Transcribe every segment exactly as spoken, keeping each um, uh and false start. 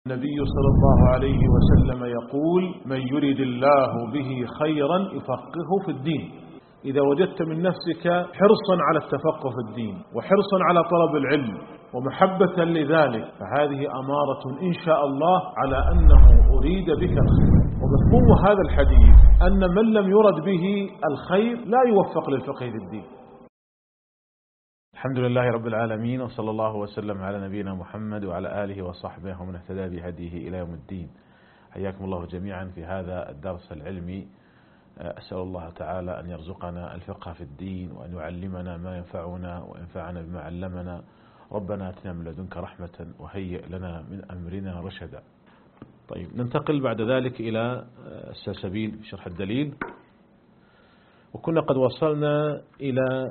النبي صلى الله عليه وسلم يقول: من يريد الله به خيرا يفقهه في الدين. إذا وجدت من نفسك حرصا على التفقه في الدين وحرصا على طلب العلم ومحبة لذلك، فهذه أمارة إن شاء الله على أنه أريد بك الخير. ومفهوم هذا الحديث أن من لم يرد به الخير لا يوفق للفقه في الدين. الحمد لله رب العالمين، وصلى الله وسلم على نبينا محمد وعلى آله وصحبه ومن اهتدى بهديه إلى يوم الدين. حياكم الله جميعا في هذا الدرس العلمي. أسأل الله تعالى أن يرزقنا الفقه في الدين وأن يعلمنا ما ينفعنا وينفعنا بما علمنا. ربنا آتنا من لدنك رحمة وهيئ لنا من أمرنا رشدا. طيب، ننتقل بعد ذلك إلى السلسبيل في شرح الدليل، وكنا قد وصلنا إلى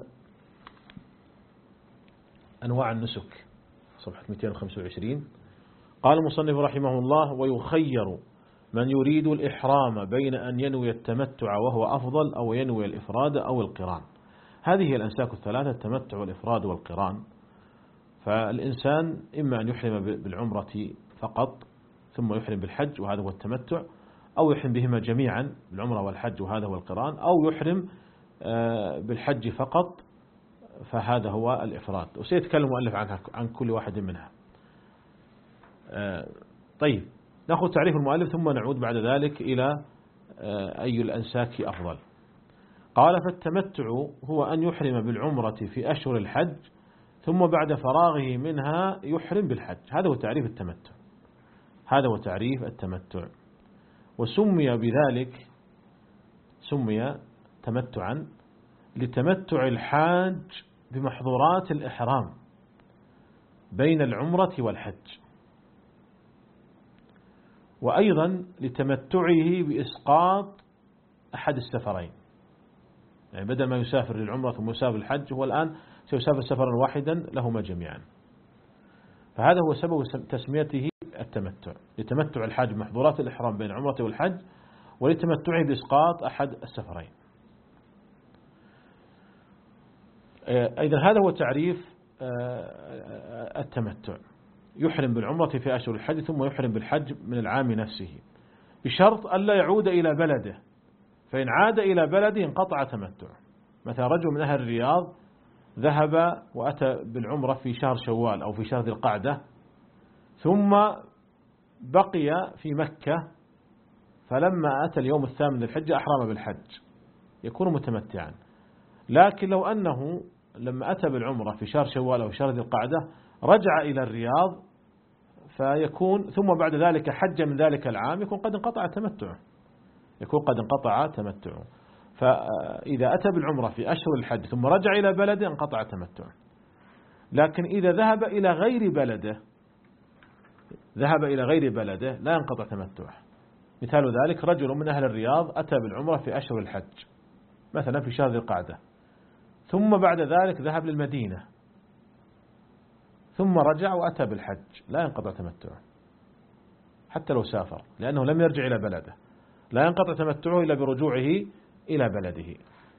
أنواع النسك، صفحة مئتين وخمسة وعشرين. قال المصنف رحمه الله: ويخير من يريد الإحرام بين أن ينوي التمتع وهو أفضل أو ينوي الإفراد أو القران. هذه هي الأنساك الثلاثة: التمتع والإفراد والقران. فالإنسان إما أن يحرم بالعمرة فقط ثم يحرم بالحج وهذا هو التمتع، أو يحرم بهما جميعا بالعمرة والحج وهذا هو القران، أو يحرم بالحج فقط فهذا هو الإفراد. وسيتكلم المؤلف عن عن كل واحد منها. طيب، نأخذ تعريف المؤلف ثم نعود بعد ذلك إلى أي الأنساك أفضل. قال: فالتمتع هو أن يحرم بالعمرة في أشهر الحج ثم بعد فراغه منها يحرم بالحج. هذا هو تعريف التمتع. هذا هو تعريف التمتع. وسمي بذلك، سمي تمتعا لتمتع الحاج بمحظورات الإحرام بين العمرة والحج، وأيضا لتمتعه بإسقاط أحد السفرين. يعني بدل ما يسافر للعمرة ثم يسافر الحج، هو الآن سيسافر سفرا واحدا لهما جميعا. فهذا هو سبب تسميته التمتع، لتمتع الحاج بمحظورات الإحرام بين العمرة والحج، ولتمتعه بإسقاط أحد السفرين. أيضا هذا هو تعريف التمتع: يحرم بالعمرة في أشهر الحج ثم يحرم بالحج من العام نفسه، بشرط ألا يعود إلى بلده، فإن عاد إلى بلده انقطع تمتعه. مثلا رجل من أهل الرياض ذهب وأتى بالعمرة في شهر شوال أو في شهر ذي القعدة، ثم بقي في مكة، فلما أتى اليوم الثامن للحجة أحرم بالحج، يكون متمتعا. لكن لو أنه لما أتى بالعمرة في شهر شوال أو شهر ذي القعدة رجع إلى الرياض فيكون ثم بعد ذلك حج من ذلك العام، يكون قد انقطع تمتعه، يكون قد انقطع تمتعه. فإذا أتى بالعمرة في أشهر الحج ثم رجع إلى بلده انقطع تمتعه. لكن إذا ذهب إلى غير بلده ذهب إلى غير بلده لا ينقطع تمتعه. مثال ذلك: رجل من أهل الرياض أتى بالعمرة في أشهر الحج مثلا في شهر ذي القعدة، ثم بعد ذلك ذهب للمدينة ثم رجع وأتى بالحج، لا ينقطع تمتعه حتى لو سافر، لأنه لم يرجع إلى بلده، لا ينقطع تمتعه إلا برجوعه إلى بلده.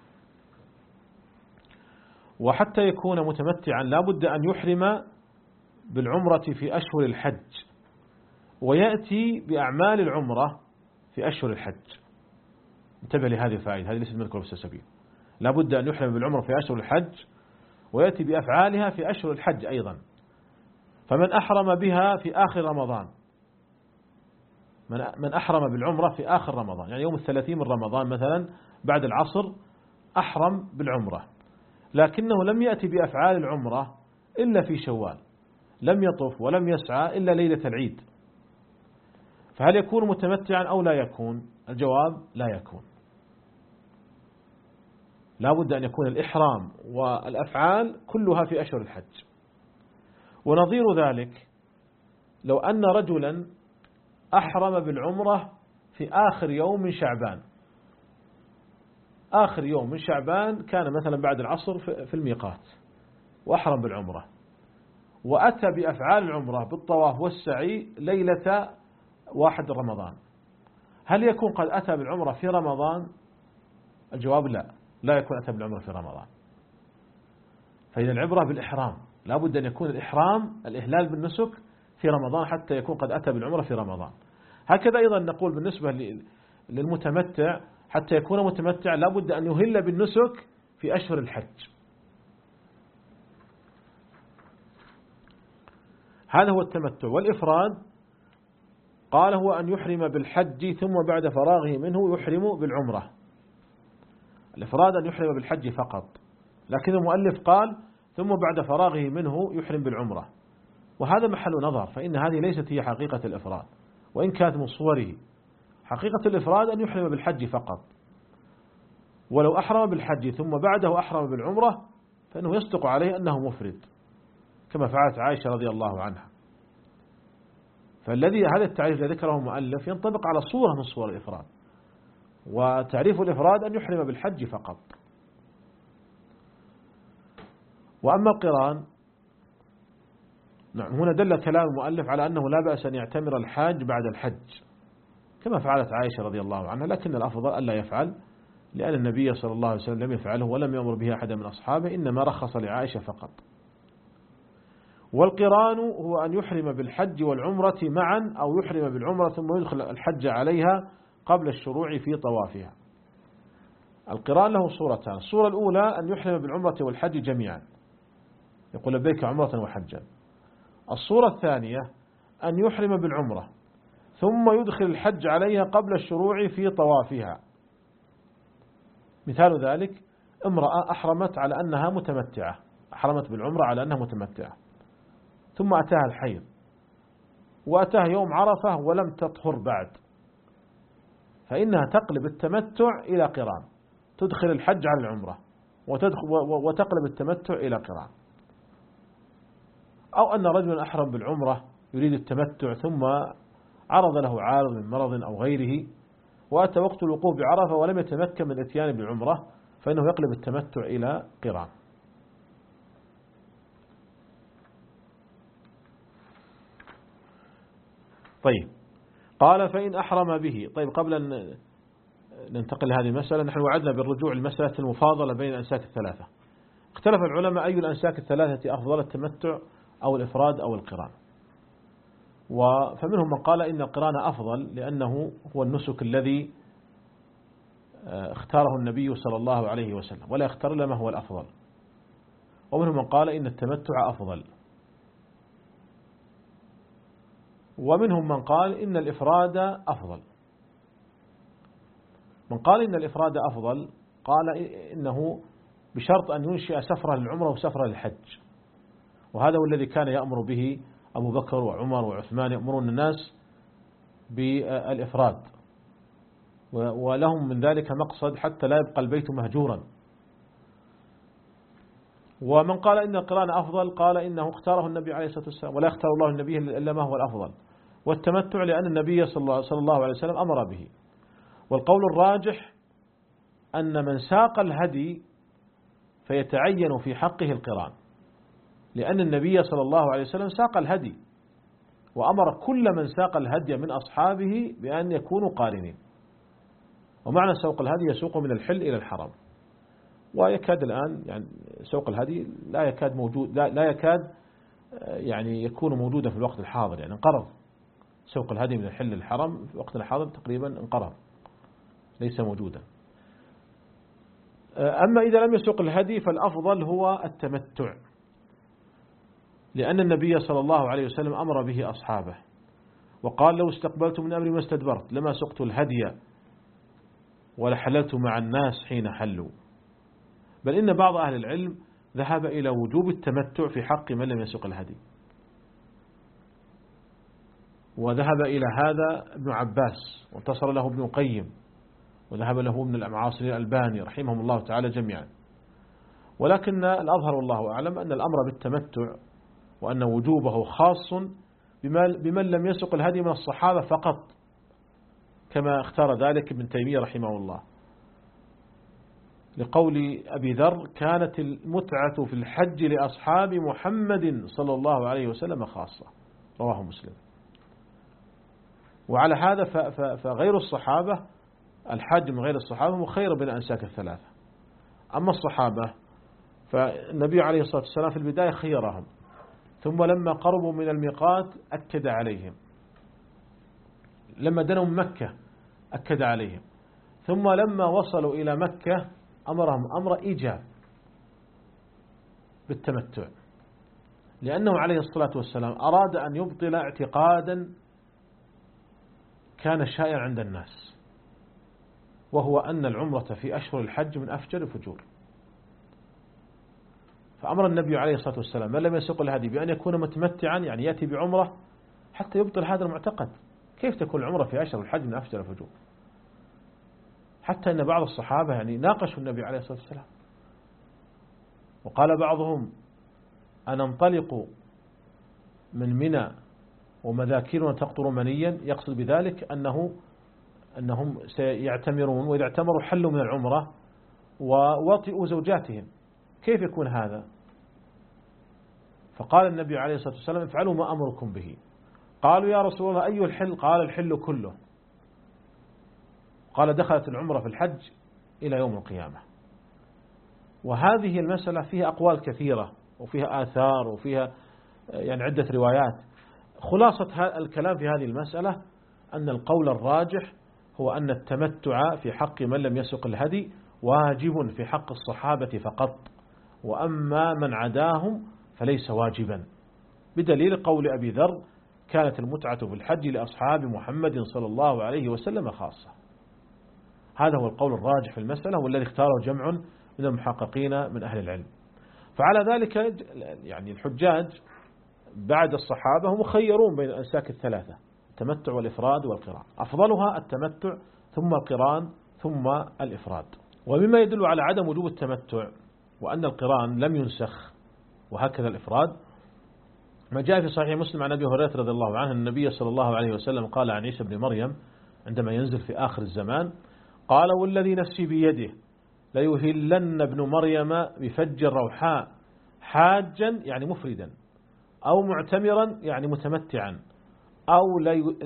وحتى يكون متمتعا لا بد أن يحرم بالعمرة في أشهر الحج ويأتي بأعمال العمرة في أشهر الحج. انتبه لهذه الفائدة، هذه ليست مذكورة في السلسبيل. لا بد أن يحرم بالعمرة في أشهر الحج ويأتي بأفعالها في أشهر الحج أيضا. فمن أحرم بها في آخر رمضان، من أحرم بالعمرة في آخر رمضان، يعني يوم الثلاثين من رمضان مثلا بعد العصر أحرم بالعمرة، لكنه لم يأتي بأفعال العمرة إلا في شوال، لم يطف ولم يسعى إلا ليلة العيد، فهل يكون متمتعا أو لا يكون؟ الجواب: لا يكون. لا بد أن يكون الإحرام والأفعال كلها في أشهر الحج. ونظير ذلك لو أن رجلا أحرم بالعمرة في آخر يوم من شعبان، آخر يوم من شعبان كان مثلا بعد العصر في الميقات وأحرم بالعمرة، وأتى بأفعال العمرة بالطواف والسعي ليلة واحد رمضان، هل يكون قد أتى بالعمرة في رمضان؟ الجواب: لا، لا يكون أتى بالعمرة في رمضان. فإذا العبرة بالإحرام، لا بد أن يكون الإحرام الإهلال بالنسك في رمضان حتى يكون قد أتى بالعمرة في رمضان. هكذا أيضا نقول بالنسبة للمتمتع حتى يكون متمتع لا بد أن يهل بالنسك في أشهر الحج. هذا هو التمتع. والإفراد قال هو أن يحرم بالحج ثم بعد فراغه منه يحرم بالعمرة. الإفراد أن يحرم بالحج فقط، لكن المؤلف قال ثم بعد فراغه منه يحرم بالعمرة، وهذا محل نظر، فإن هذه ليست هي حقيقة الإفراد وإن كانت من صوره. حقيقة الإفراد أن يحرم بالحج فقط، ولو أحرم بالحج ثم بعده أحرم بالعمرة فإنه يصدق عليه أنه مفرد كما فعلت عائشة رضي الله عنها. فالذي هذا التعريف الذي ذكره المؤلف ينطبق على صورة من صور الإفراد، وتعريف الإفراد أن يحرم بالحج فقط. وأما القران، نعم، هنا دل كلام المؤلف على أنه لا بأس أن يعتمر الحاج بعد الحج كما فعلت عائشة رضي الله عنها، لكن الأفضل ألا يفعل، لأن النبي صلى الله عليه وسلم لم يفعله ولم يأمر به أحد من أصحابه، إنما رخص لعائشة فقط. والقران هو أن يحرم بالحج والعمرة معا، أو يحرم بالعمرة ثم يدخل الحج عليها قبل الشروع في طوافها. القران له صورتان: الصورة الأولى أن يحرم بالعمرة والحج جميعا، يقول لبيك عمرة وحجا. الصورة الثانية أن يحرم بالعمرة ثم يدخل الحج عليها قبل الشروع في طوافها. مثال ذلك: امرأة أحرمت على أنها متمتعة، أحرمت بالعمرة على أنها متمتعة، ثم أتاها الحيض وأتاها يوم عرفة ولم تطهر بعد، فإنها تقلب التمتع إلى قران، تدخل الحج على العمرة وتقلب التمتع إلى قران. أو أن رجلا أحرم بالعمرة يريد التمتع ثم عرض له عارض من مرض أو غيره وأتى وقت الوقوف بعرفة ولم يتمكن من الاتيان بالعمرة، فإنه يقلب التمتع إلى قران. طيب، قال فإن أحرم به. طيب، قبل أن ننتقل لهذه المسألة، نحن وعدنا بالرجوع لمسألة المفاضلة بين الأنساك الثلاثة. اختلف العلماء أي الأنساك الثلاثة أفضل، التمتع أو الإفراد أو القران. فمنهم من قال إن القران أفضل لأنه هو النسك الذي اختاره النبي صلى الله عليه وسلم ولا يختار لما هو الأفضل. ومنهم من قال إن التمتع أفضل. ومنهم من قال إن الإفراد أفضل. من قال إن الإفراد أفضل قال إنه بشرط أن ينشئ سفرة للعمرة وسفرة للحج، وهذا هو الذي كان يأمر به أبو بكر وعمر وعثمان، يأمرون الناس بالإفراد، ولهم من ذلك مقصد حتى لا يبقى البيت مهجورا. ومن قال إن القران أفضل قال إنه اختاره النبي عليه الصلاة والسلام، ولا يختار الله النبي إلا ما هو الأفضل، والتمتع لأن النبي صلى الله عليه وسلم أمر به. والقول الراجح أن من ساق الهدي فيتعين في حقه القران، لأن النبي صلى الله عليه وسلم ساق الهدي وأمر كل من ساق الهدي من أصحابه بأن يكونوا قارنين. ومعنى سوق الهدي يسوق من الحل إلى الحرم، ويكاد الآن يعني سوق الهدي لا يكاد موجود لا, لا يكاد يعني يكون موجودا في الوقت الحاضر، يعني انقرض سوق الهدي من الحل للحرم في وقت الحاضر تقريبا انقرض، ليس موجودا. أما إذا لم يسوق الهدي فالأفضل هو التمتع، لأن النبي صلى الله عليه وسلم أمر به أصحابه وقال: لو استقبلت من أمري ما استدبرت لما سقت الهدي ولحللت مع الناس حين حلوا. بل إن بعض أهل العلم ذهب إلى وجوب التمتع في حق من لم يسق الهدي، وذهب إلى هذا ابن عباس وانتصر له ابن القيم، وذهب له ابن المعاصرين الألباني رحمهم الله تعالى جميعا. ولكن الأظهر والله أعلم أن الأمر بالتمتع وأن وجوبه خاص بمن لم يسق الهدي من الصحابة فقط، كما اختار ذلك ابن تيمية رحمه الله، لقول أبي ذر: كانت المتعة في الحج لأصحاب محمد صلى الله عليه وسلم خاصة، رواه مسلم. وعلى هذا فغير الصحابة، الحج من غير الصحابة مخير بين الأنساك الثلاثة. أما الصحابة فالنبي عليه الصلاة والسلام في البداية خيرهم، ثم لما قربوا من الميقات أكد عليهم، لما دنوا من مكة أكد عليهم، ثم لما وصلوا إلى مكة أمرهم أمر إيجاب بالتمتع، لأنه عليه الصلاة والسلام أراد أن يبطل اعتقادا كان شائعا عند الناس، وهو أن العمرة في أشهر الحج من أفجر الفجور. فأمر النبي عليه الصلاة والسلام من لم يسوق الهدي بأن يكون متمتعا، يعني يأتي بعمرة حتى يبطل هذا المعتقد. كيف تكون العمرة في أشهر الحج من أفجر الفجور؟ حتى أن بعض الصحابة يعني ناقشوا النبي عليه الصلاة والسلام، وقال بعضهم أن انطلق من منى ومذاكرنا تقطر منيا، يقصد بذلك أنه أنهم سيعتمرون، وإذا اعتمروا حلوا من العمرة ووطئوا زوجاتهم، كيف يكون هذا؟ فقال النبي عليه الصلاة والسلام افعلوا ما أمركم به. قالوا يا رسول الله أي الحل؟ قال الحل كله. قال دخلت العمرة في الحج إلى يوم القيامة. وهذه المسألة فيها أقوال كثيرة وفيها آثار وفيها يعني عدة روايات. خلاصة الكلام في هذه المسألة أن القول الراجح هو أن التمتع في حق من لم يسق الهدي واجب في حق الصحابة فقط، وأما من عداهم فليس واجبا، بدليل قول أبي ذر كانت المتعة في الحج لأصحاب محمد صلى الله عليه وسلم خاصة. هذا هو القول الراجح في المسألة والذي اختاره جمع من المحققين من أهل العلم. فعلى ذلك يعني الحجاج بعد الصحابة هم مخيرون بين الأنساك الثلاثة، التمتع والإفراد والقران، أفضلها التمتع ثم القران ثم الإفراد. ومما يدل على عدم وجوب التمتع وأن القران لم ينسخ وهكذا الإفراد ما جاء في صحيح مسلم عن أبي هريرة رضي الله عنه النبي صلى الله عليه وسلم قال عن عيسى بن مريم عندما ينزل في آخر الزمان قال والذي نفسي بيده ليهلن ابن مريم بفج الروحاء حاجا يعني مفردا أو معتمرا يعني متمتعا أو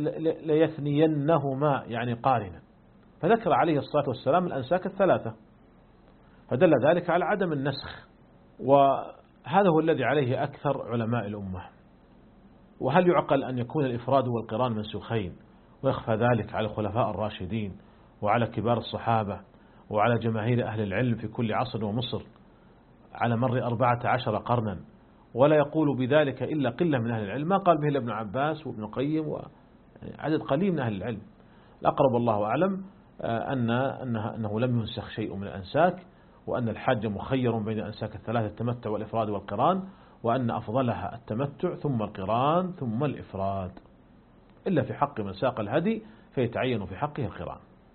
ليثنينهما يعني قارنا. فذكر عليه الصلاة والسلام الأنساك الثلاثة، فدل ذلك على عدم النسخ، وهذا هو الذي عليه أكثر علماء الأمة. وهل يعقل أن يكون الإفراد والقران منسوخين ويخفى ذلك على الخلفاء الراشدين وعلى كبار الصحابة وعلى جماهير أهل العلم في كل عصر ومصر على مر أربعة عشر قرنا، ولا يقول بذلك إلا قلة من أهل العلم؟ ما قال به ابن عباس وابن قيم وعدد قليل من أهل العلم. الأقرب والله أعلم أن أنه لم ينسخ شيء من الأنساك، وأن الحج مخير بين الأنساك الثلاثة التمتع والإفراد والقران، وأن أفضلها التمتع ثم القران ثم الإفراد، إلا في حق من ساق الهدي فيتعين في حقه القران.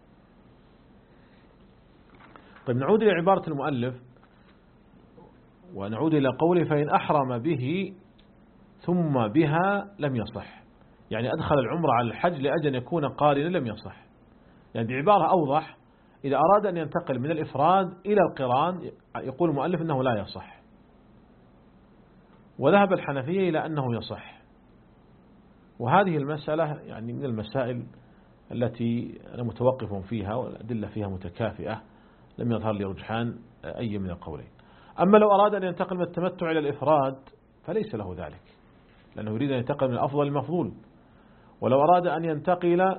طيب نعود إلى عبارة المؤلف ونعود إلى قوله فإن أحرم به ثم بها لم يصح، يعني أدخل العمرة على الحج لأجل أن يكون قارنا لم يصح. يعني بعبارة أوضح إذا أراد أن ينتقل من الإفراد إلى القران يقول المؤلف أنه لا يصح، وذهب الحنفية إلى أنه يصح. وهذه المسألة يعني من المسائل التي أنا متوقف فيها والأدلة فيها متكافئة، لم يظهر لي رجحان أي من القولين. أما لو أراد أن ينتقل من التمتع إلى الإفراد فليس له ذلك، لأنه يريد أن ينتقل من الأفضل المفضول. ولو أراد أن ينتقل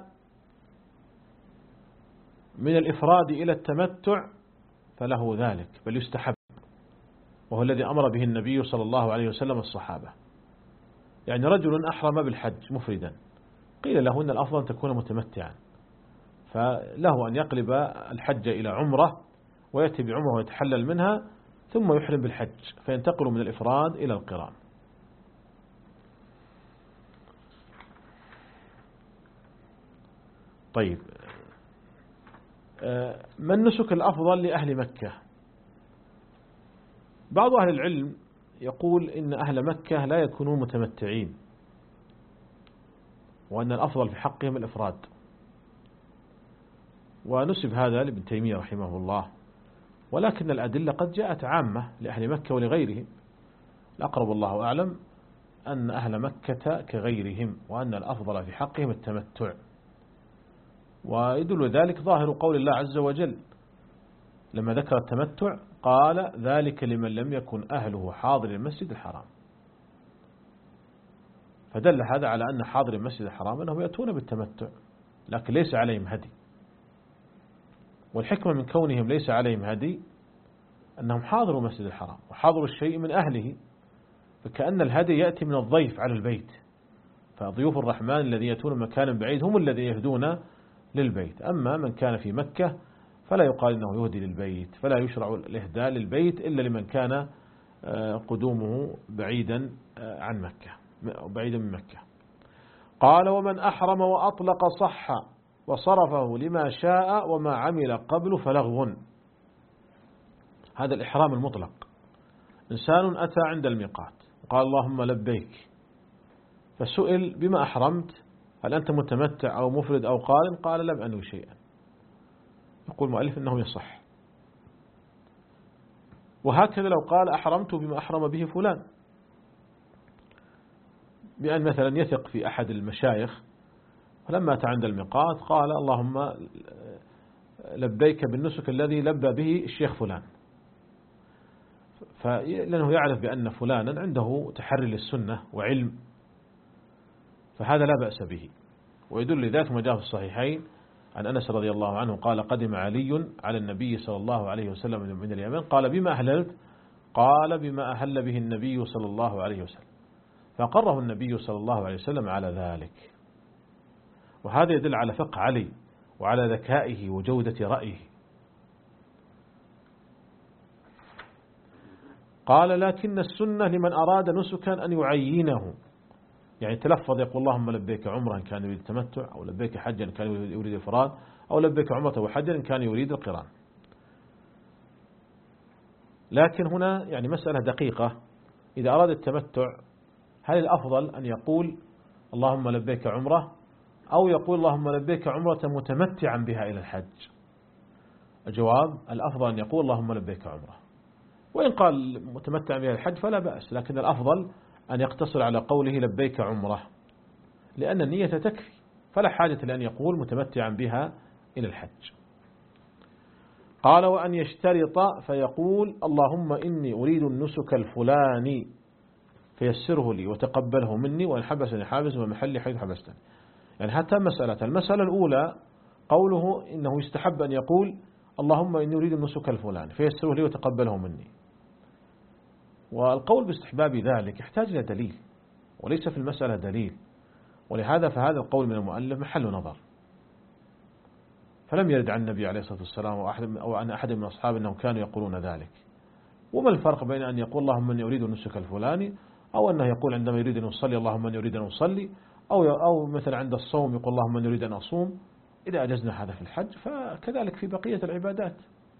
من الإفراد إلى التمتع فله ذلك، بل يستحب، وهو الذي أمر به النبي صلى الله عليه وسلم الصحابة. يعني رجل أحرم بالحج مفردا قيل له إن الأفضل أن تكون متمتعا، فله أن يقلب الحج إلى عمرة ويأتي بعمرة ويتحلل منها ثم يحرم بالحج فينتقل من الإفراد إلى القران. طيب من نسك الأفضل لأهل مكة؟ بعض أهل العلم يقول إن أهل مكة لا يكونون متمتعين، وأن الأفضل في حقهم الإفراد، ونسب هذا لابن تيمية رحمه الله، ولكن الأدلة قد جاءت عامة لأهل مكة ولغيرهم. الأقرب الله أعلم أن أهل مكة كغيرهم، وأن الأفضل في حقهم التمتع، ويدل ذلك ظاهر قول الله عز وجل لما ذكر التمتع قال ذلك لمن لم يكن أهله حاضر المسجد الحرام. فدل هذا على أن حاضر المسجد الحرام أنهم يأتون بالتمتع لكن ليس عليهم هدي. والحكمة من كونهم ليس عليهم هدي أنهم حاضروا المسجد الحرام وحاضروا الشيء من أهله، فكأن الهدي يأتي من الضيف على البيت، فضيوف الرحمن الذين يأتون مكانا بعيد هم الذين يهدون للبيت. أما من كان في مكة فلا يقال إنه يهدي للبيت، فلا يشرع الإهداء للبيت إلا لمن كان قدومه بعيدا عن مكة بعيدا من مكة. قال ومن أحرم وأطلق صح وصرفه لما شاء وما عمل قبل فلغو. هذا الإحرام المطلق، إنسان أتى عند الميقات وقال اللهم لبيك، فسئل بما أحرمت، هل أنت متمتع أو مفرد أو قارن؟ قال لم أنوي شيئا. يقول المؤلف أنه يصح. وهكذا لو قال أحرمت بما أحرم به فلان، بأن مثلا يثق في أحد المشايخ فلما أتى عند الميقات قال اللهم لبيك بالنسك الذي لبى به الشيخ فلان، لأنه يعرف بأن فلانا عنده تحري للسنة وعلم، فهذا لا بأس به. ويدل لذلك ما جاء في الصحيحين عن أنس رضي الله عنه قال قدم علي على النبي صلى الله عليه وسلم من اليمن قال بما أهللت؟ قال بما أهل به النبي صلى الله عليه وسلم، فقره النبي صلى الله عليه وسلم على ذلك. وهذا يدل على فقه علي وعلى ذكائه وجودة رأيه. قال لكن السنة لمن أراد نسكا أن يعينه، يعني تلفظ يقول اللهم لبيك عمرا كان يريد التمتع، أو لبيك حجا كان يريد الإفراد، أو لبيك عمرة وحجا كان يريد القران. لكن هنا يعني مسألة دقيقة، إذا أراد التمتع هل الأفضل أن يقول اللهم لبيك عمرة أو يقول اللهم لبيك عمرة متمتعا بها إلى الحج؟ الجواب الأفضل أن يقول اللهم لبيك عمرة، وإن قال متمتعا بها الحج فلا بأس، لكن الأفضل أن يقتصر على قوله لبيك عمرة، لأن النية تكفي، فلا حاجة لأن يقول متمتعا بها إلى الحج. قال وأن يشترط فيقول اللهم إني أريد النسك الفلاني فيسره لي وتقبله مني، وإن حبسني حابس ومحلي حيث حبستني. يعني حتى مسألة المسألة الأولى قوله إنه يستحب أن يقول اللهم إني أريد النسك الفلاني فيسره لي وتقبله مني، والقول باستحباب ذلك يحتاج إلى دليل، وليس في المسألة دليل، ولهذا فهذا القول من المؤلف محل نظر، فلم يرد عن النبي عليه الصلاة والسلام أو عن أحد من أصحابه أنهم كانوا يقولون ذلك. وما الفرق بين أن يقول اللهم إني أريد النسك الفلاني، أو أنه يقول عندما يريد أن يصلي اللهم إني أريد أن أصلي، أو أو مثلا عند الصوم يقول اللهم إني أريد أن أصوم. إذا أجزنا هذا في الحج فكذلك في بقية العبادات.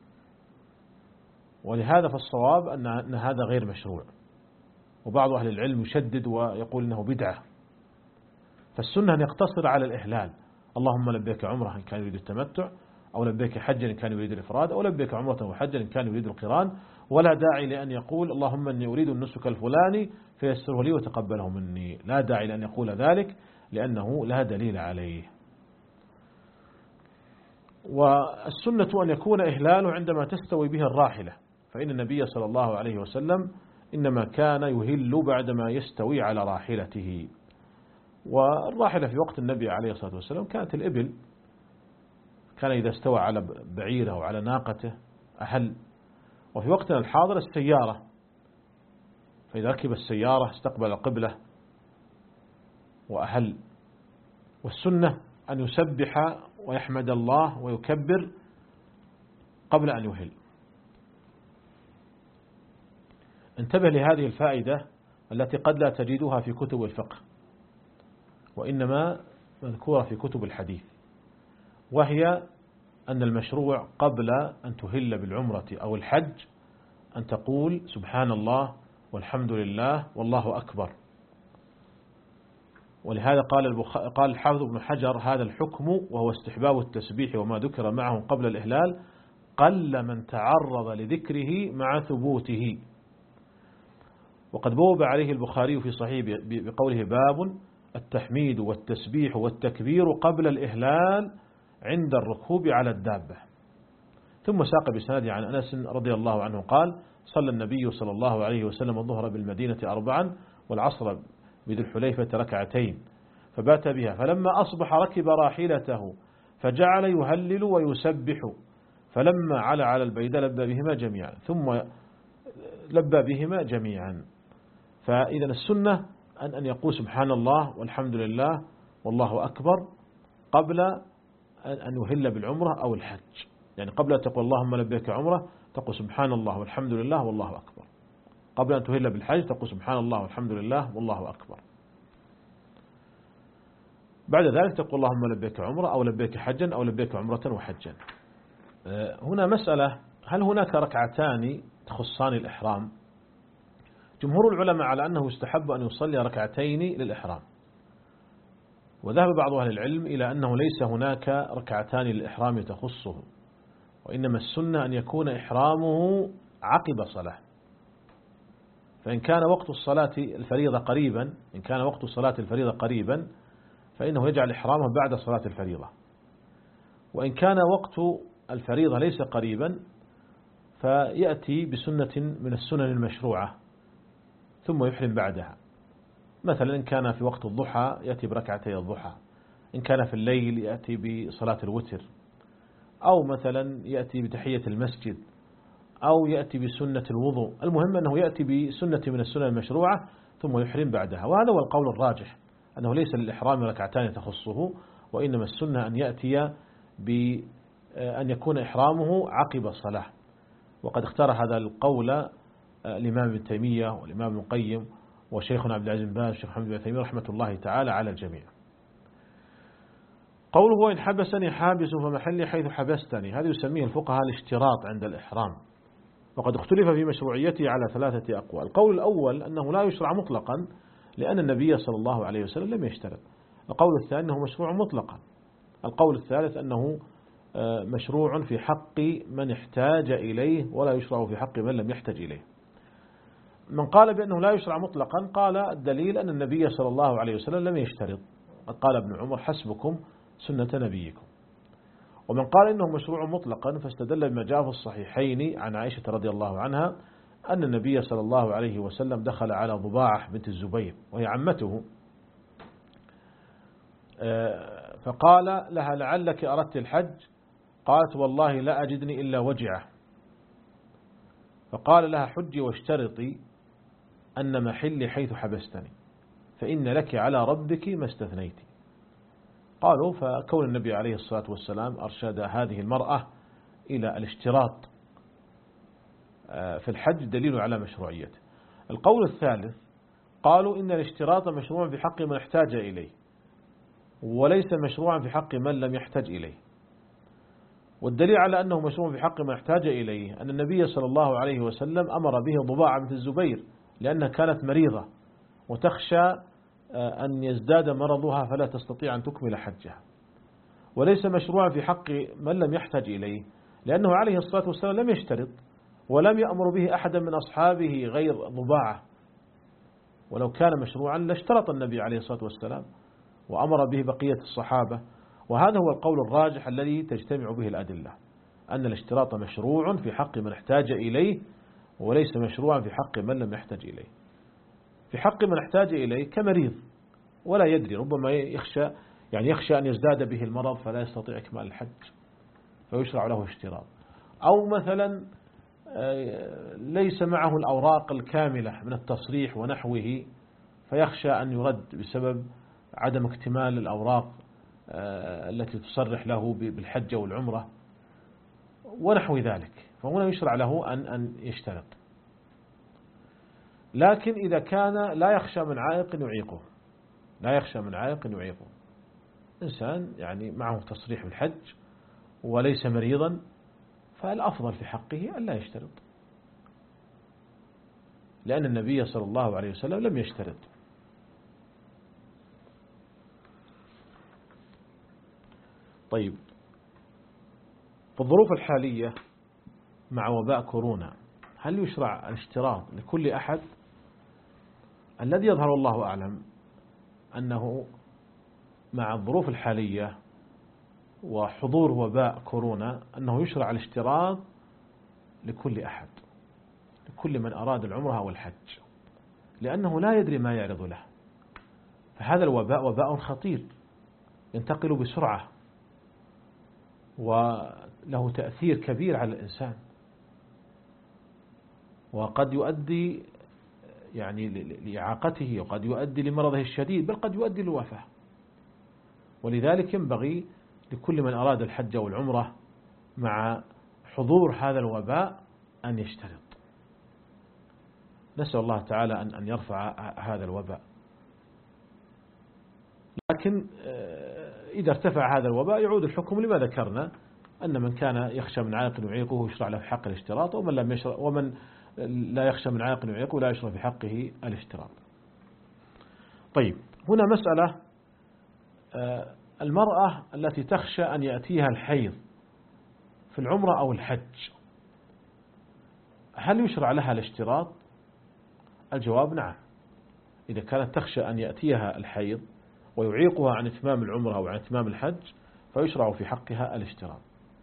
ولهذا فالصواب أن هذا غير مشروع، وبعض أهل العلم يشدد ويقول إنه بدعة. فالسنة أن يقتصر على الإهلال، اللهم لبيك عمرة إن كان يريد التمتع، أو لبيك حجا إن كان يريد الإفراد، أو لبيك عمرة وحجا إن كان يريد القران، ولا داعي لأن يقول اللهم إني أريد النسك الفلاني فيسره لي وتقبله مني. لا داعي لأن يقول ذلك لأنه لا دليل عليه. والسنة أن يكون إهلاله عندما تستوي به الراحلة، فإن النبي صلى الله عليه وسلم إنما كان يهل بعدما يستوي على راحلته. والراحلة في وقت النبي عليه الصلاة والسلام كانت الإبل، كان إذا استوى على بعيره أو على ناقته أهل. وفي وقتنا الحاضر السيارة، فإذا ركب السيارة استقبل القبلة وأهل. والسنة أن يسبح ويحمد الله ويكبر قبل أن يهل. انتبه لهذه الفائدة التي قد لا تجدها في كتب الفقه، وإنما مذكورة في كتب الحديث، وهي أن المشروع قبل أن تهل بالعمرة أو الحج أن تقول سبحان الله والحمد لله والله أكبر. ولهذا قال البخ... قال الحافظ ابن حجر هذا الحكم وهو استحباب التسبيح وما ذكر معه قبل الإهلال قل من تعرض لذكره مع ثبوته. وقد بوب عليه البخاري في صحيح بقوله باب التحميد والتسبيح والتكبير قبل الإهلال عند الركوب على الدابة. ثم ساق بسنده عن أنس رضي الله عنه قال صلى النبي صلى الله عليه وسلم الظهر بالمدينة أربعا والعصر بذي الحليفة ركعتين فبات بها، فلما أصبح ركب راحلته فجعل يهلل ويسبح، فلما علا على البيداء لبى بهما جميعا، ثم لبى بهما جميعا. فإذا السنة أن أن يقول سبحان الله والحمد لله والله أكبر قبل أن يهل بالعمرة أو الحج. يعني قبل أن تقول اللهم لبيك عمرة تقول سبحان الله والحمد لله والله أكبر. قبل أن تهل بالحج تقول سبحان الله والحمد لله والله أكبر. بعد ذلك تقول اللهم لبيك عمرة أو لبيك حجا أو لبيك عمرة وحجا. هنا مسألة: هل هناك ركعتان تخصان الإحرام؟ جمهور العلماء على أنه يستحب أن يصلي ركعتين للإحرام، وذهب بعض أهل العلم إلى أنه ليس هناك ركعتان للإحرام تخصه، وإنما السنة أن يكون إحرامه عقب صلاة. فإن كان وقت الصلاة الفريضة قريبا إن كان وقت صلاة الفريضة قريبا فإنه يجعل إحرامه بعد صلاة الفريضة، وإن كان وقت الفريضة ليس قريبا فيأتي بسنة من السنن المشروعة ثم يحرم بعدها. مثلا إن كان في وقت الضحى يأتي بركعتي الضحى، إن كان في الليل يأتي بصلاة الوتر، أو مثلا يأتي بتحية المسجد، أو يأتي بسنة الوضوء. المهم أنه يأتي بسنة من السنن المشروعة ثم يحرم بعدها. وهذا هو القول الراجح، أنه ليس للإحرام ركعتان تخصه، وإنما السنة أن يأتي بأن يكون إحرامه عقب الصلاة. وقد اختار هذا القول الإمام ابن تيمية والإمام ابن القيم وشيخنا عبد العزيز بن باز والشيخ محمد بن تيمية رحمة الله تعالى على الجميع. قوله وإن حبسني حابس فمحلي حيث حبستني، هذا يسميه الفقهاء الاشتراط عند الإحرام، وقد اختلف في مشروعيته على ثلاثة أقوال. القول الأول أنه لا يشرع مطلقا لأن النبي صلى الله عليه وسلم لم يشترط. القول الثاني أنه مشروع مطلقا. القول الثالث أنه مشروع في حق من احتاج إليه ولا يشرع في حق من لم يحتاج إليه. من قال بأنه لا يشرع مطلقا قال الدليل أن النبي صلى الله عليه وسلم لم يشترط، قال ابن عمر حسبكم سنة نبيكم. ومن قال إنه مشروع مطلقا فاستدل بما جاء في الصحيحين عن عائشة رضي الله عنها أن النبي صلى الله عليه وسلم دخل على ضباعة بنت الزبير وهي عمته، فقال لها لعلك أردت الحج؟ قالت والله لا أجدني إلا وجعه. فقال لها حجي واشترطي أن محلي حيث حبستني فإن لك على ربك ما استثنيت. قالوا فكون النبي عليه الصلاة والسلام أرشد هذه المرأة إلى الاشتراط في الحج دليل على مشروعيته. القول الثالث قالوا إن الاشتراط مشروع في حق من احتاج إليه وليس مشروعا في حق من لم يحتاج إليه. والدليل على أنه مشروع في حق من احتاج إليه أن النبي صلى الله عليه وسلم أمر به ضباعة بنت الزبير لأنها كانت مريضة وتخشى أن يزداد مرضها فلا تستطيع أن تكمل حجها، وليس مشروعا في حق من لم يحتاج إليه لأنه عليه الصلاة والسلام لم يشترط ولم يأمر به أحدا من أصحابه غير ضباعة، ولو كان مشروعا لاشترط النبي عليه الصلاة والسلام وأمر به بقية الصحابة. وهذا هو القول الراجح الذي تجتمع به الأدلة، أن الاشتراط مشروع في حق من احتاج إليه وليس مشروعا في حق من لم يحتاج إليه. في حق من احتاج إليه كمريض ولا يدري، ربما يخشى يعني يخشى أن يزداد به المرض فلا يستطيع إكمال الحج فيشرع له اشتراط، أو مثلا ليس معه الأوراق الكاملة من التصريح ونحوه فيخشى أن يرد بسبب عدم اكتمال الأوراق التي تصرح له بالحج والعمرة ونحو ذلك، فهنا يشرع له أن أن يشترط. لكن إذا كان لا يخشى من عائق يعيقه لا يخشى من عائق يعيقه إنسان يعني معه تصريح بالحج وليس مريضا فالأفضل في حقه أن لا يشترط، لأن النبي صلى الله عليه وسلم لم يشترط. طيب، في الظروف الحالية مع وباء كورونا هل يشرع الاشتراط لكل أحد؟ الذي يظهر الله أعلم أنه مع الظروف الحالية وحضور وباء كورونا أنه يشرع الاشتراط لكل أحد، لكل من أراد العمرة أو الحج، لأنه لا يدري ما يعرض له. فهذا الوباء وباء خطير ينتقل بسرعة وله تأثير كبير على الإنسان، وقد يؤدي يعني لإعاقته، وقد يؤدي لمرضه الشديد، بل قد يؤدي للوفاة. ولذلك ينبغي لكل من أراد الحج والعمرة مع حضور هذا الوباء أن يشترط. نسأل الله تعالى أن أن يرفع هذا الوباء. لكن إذا ارتفع هذا الوباء يعود الحكم لما ذكرنا، أن من كان يخشى من عائق يعيقه يشرع له في حق الاشتراط، ومن لم يشرع ومن لا يخشى من عائق يعيقه لا يشرع في حقه الاشتراط. طيب، هنا مسألة المرأة التي تخشى أن يأتيها الحيض في العمرة أو الحج، هل يشرع لها الاشتراط؟ الجواب نعم. إذا كانت تخشى أن يأتيها الحيض ويعيقها عن إتمام العمرة أو عن إتمام الحج فيشرع في حقها الاشتراط،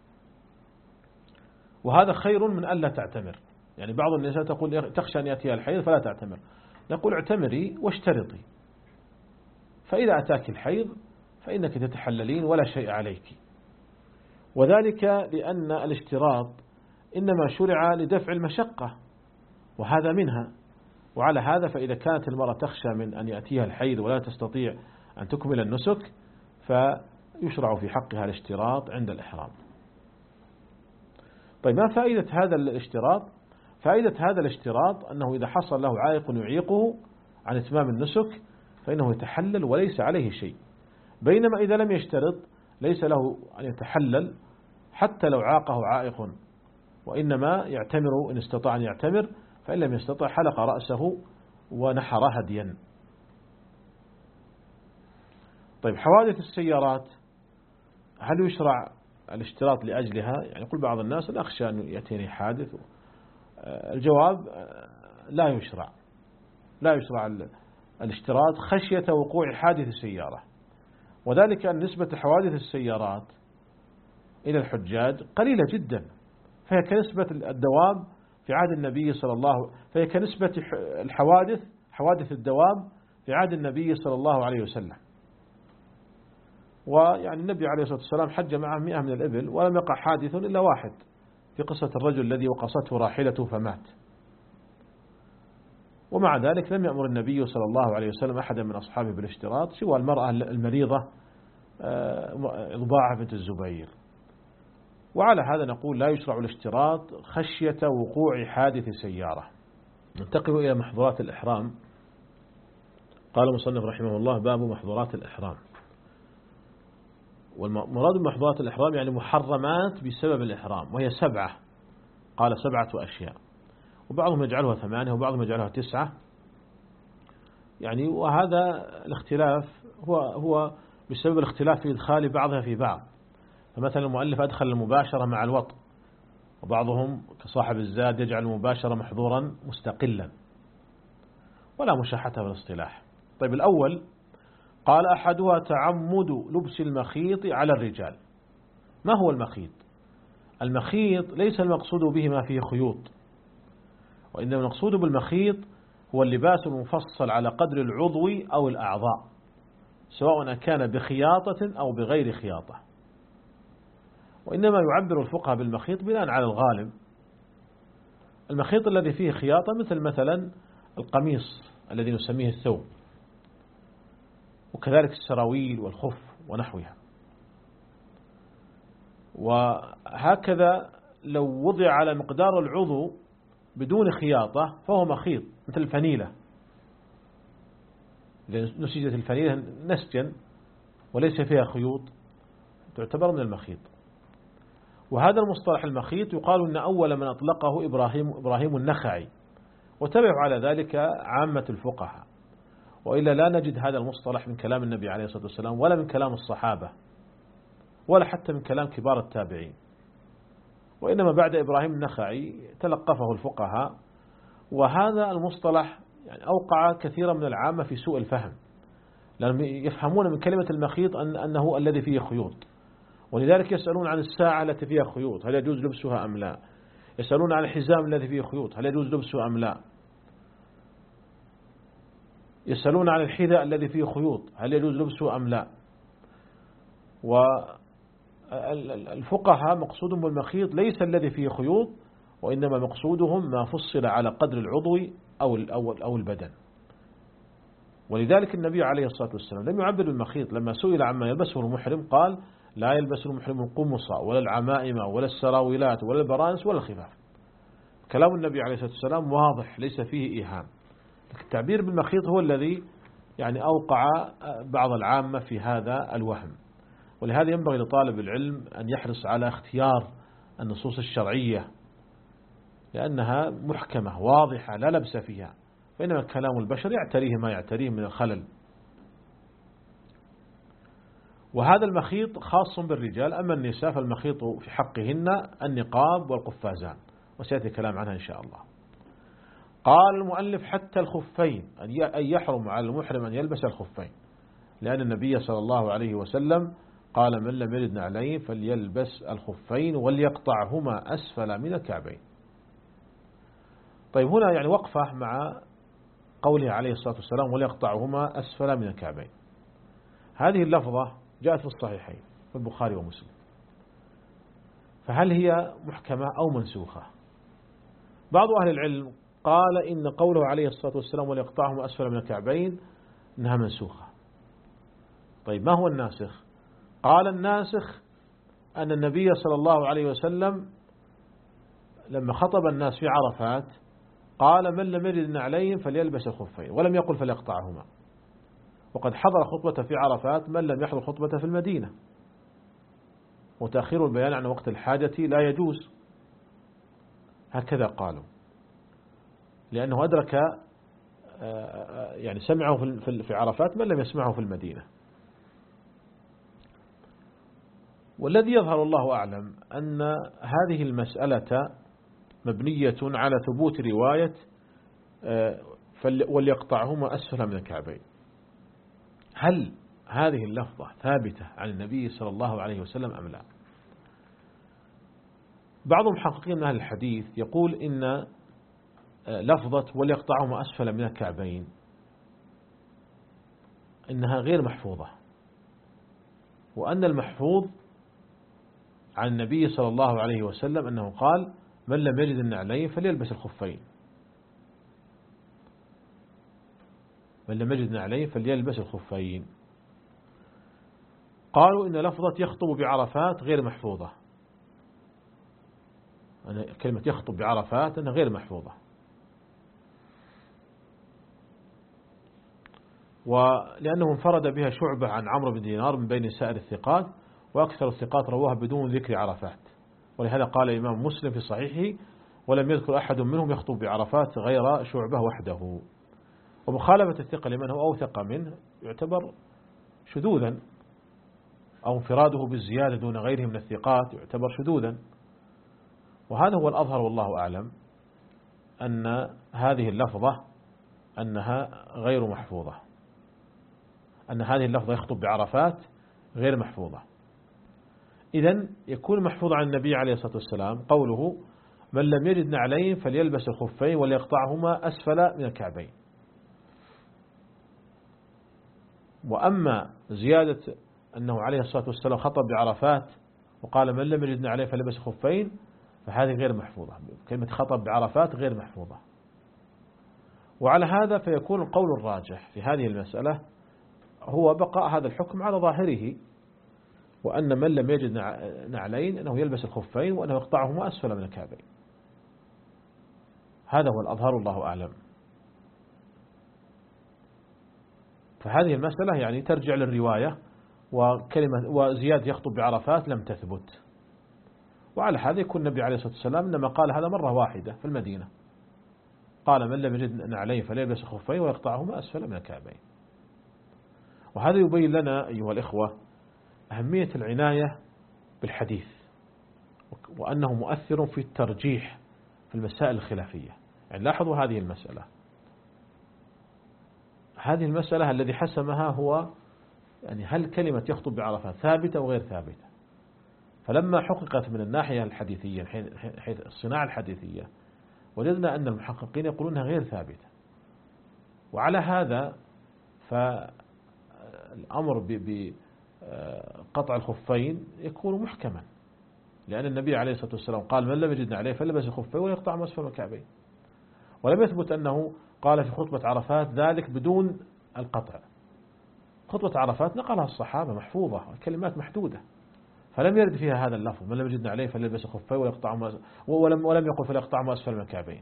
وهذا خير من ألا تعتمر. يعني بعض النساء تقول تخشى أن يأتيها الحيض فلا تعتمر، نقول اعتمري واشترطي، فإذا أتاك الحيض فإنك تتحللين ولا شيء عليك. وذلك لأن الاشتراط إنما شرع لدفع المشقة وهذا منها. وعلى هذا فإذا كانت المرأة تخشى من أن يأتيها الحيض ولا تستطيع أن تكمل النسك فيشرع في حقها الاشتراط عند الإحرام. طيب، ما فائدة هذا الاشتراط؟ فائدة هذا الاشتراط أنه إذا حصل له عائق يعيقه عن إتمام النسك فإنه يتحلل وليس عليه شيء، بينما إذا لم يشترط ليس له أن يتحلل حتى لو عاقه عائق، وإنما يعتمر إن استطاع أن يعتمر، فإن لم يستطع حلق رأسه ونحر هديا. طيب، حوادث السيارات هل يشرع الاشتراط لأجلها؟ يعني يقول بعض الناس أنا أخشى أن يأتيني حادث. الجواب لا يشرع، لا يشرع الاشتراط خشية وقوع حادث السيارة، وذلك أن نسبة حوادث السيارات إلى الحجاج قليلة جدا، فهي كنسبة الدواب في عهد النبي صلى الله فهي كنسبة الحوادث حوادث الدواب في عهد النبي صلى الله عليه وسلم. ويعني النبي عليه الصلاة والسلام حج معه مئة من الإبل ولم يقع حادث إلا واحد في قصة الرجل الذي وقصته راحلته فمات. ومع ذلك لم يأمر النبي صلى الله عليه وسلم أحدا من أصحابه بالاشتراط سوى المرأة المريضة رضاعة بنت الزبير. وعلى هذا نقول لا يشرع الاشتراط خشية وقوع حادث سيارة. ننتقل إلى محظورات الإحرام. قال المصنف رحمه الله: باب محظورات الإحرام. والمراد بمحظورات الإحرام يعني محرمات بسبب الإحرام، وهي سبعة، قال سبعة أشياء، وبعضهم يجعلها ثمانية وبعضهم يجعلها تسعة. يعني وهذا الاختلاف هو هو بسبب الاختلاف في إدخال بعضها في بعض. فمثلا المؤلف أدخل المباشرة مع الوطء، وبعضهم كصاحب الزاد يجعل المباشرة محظورا مستقلا، ولا مشاحة في الاصطلاح. طيب، الأول قال: أحدها تعمد لبس المخيط على الرجال. ما هو المخيط؟ المخيط ليس المقصود به ما فيه خيوط، وإنما المقصود بالمخيط هو اللباس المفصل على قدر العضو أو الأعضاء، سواء كان بخياطة أو بغير خياطة. وإنما يعبر الفقهاء بالمخيط بناء على الغالب. المخيط الذي فيه خياطة مثل مثلا القميص الذي نسميه الثوب، وكذلك السراويل والخف ونحوها. وهكذا لو وضع على مقدار العضو بدون خياطة فهو مخيط، مثل الفنيلة. إذا نسجت الفنيلة نسجا وليس فيها خيوط تعتبر من المخيط. وهذا المصطلح المخيط يقال أن أول من أطلقه إبراهيم, إبراهيم النخعي، وتبعوا على ذلك عامة الفقهاء. وإلا لا نجد هذا المصطلح من كلام النبي عليه الصلاة والسلام، ولا من كلام الصحابة، ولا حتى من كلام كبار التابعين. وإنما بعد إبراهيم النخعي تلقفه الفقهاء، وهذا المصطلح يعني أوقع كثيرا من العامة في سوء الفهم، لأنهم يفهمون من كلمة المخيط أن أنه الذي فيه خيوط، ولذلك يسألون عن الساعة التي فيها خيوط هل يجوز لبسها أم لا، يسألون عن الحزام الذي فيه خيوط هل يجوز لبسه أم لا. يسألون عن الحذاء الذي فيه خيوط هل يجوز لبسه أم لا. والفقهاء مقصودهم بالمخيط ليس الذي فيه خيوط، وإنما مقصودهم ما فصل على قدر العضو أو أو البدن. ولذلك النبي عليه الصلاة والسلام لم يعبر بالمخيط لما سئل عما يلبسه المحرم، قال لا يلبس المحرم القمصة ولا العمائم ولا السراويلات ولا البرانس ولا الخفاف. كلام النبي عليه الصلاة والسلام واضح ليس فيه إيهام. التعبير بالمخيط هو الذي يعني أوقع بعض العامة في هذا الوهم. ولهذا ينبغي لطالب العلم أن يحرص على اختيار النصوص الشرعية، لأنها محكمة واضحة لا لبس فيها، فإنما كلام البشر يعتريه ما يعتريه من الخلل. وهذا المخيط خاص بالرجال، أما النساء فالمخيط في حقهن النقاب والقفازان، وسيأتي كلام عنها إن شاء الله. قال المؤلف حتى الخفين، أن يحرم على المحرم أن يلبس الخفين، لأن النبي صلى الله عليه وسلم قال من لم يجد نعلين فليلبس الخفين وليقطعهما أسفل من الكعبين. طيب هنا يعني وقفة مع قوله عليه الصلاة والسلام وليقطعهما أسفل من الكعبين. هذه اللفظة جاءت في الصحيحين في البخاري ومسلم، فهل هي محكمة أو منسوخة؟ بعض أهل العلم قال إن قوله عليه الصلاة والسلام وليقطعهما أسفل من الكعبين إنها منسوخة. طيب ما هو الناسخ؟ قال الناسخ أن النبي صلى الله عليه وسلم لما خطب الناس في عرفات قال من لم يجد نعلين فليلبس الخفين، ولم يقل فليقطعهما. وقد حضر خطبة في عرفات من لم يحضر خطبة في المدينة، وتأخير البيان عن وقت الحاجة لا يجوز، هكذا قالوا، لأنه أدرك يعني سمعه في عرفات من لم يسمعه في المدينة. والذي يظهر الله أعلم أن هذه المسألة مبنية على ثبوت رواية وليقطعهما أسفل من الكعبين. هل هذه اللفظة ثابتة عن النبي صلى الله عليه وسلم أم لا؟ بعض محققين من أهل الحديث يقول إن لفظة وليقطعهما أسفل من الكعبين إنها غير محفوظة، وأن المحفوظ عن النبي صلى الله عليه وسلم أنه قال من لم يجد النعلين فليلبس الخفين، من لم يجد النعلين فليلبس الخفين. قالوا إن لفظة يخطب بعرفات غير محفوظة، أن كلمة يخطب بعرفات أنها غير محفوظة، ولأنه انفرد بها شعبة عن عمرو بن دينار من بين سائر الثقات، وأكثر الثقات رواها بدون ذكر عرفات. ولهذا قال الإمام مسلم في صحيحه ولم يذكر أحد منهم يخطب بعرفات غير شعبة وحده. ومخالفة الثقة لمن هو أوثق منه يعتبر شذوذا، أو انفراده بالزيادة دون غيره من الثقات يعتبر شذوذا. وهذا هو الأظهر والله أعلم، أن هذه اللفظة أنها غير محفوظة، أن هذه اللفظة يخطب بعرفات غير محفوظة. إذن يكون محفوظ عن النبي عليه الصلاة والسلام قوله من لم يجد نعلين فليلبس الخفين وليقطعهما أسفل من الكعبين. وأما زيادة أنه عليه الصلاة والسلام خطب بعرفات وقال من لم يجد نعلين فليلبس الخفين، فهذه غير محفوظة، كلمة خطب بعرفات غير محفوظة. وعلى هذا فيكون القول الراجح في هذه المسألة هو بقاء هذا الحكم على ظاهره، وأن من لم يجد نعلين أنه يلبس الخفين وأنه يقطعهما أسفل من الكعبين. هذا هو الأظهر الله أعلم. فهذه المسألة يعني ترجع للرواية، وكلمة وزيادة يخطب بعرفات لم تثبت. وعلى هذا يكون النبي عليه الصلاة والسلام لما قال هذا مرة واحدة في المدينة، قال من لم يجد نعلين فليلبس الخفين ويقطعهما أسفل من الكعبين. وهذا يبين لنا أيها الإخوة أهمية العناية بالحديث، وأنه مؤثر في الترجيح في المسائل الخلافية. يعني لاحظوا هذه المسألة، هذه المسألة الذي حسمها هو يعني هل كلمة يخطب بعرفات ثابتة أو غير ثابتة. فلما حققت من الناحية الحديثية حيث الصناعة الحديثية وجدنا أن المحققين يقولونها غير ثابتة. وعلى هذا فالأمر بقطع الخفين يكون محكما، لأن النبي عليه الصلاة والسلام قال من لم يجد عليه فلبس الخفين ويقطع ما أسفل الكعبين، ولم يثبت أنه قال في خطبة عرفات ذلك بدون القطع. خطبة عرفات نقلها الصحابة محفوظة، الكلمات محدودة، فلم يرد فيها هذا اللفظ من لم يجد عليه فليلبس خفين ويقطع ما ولم ولم يقل فليقطع ما أسفل من الكعبين.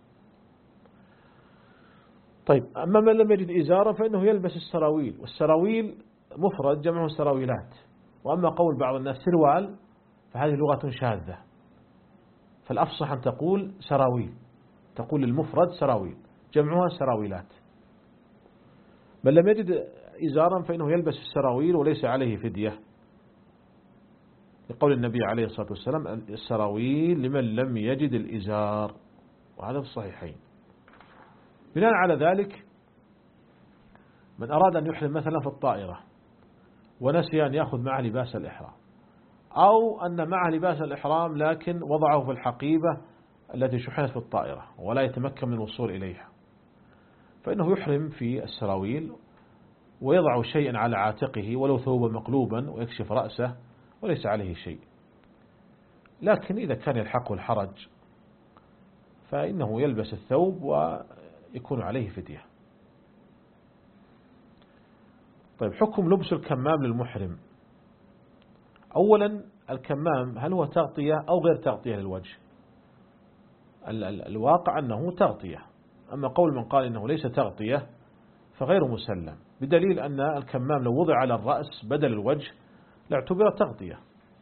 طيب، أما من لم يجد إزارا فإنه يلبس السراويل، والسراويل مفرد جمعه سراويلات، وأما قول بعض الناس سروال فهذه لغة شاذة، فالأفصح أن تقول سراويل، تقول المفرد سراويل جمعها سراويلات. من لم يجد إزارا فإنه يلبس السراويل وليس عليه فدية، لقول النبي عليه الصلاة والسلام السراويل لمن لم يجد الإزار، وهذا في الصحيحين. بناء على ذلك من أراد أن يحرم مثلا في الطائرة ونسي أن يأخذ معه لباس الإحرام، أو أن معه لباس الإحرام لكن وضعه في الحقيبة التي شحنت في الطائرة ولا يتمكن من الوصول إليها، فإنه يحرم في السراويل ويضع شيئا على عاتقه ولو ثوبا مقلوبا ويكشف رأسه وليس عليه شيء. لكن إذا كان يلحقه الحرج فإنه يلبس الثوب ويكون عليه فدية. طيب، حكم لبس الكمام للمحرم. أولا، الكمام هل هو تغطية أو غير تغطية للوجه؟ الواقع أنه تغطية، أما قول من قال إنه ليس تغطية فغير مسلم، بدليل أن الكمام لو وضع على الرأس بدل الوجه لاعتبر تغطية.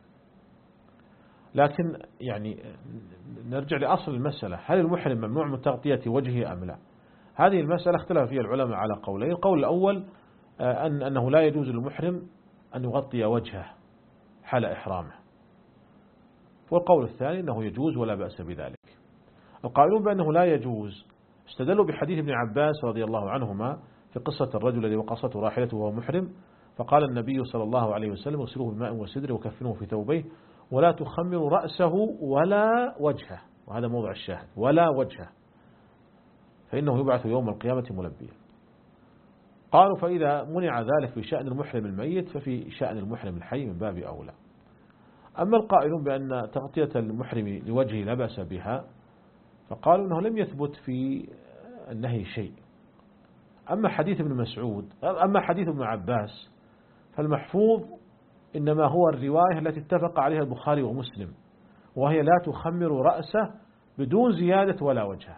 لكن يعني نرجع لأصل المسألة، هل المحرم ممنوع من تغطية وجهه أم لا؟ هذه المسألة اختلف فيها العلماء على قولين. القول الأول أن أنه لا يجوز للمحرم أن يغطي وجهه حال إحرامه، والقول الثاني أنه يجوز ولا بأس بذلك. القائلون بأنه لا يجوز استدلوا بحديث ابن عباس رضي الله عنهما في قصة الرجل الذي وقصته راحلته وهو محرم، فقال النبي صلى الله عليه وسلم اغسلوه بماء وسدر وكفنوه في ثوبيه ولا تخمروا رأسه ولا وجهه، وهذا موضع الشاهد، ولا وجهه، فإنه يبعث يوم القيامة ملبيا. قالوا فإذا منع ذلك في شأن المحرم الميت ففي شأن المحرم الحي من باب أولى. أما القائلون بأن تغطية المحرم لوجهه لا بأس بها فقالوا أنه لم يثبت في النهي شيء. أما حديث ابن مسعود أما حديث ابن عباس فالمحفوظ إنما هو الرواية التي اتفق عليها البخاري ومسلم، وهي لا تخمر رأسه بدون زيادة ولا وجهه.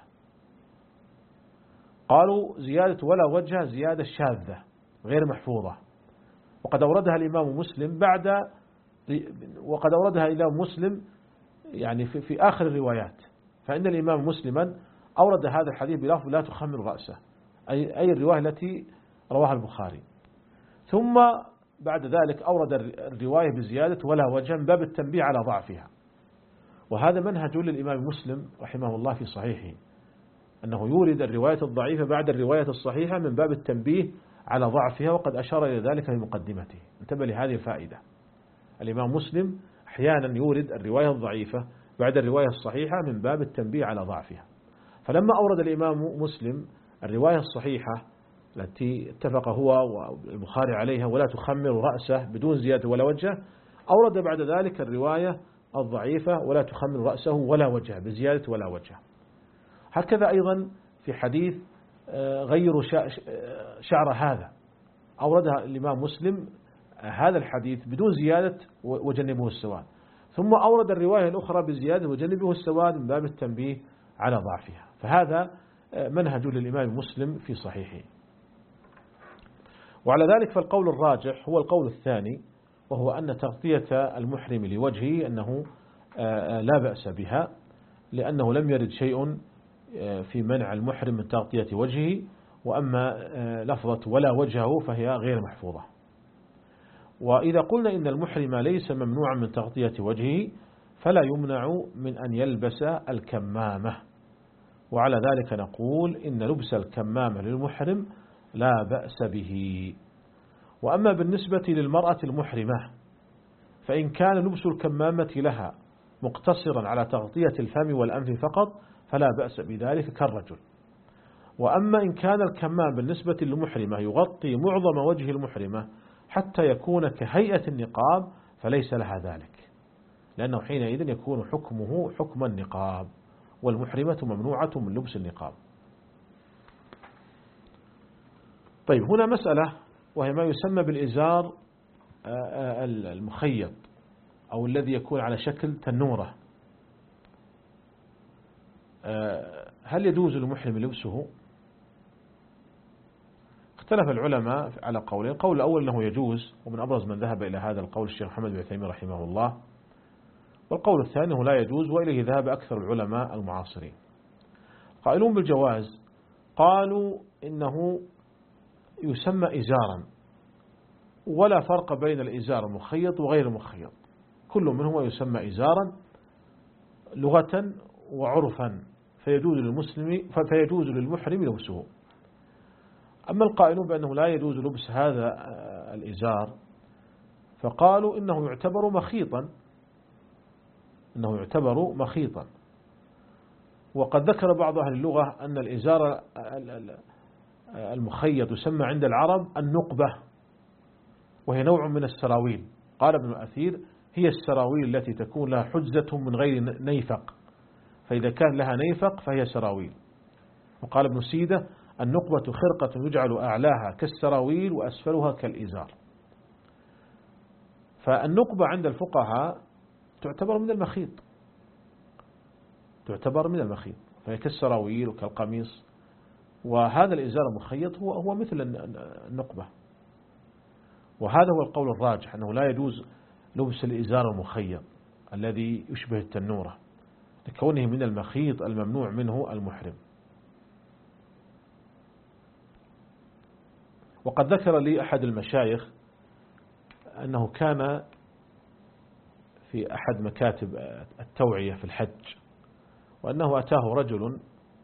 قالوا زيادة ولا وجهه زيادة شاذة غير محفوظة، وقد أوردها الإمام مسلم بعد وقد أوردها الإمام مسلم يعني في, في آخر الروايات، فإن الإمام مسلما أورد هذا الحديث بلفظ لا تخمر رأسه، أي, أي الرواية التي رواها البخاري، ثم بعد ذلك أورد الرواية بزيادة ولا وجه من باب التنبيه على ضعفها. وهذا منهج للإمام مسلم رحمه الله في صحيحه، أنه يورد الرواية الضعيفة بعد الرواية الصحيحة من باب التنبيه على ضعفها، وقد أشار إلى ذلك في مقدمته. انتبه لهذه الفائدة، الإمام مسلم أحيانا يورد الرواية الضعيفة بعد الرواية الصحيحة من باب التنبيه على ضعفها. فلما أورد الإمام مسلم الرواية الصحيحة التي اتفق هو والبخاري عليها ولا تخمر رأسه بدون زيادة ولا وجه، أورد بعد ذلك الرواية الضعيفة ولا تخمر رأسه ولا وجه بزيادة ولا وجه. هكذا أيضا في حديث غير شعر هذا أوردها الإمام مسلم هذا الحديث بدون زيادة وجنبه السواد، ثم أورد الرواية الأخرى بزيادة وجنبه السواد من باب التنبيه على ضعفها. فهذا منهج للإمام مسلم في صحيحه. وعلى ذلك فالقول الراجح هو القول الثاني، وهو أن تغطية المحرم لوجهه أنه لا بأس بها، لأنه لم يرد شيء في منع المحرم من تغطية وجهه، وأما لفظة ولا وجهه فهي غير محفوظة. وإذا قلنا إن المحرم ليس ممنوعا من تغطية وجهه فلا يمنع من أن يلبس الكمامة، وعلى ذلك نقول إن لبس الكمامة للمحرم لا بأس به. وأما بالنسبة للمرأة المحرمة فإن كان لبس الكمامة لها مقتصرا على تغطية الفم والأنف فقط فلا بأس بذلك كالرجل. وأما إن كان الكمام بالنسبة للمحرمة يغطي معظم وجه المحرمة حتى يكون كهيئة النقاب فليس لها ذلك، لأنه حينئذ يكون حكمه حكم النقاب، والمحرمة ممنوعة من لبس النقاب. طيب هنا مسألة وهي ما يسمى بالإزار المخيط أو الذي يكون على شكل تنورة. هل يجوز للمحرم لبسه؟ اختلف العلماء على قولين. القول الأول أنه يجوز، ومن أبرز من ذهب إلى هذا القول الشيخ محمد بن عثيمين رحمه الله. والقول الثاني أنه لا يجوز، وإليه ذهب أكثر العلماء المعاصرين. قائلون بالجواز قالوا إنه يسمى إزارا، ولا فرق بين الإزار المخيط وغير المخيط، كل منهما يسمى إزارا لغة وعرفا، فيجوز للمسلم فيجوز للمحرم لبسه. أما القائلون بأنه لا يجوز لبس هذا الإزار فقالوا إنه يعتبر مخيطا إنه يعتبر مخيطا وقد ذكر بعض أهل اللغة أن الإزار المخيط يسمى عند العرب النقبة، وهي نوع من السراويل. قال ابن الأثير: هي السراويل التي تكون لها حجزة من غير نيفق، فإذا كان لها نيفق فهي سراويل. وقال ابن سيدة: النقبة خرقة يجعل أعلاها كالسراويل وأسفلها كالإزار. فالنقبة عند الفقهاء تعتبر من المخيط تعتبر من المخيط فهي كالسراويل وكالقميص، وهذا الإزار المخيط هو هو مثل النقبة. وهذا هو القول الراجح، أنه لا يجوز لبس الإزار المخيط الذي يشبه التنورة لكونه من المخيط الممنوع منه المحرم. وقد ذكر لي أحد المشايخ أنه كان في أحد مكاتب التوعية في الحج، وأنه أتاه رجل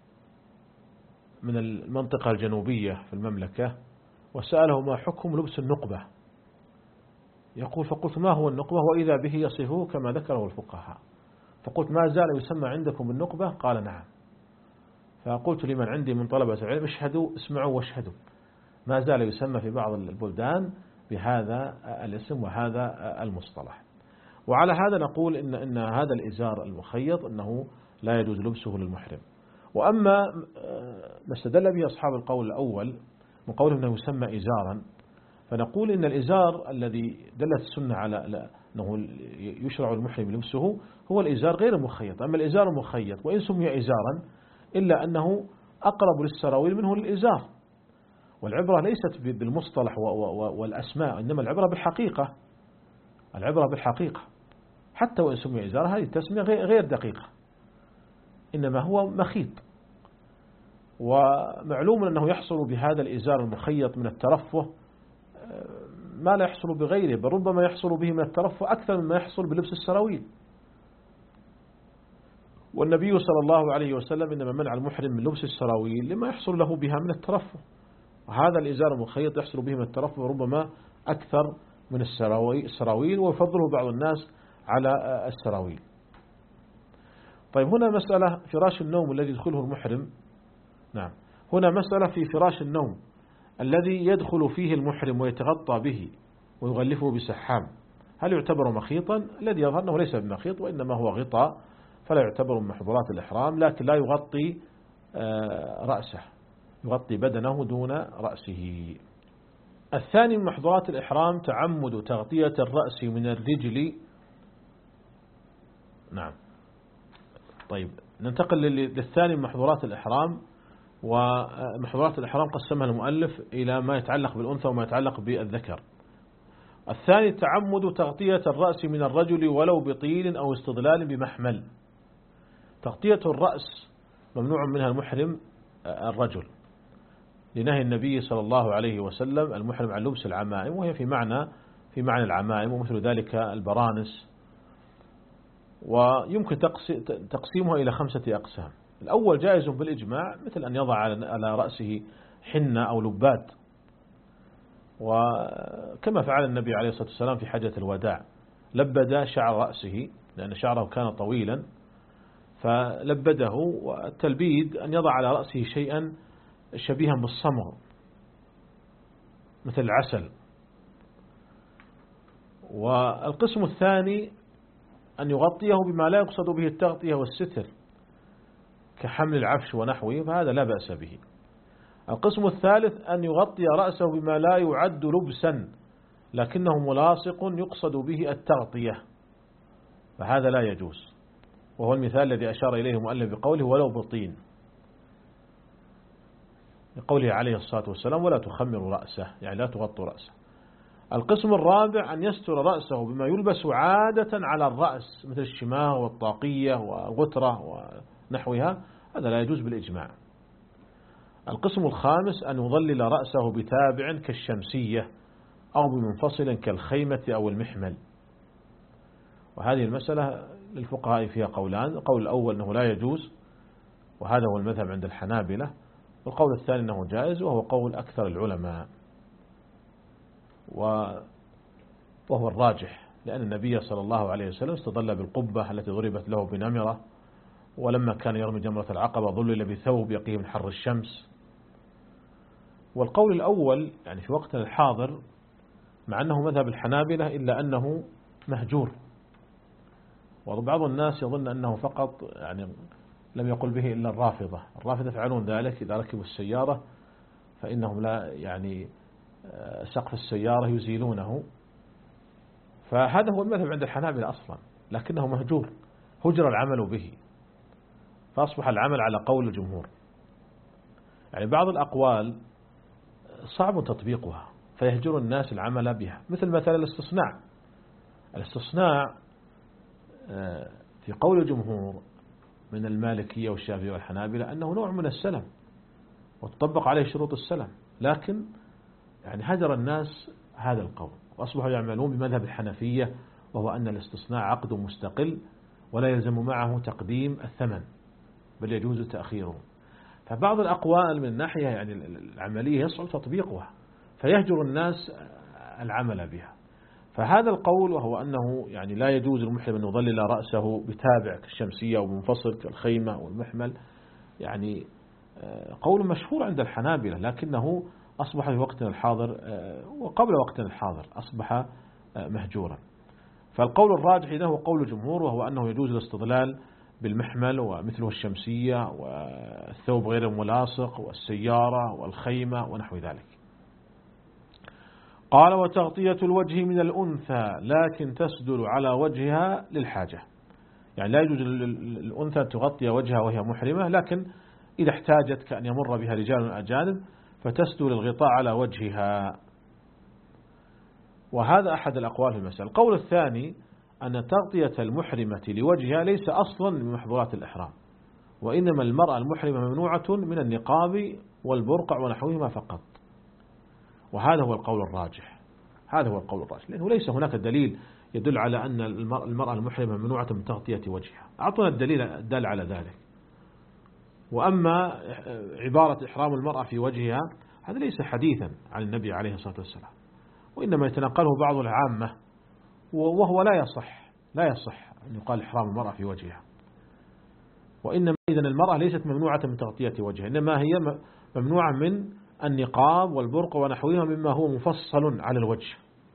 من المنطقة الجنوبية في المملكة وسأله ما حكم لبس النقبة. يقول: فقلت: ما هو النقبة؟ وإذا به يصفه كما ذكره الفقهاء. فقلت: ما زال يسمى عندكم النقبة؟ قال: نعم. فقلت لمن عندي من طلبة العلم: اشهدوا اسمعوا واشهدوا، ما زال يسمى في بعض البلدان بهذا الاسم وهذا المصطلح. وعلى هذا نقول إن, إن هذا الإزار المخيط أنه لا يجوز لبسه للمحرم. وأما ما استدل به أصحاب القول الأول من قوله أنه يسمى إزارا، فنقول إن الإزار الذي دلت السنة على أنه يشرع المحرم لبسه هو الإزار غير المخيط. أما الإزار المخيط وإن سمي إزارا إلا أنه أقرب للسراويل منه للإزار، والعبرة ليست بالمصطلح والأسماء، إنما العبرة بالحقيقة العبرة بالحقيقة حتى وإن سمي إزار هذه التسمية غير دقيقة، إنما هو مخيط. ومعلوم أنه يحصل بهذا الإزار المخيط من الترفه ما لا يحصل بغيره، بل ربما يحصل به من الترفه أكثر مما يحصل بلبس السراويل. والنبي صلى الله عليه وسلم إنما منع المحرم من لبس السراويل لما يحصل له بها من الترفه، وهذا الإزار المخيط يحصل به من الترفه ربما أكثر من السراويل، ويفضله بعض الناس على السراويل. طيب هنا مسألة فراش النوم الذي يدخله المحرم. نعم، هنا مسألة في فراش النوم الذي يدخل فيه المحرم ويتغطى به ويغلفه بسحام، هل يعتبر مخيطا؟ الذي يظهر أنه ليس بمخيط وإنما هو غطاء، فلا يعتبر من محظورات الإحرام، لكن لا يغطي رأسه، يغطي بدنه دون رأسه. الثاني من محظورات الإحرام تعمد تغطية الرأس من الرجل. نعم. طيب ننتقل للثاني من محظورات الإحرام. ومحظورات الإحرام قسمها المؤلف إلى ما يتعلق بالأنثى وما يتعلق بالذكر. الثاني تعمد تغطية الرأس من الرجل ولو بطيل أو استظلال بمحمل. تغطية الرأس ممنوع منها المحرم الرجل لنهي النبي صلى الله عليه وسلم المحرم عن لبس العمائم، وهي في معنى في معنى العمائم، ومثل ذلك البرانس. ويمكن تقسيمها إلى خمسة أقسام. الأول جائز بالإجماع، مثل أن يضع على رأسه حنة أو لبات، وكما فعل النبي عليه الصلاة والسلام في حجة الوداع، لبد شعر رأسه لأن شعره كان طويلا فلبده. والتلبيد أن يضع على رأسه شيئا شبيها بالصمغ مثل العسل. والقسم الثاني أن يغطيه بما لا يقصد به التغطية والستر كحمل العفش ونحوه، فهذا لا بأس به. القسم الثالث أن يغطي رأسه بما لا يعد لبسا لكنه ملاصق يقصد به التغطية، فهذا لا يجوز، وهو المثال الذي أشار إليه المؤلف بقوله ولو بطين، لقوله عليه الصلاة والسلام ولا تخمروا رأسه، يعني لا تغطوا رأسه. القسم الرابع أن يستر رأسه بما يلبس عادة على الرأس مثل الشماغ والطاقية وغترة ونحوها، هذا لا يجوز بالإجماع. القسم الخامس أن يظلل رأسه بتابع كالشمسية أو بمنفصل كالخيمة أو المحمل، وهذه المسألة للفقهاء فيها قولان. القول الأول أنه لا يجوز، وهذا هو المذهب عند الحنابلة، والقول الثاني أنه جائز، وهو قول أكثر العلماء، وهو الراجح، لأن النبي صلى الله عليه وسلم استظل بالقبة التي ضربت له بنمرة، ولما كان يرمي جمرة العقبة ظلل بثوب يقيه من حر الشمس. والقول الأول يعني في وقتنا الحاضر مع أنه مذهب الحنابلة إلا أنه مهجور، وبعض الناس يظن أنه فقط يعني لم يقل به إلا الرافضة. الرافضة يفعلون ذلك إذا ركبوا السيارة فإنهم لا يعني سقف السيارة يزيلونه، فهذا هو المذهب عند الحنابلة أصلا، لكنه مهجور، هجر العمل به، فأصبح العمل على قول الجمهور. يعني بعض الأقوال صعب تطبيقها فيهجر الناس العمل بها، مثل مثلا الاستصناع. الاستصناع في قول الجمهور من المالكية والشافعية والحنابلة أنه نوع من السلم وتطبق عليه شروط السلم، لكن يعني هجر الناس هذا القول وأصبحوا يعملون بمذهب الحنفية، وهو أن الاستصناع عقد مستقل ولا يلزم معه تقديم الثمن بل يجوز تأخيره. فبعض الأقوال من الناحية يعني العملية يصعب تطبيقها فيهجر الناس العمل بها. فهذا القول وهو أنه يعني لا يجوز للمحرم أن يظلل رأسه بتابع كالشمسية ومنفصل كالخيمة والمحمل، يعني قول مشهور عند الحنابلة، لكنه أصبح في وقتنا الحاضر وقبل وقتنا الحاضر أصبح مهجورا. فالقول الراجح إذا هو قول الجمهور، وهو أنه يجوز الاستظلال بالمحمل ومثله الشمسية والثوب غير الملاصق والسيارة والخيمة ونحو ذلك. قال وتغطية الوجه من الأنثى لكن تسدل على وجهها للحاجة، يعني لا يجوز للأنثى تغطي وجهها وهي محرمة، لكن إذا احتاجت كأن يمر بها رجال أجانب فتسدل الغطاء على وجهها، وهذا أحد الأقوال في المسألة. القول الثاني أن تغطية المحرمة لوجهها ليس أصلا من محظورات الإحرام، وإنما المرأة المحرمة ممنوعة من النقاب والبرقع ونحوهما فقط، وهذا هو القول الراجح. هذا هو القول الراجح لأنه ليس هناك دليل يدل على أن المرأة المحرمة ممنوعة من تغطية وجهها، أعطونا الدليل الدال على ذلك. وأما عبارة إحرام المرأة في وجهها هذا ليس حديثا عن النبي عليه الصلاة والسلام، وإنما يتنقله بعض العامة، وهو لا يصح لا يصح أن يقال إحرام المرأة في وجهها. وإنما إذن المرأة ليست ممنوعة من تغطية وجهها، إنما هي ممنوعة من النقاب والبرق ونحوها مما هو مفصل على الوجه،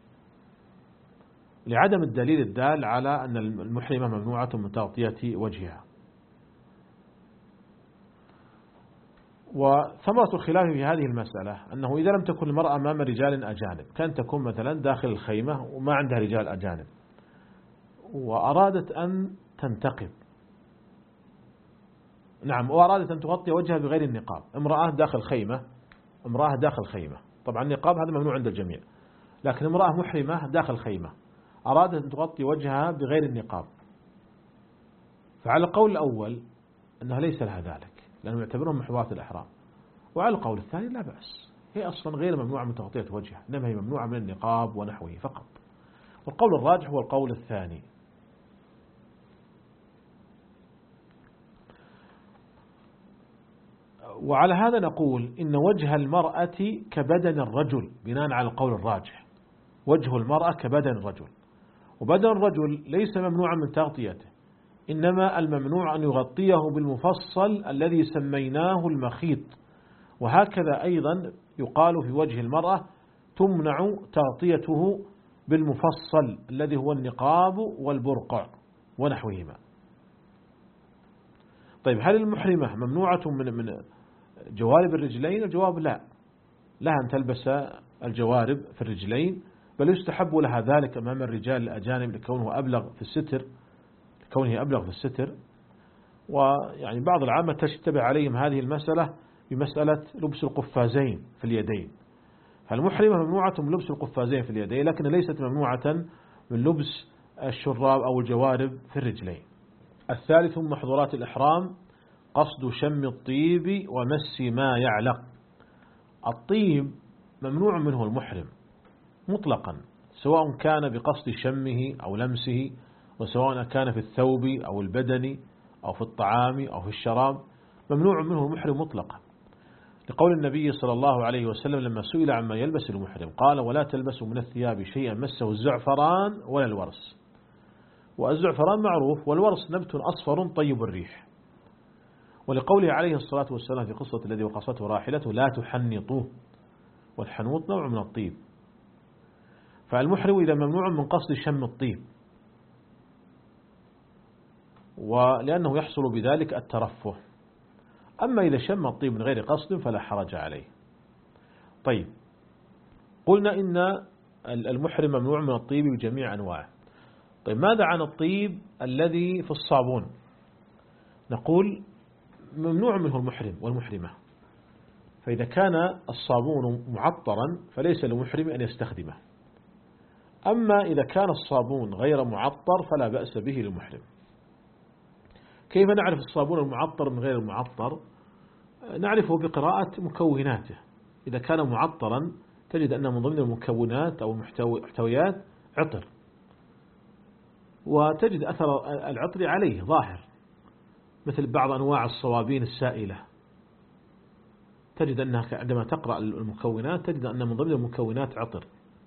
لعدم الدليل الدال على أن المحرمة ممنوعة من تغطية وجهها. وثمرة الخلاف في هذه المسألة أنه إذا لم تكن المرأة أمام رجال أجانب، كان تكون مثلا داخل الخيمة وما عندها رجال أجانب وأرادت أن تنتقب، نعم، وأرادت أن تغطي وجهها بغير النقاب، امرأة داخل خيمة امرأة داخل خيمة، طبعا النقاب هذا ممنوع عند الجميع، لكن امرأة محرمة داخل خيمة أرادت أن تغطي وجهها بغير النقاب، فعلى القول الأول أنها ليس لها ذلك لأنه يعتبرهم محظورات الإحرام، وعلى القول الثاني لا بأس، هي أصلا غير ممنوعة من تغطية وجهها، إنما هي ممنوعة من النقاب ونحوه فقط. والقول الراجح هو القول الثاني. وعلى هذا نقول إن وجه المرأة كبدن الرجل بناء على القول الراجح، وجه المرأة كبدن الرجل، وبدن الرجل ليس ممنوعا من تغطيته، إنما الممنوع أن يغطيه بالمفصل الذي سميناه المخيط، وهكذا أيضا يقال في وجه المرأة تمنع تغطيته بالمفصل الذي هو النقاب والبرقع ونحوهما. طيب هل المحرمة ممنوعة من من جوارب الرجلين؟ الجواب لا، لها أن تلبس الجوارب في الرجلين، بل يستحب لها ذلك أمام الرجال الأجانب لكونه أبلغ في الستر لكونه أبلغ في الستر. ويعني بعض العامة تشتبه عليهم هذه المسألة بمسألة لبس القفازين في اليدين، فالمحرمة ممنوعة من لبس القفازين في اليدين، لكن ليست ممنوعة من لبس الشراب أو الجوارب في الرجلين. الثالث من محظورات الإحرام قصد شم الطيب ومس ما يعلق. الطيب ممنوع منه المحرم مطلقا، سواء كان بقصد شمه أو لمسه، وسواء كان في الثوب أو البدن أو في الطعام أو في الشراب، ممنوع منه المحرم مطلقا، لقول النبي صلى الله عليه وسلم لما سئل عما يلبس المحرم قال: ولا تلبسوا من الثياب شيئا مسه الزعفران ولا الورس. والزعفران معروف، والورس نبت أصفر طيب الريح. ولقوله عليه الصلاة والسلام في قصة الذي وقصته راحلته: لا تحنطوه، والحنوط نوع من الطيب. فالمحرم إذا ممنوع من قصد شم الطيب، ولأنه يحصل بذلك الترفه. أما إذا شم الطيب من غير قصد فلا حرج عليه. طيب، قلنا إن المحرم ممنوع من الطيب بجميع أنواعه. طيب، ماذا عن الطيب الذي في الصابون؟ نقول ممنوع منه المحرم والمحرمة. فإذا كان الصابون معطرا فليس للمحرم أن يستخدمه، أما إذا كان الصابون غير معطر فلا بأس به للمحرم. كيف نعرف الصابون المعطر من غير المعطر؟ نعرفه بقراءة مكوناته. إذا كان معطرا تجد أن من ضمن المكونات أو المحتويات عطر، وتجد أثر العطر عليه ظاهر، مثل بعض أنواع الصوابين السائلة، تجد أنها عندما تقرأ المكونات تجد أن من ضمن المكونات عطر.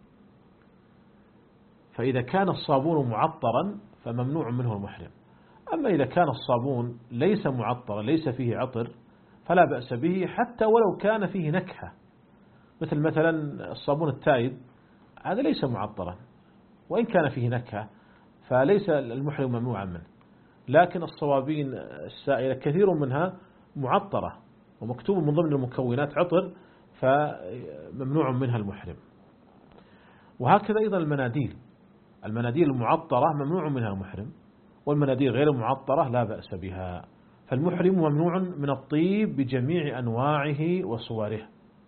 فإذا كان الصابون معطرا فممنوع منه المحرم. أما إذا كان الصابون ليس معطرا ليس فيه عطر فلا بأس به، حتى ولو كان فيه نكهة، مثل مثلا الصابون التائب، هذا ليس معطرا وإن كان فيه نكهة فليس المحرم ممنوعا منه. لكن الصوابين السائلة كثير منها معطرة ومكتوب من ضمن المكونات عطر، فممنوع منها المحرم. وهكذا أيضا المناديل المناديل المعطرة ممنوع منها المحرم، والمناديل غير المعطرة لا بأس بها. فالمحرم ممنوع من الطيب بجميع أنواعه وصوره.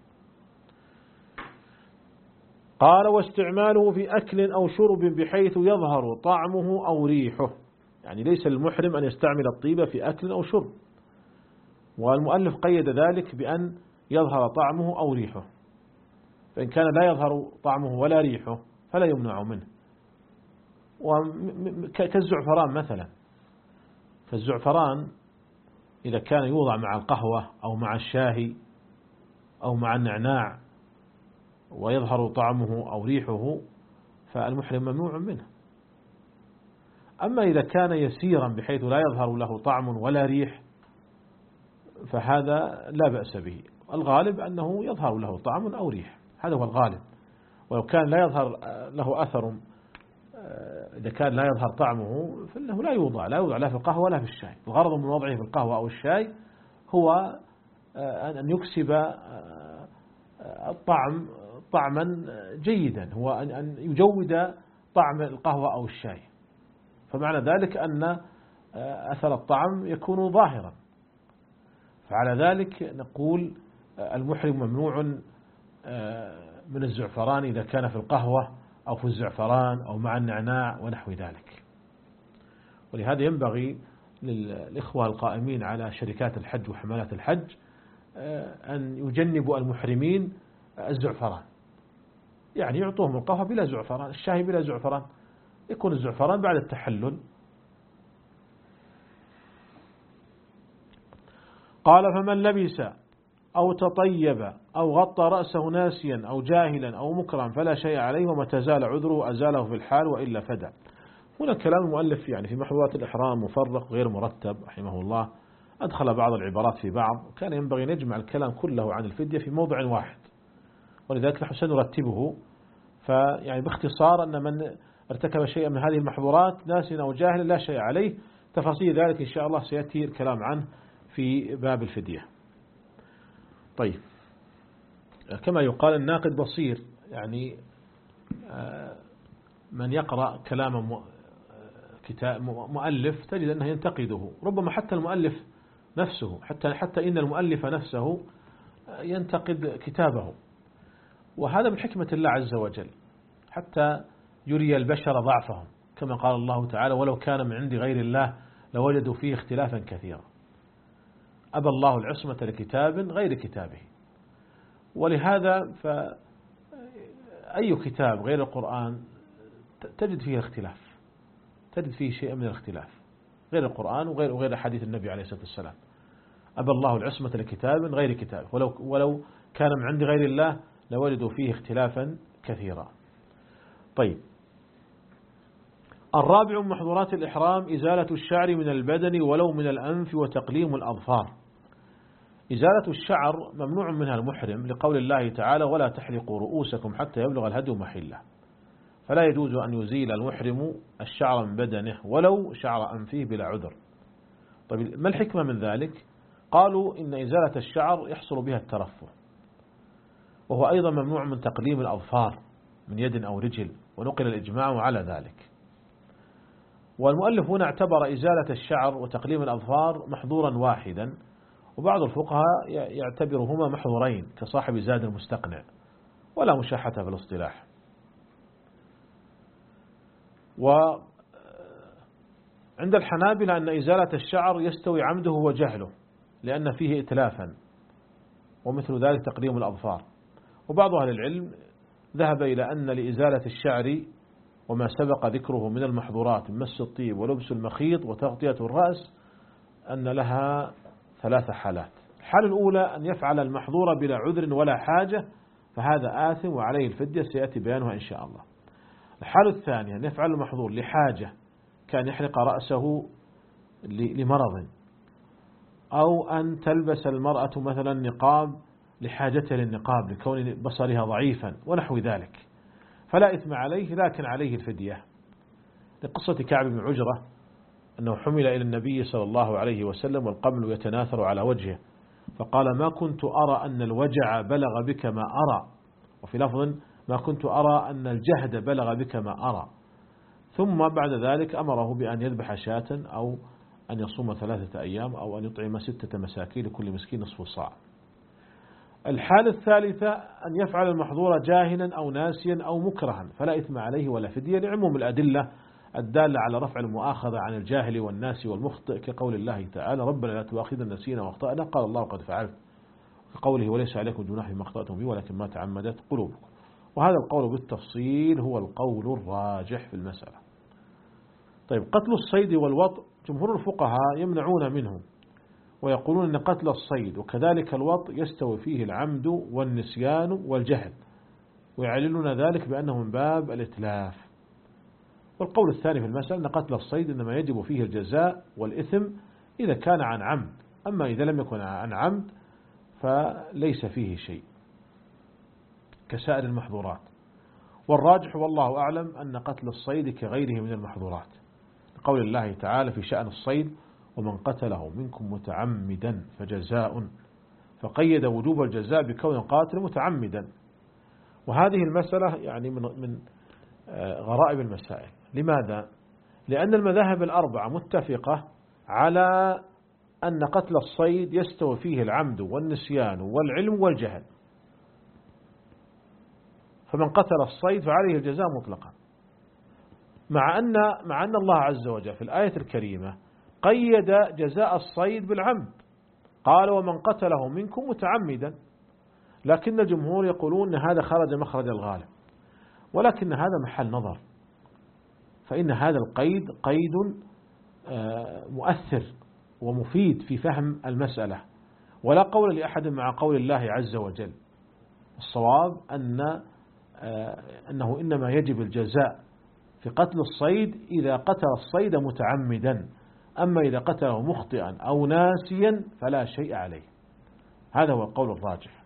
قال: واستعماله في أكل أو شرب بحيث يظهر طعمه أو ريحه. يعني ليس للمحرم أن يستعمل الطيب في أكل أو شرب، والمؤلف قيد ذلك بأن يظهر طعمه أو ريحه، فإن كان لا يظهر طعمه ولا ريحه فلا يمنع منه. كالزعفران مثلا، فالزعفران إذا كان يوضع مع القهوة أو مع الشاهي أو مع النعناع ويظهر طعمه أو ريحه فالمحرم ممنوع منه. أما إذا كان يسيرا بحيث لا يظهر له طعم ولا ريح فهذا لا بأس به. الغالب أنه يظهر له طعم أو ريح، هذا هو الغالب. ولو كان لا يظهر له أثر، إذا كان لا يظهر طعمه فإنه لا يوضع لا يوضع لا في القهوة ولا في الشاي. الغرض من وضعه في القهوة أو الشاي هو أن يكسب الطعم طعما جيدا، هو أن يجود طعم القهوة أو الشاي، فمعنى ذلك أن أثر الطعم يكون ظاهرا. فعلى ذلك نقول المحرم ممنوع من الزعفران إذا كان في القهوة أو في الزعفران أو مع النعناع ونحو ذلك. ولهذا ينبغي للإخوة القائمين على شركات الحج وحملات الحج أن يجنبوا المحرمين الزعفران، يعني يعطوهم القهوة بلا زعفران، الشاي بلا زعفران، يكون الزعفران بعد التحلل. قال: فمن لبس أو تطيب أو غطى رأسه ناسيا أو جاهلا أو مكرا فلا شيء عليه، وما تزال عذره أزاله في الحال وإلا فدى. هنا كلام المؤلف يعني في محظورات الإحرام مفرق غير مرتب رحمه الله. أدخل بعض العبارات في بعض، كان ينبغي أن يجمع الكلام كله عن الفدية في موضع واحد، ولذلك نحن سنرتبه. فيعني باختصار أن من ارتكب شيئا من هذه المحظورات ناسيا أو جاهلا لا شيء عليه. تفاصيل ذلك إن شاء الله سيأتي الكلام عنه في باب الفدية. طيب، كما يقال الناقد بصير، يعني من يقرأ كلام كتاب مؤلف تجد أنه ينتقده، ربما حتى المؤلف نفسه، حتى حتى إن المؤلف نفسه ينتقد كتابه، وهذا من حكمة الله عز وجل حتى يري البشر ضعفهم، كما قال الله تعالى: ولو كان من عند غير الله لوجدوا فيه اختلافا كثيرا. أبى الله العصمة لكتاب غير كتابه، ولهذا فأي كتاب غير القرآن تجد فيه اختلاف، تجد فيه شيء من الاختلاف، غير القرآن وغير وغير حديث النبي عليه الصلاة والسلام. أبى الله العصمة لكتاب غير كتابه، ولو ولو كان من عند غير الله لوجدوا فيه اختلافا كثيرا. طيب، الرابع من محظورات الإحرام إزالة الشعر من البدن ولو من الأنف وتقليم الأظفار. إزالة الشعر ممنوع منها المحرم لقول الله تعالى: ولا تحلقوا رؤوسكم حتى يبلغ الهدي محله، فلا يجوز أن يزيل المحرم الشعر من بدنه ولو شعر أنفه بلا عذر. طيب، ما الحكمة من ذلك؟ قالوا إن إزالة الشعر يحصل بها الترفه، وهو أيضا ممنوع من تقليم الأظفار من يد أو رجل، ونقل الإجماع على ذلك. والمؤلف هنا اعتبر إزالة الشعر وتقليم الأظفار محظورا واحدا، وبعض الفقهاء يعتبرهما محظورين كصاحب زاد المستقنع، ولا مشاحة في الاصطلاح. وعند الحنابلة أن إزالة الشعر يستوي عمده وجهله لأن فيه إتلافا، ومثل ذلك تقليم الأظفار. وبعض أهل العلم ذهب إلى أن لإزالة الشعر وما سبق ذكره من المحظورات من مس الطيب ولبس المخيط وتغطية الرأس أن لها ثلاث حالات. الحالة الأولى أن يفعل المحظور بلا عذر ولا حاجة، فهذا آثم وعليه الفدية، سيأتي بيانها إن شاء الله. الحالة الثانية أن يفعل المحظور لحاجة، كان يحلق رأسه لمرض، أو أن تلبس المرأة مثلا نقاب لحاجتها للنقاب لكون بصرها ضعيفا ونحو ذلك، فلا إثم عليه، لكن عليه الفدية. لقصة كعب بن عجرة أنه حمل إلى النبي صلى الله عليه وسلم والقمل يتناثر على وجهه، فقال: ما كنت أرى أن الوجع بلغ بك ما أرى، وفي لفظ: ما كنت أرى أن الجهد بلغ بك ما أرى. ثم بعد ذلك أمره بأن يذبح شاة، أو أن يصوم ثلاثة أيام، أو أن يطعم ستة مساكين لكل مسكين نصف صاع. الحالة الثالثة أن يفعل المحظور جاهلا أو ناسيا أو مكرها، فلا إثم عليه ولا فدية، لعموم الأدلة الدالة على رفع المؤاخذة عن الجاهل والناس والمخطئ، كقول الله تعالى: ربنا لا تؤاخذنا نسينا واخطأنا، قال الله: قد فعلت، كقوله: وليس عليكم جناح فيما أخطأتم به ولكن ما تعمدت قلوبكم. وهذا القول بالتفصيل هو القول الراجح في المسألة. طيب، قتل الصيد والوطء جمهور الفقهاء يمنعون منه، ويقولون أن قتل الصيد وكذلك الوطء يستوي فيه العمد والنسيان والجهل، ويعللون ذلك بأنه من باب الإتلاف. والقول الثاني في المسألة أن قتل الصيد إنما يجب فيه الجزاء والإثم إذا كان عن عمد، أما إذا لم يكن عن عمد فليس فيه شيء كسائر المحظورات. والراجح والله أعلم أن قتل الصيد كغيره من المحظورات، لقول الله تعالى في شأن الصيد: ومن قتله منكم متعمدا فجزاء، فقيد وجوب الجزاء بكون قاتل متعمدا. وهذه المسألة يعني من من غرائب المسائل. لماذا؟ لأن المذاهب الأربعة متفقة على أن قتل الصيد يستوي فيه العمد والنسيان والعلم والجهل، فمن قتل الصيد فعليه الجزاء مطلقا، مع أن مع أن الله عز وجل في الآية الكريمة قيد جزاء الصيد بالعمد، قال: ومن قتله منكم متعمدا، لكن الجمهور يقولون أن هذا خرج مخرج الغالب، ولكن هذا محل نظر، فإن هذا القيد قيد مؤثر ومفيد في فهم المسألة، ولا قول لأحد مع قول الله عز وجل. الصواب أن أنه إنما يجب الجزاء في قتل الصيد إذا قتل الصيد متعمدا، أما إذا قتله مخطئا أو ناسيا فلا شيء عليه. هذا هو القول الراجح.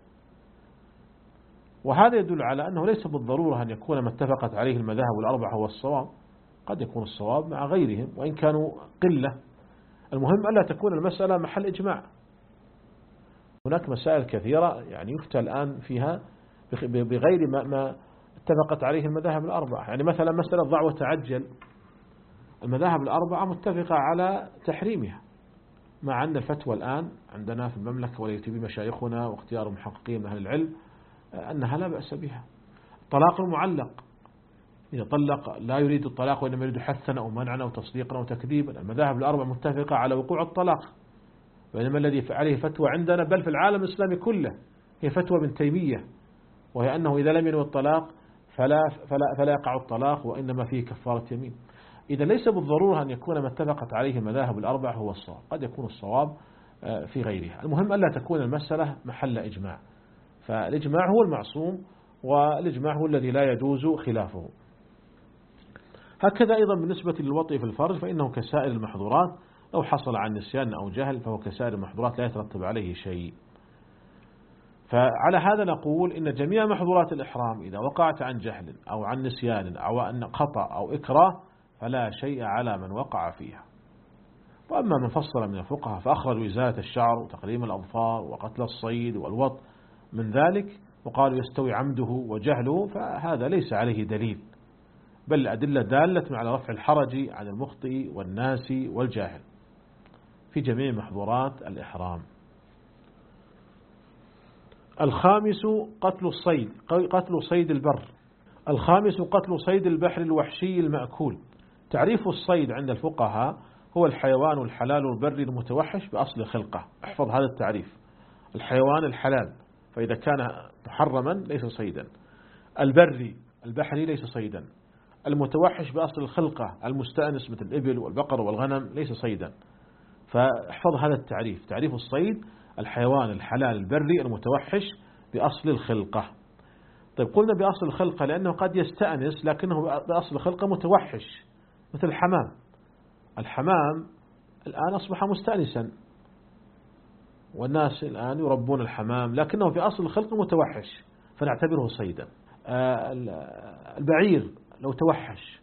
وهذا يدل على أنه ليس بالضرورة أن يكون ما اتفقت عليه المذاهب الأربعة هو الصواب، قد يكون الصواب مع غيرهم وإن كانوا قلة. المهم ألا تكون المسألة محل إجماع. هناك مسائل كثيرة يعني يفتى الآن فيها بغير ما, ما اتفقت عليه المذاهب الأربعة. يعني مثلا مسألة ضع وتعجل، المذاهب الأربعة متفقة على تحريمها، مع أن الفتوى الآن عندنا في المملكة والتي به مشايخنا واختيار محققين من أهل العلم أنها لا بأس بها. الطلاق المعلق، إذا طلق لا يريد الطلاق وإنما يريد حثا أو منعا أو تصديقا أو تكذيبا، المذاهب الأربعة متفقة على وقوع الطلاق، بينما الذي عليه فتوى عندنا بل في العالم الإسلامي كله هي فتوى ابن تيمية، وهي أنه إذا لم ينوي الطلاق فلا, فلا, فلا يقع الطلاق وإنما فيه كفارة يمين. إذا ليس بالضرورة أن يكون ما اتفقت عليه المذاهب الأربعة هو الصواب، قد يكون الصواب في غيرها. المهم ألا تكون المسألة محل إجماع، فالإجماع هو المعصوم والإجماع هو الذي لا يجوز خلافه. هكذا أيضا بالنسبة للوطئ في الفرج فإنه كسائر المحظورات، لو حصل عن نسيان أو جهل فهو كسائر المحظورات لا يترتب عليه شيء. فعلى هذا نقول إن جميع محظورات الإحرام إذا وقعت عن جهل أو عن نسيان أو عن خطأ أو إكراه فلا شيء على من وقع فيها. وأما من فصل من الفقهاء فأخرجوا إزالة الشعر وتقليم الأظفار وقتل الصيد والوط من ذلك وقالوا يستوي عمده وجهله، فهذا ليس عليه دليل، بل الأدلة دالة على رفع الحرج عن المخطئ والناسي والجاهل في جميع محظورات الإحرام. الخامس قتل الصيد، قتل صيد البر. الخامس قتل صيد البحر الوحشي المأكول. تعريف الصيد عند الفقهاء هو الحيوان الحلال البري المتوحش بأصل خلقه. احفظ هذا التعريف: الحيوان الحلال، فإذا كان محرما ليس صيدا. البري البحري ليس صيدا. المتوحش بأصل الخلقة المستأنس مثل الإبل والبقر والغنم ليس صيدا. فاحفظ هذا التعريف: تعريف الصيد الحيوان الحلال البري المتوحش بأصل الخلقة. طيب قلنا بأصل الخلقة لأنه قد يستأنس لكنه بأصل الخلقة متوحش، مثل الحمام. الحمام الآن أصبح مستأنسا والناس الآن يربون الحمام لكنه في أصل الخلق متوحش فنعتبره صيدا. البعير لو توحش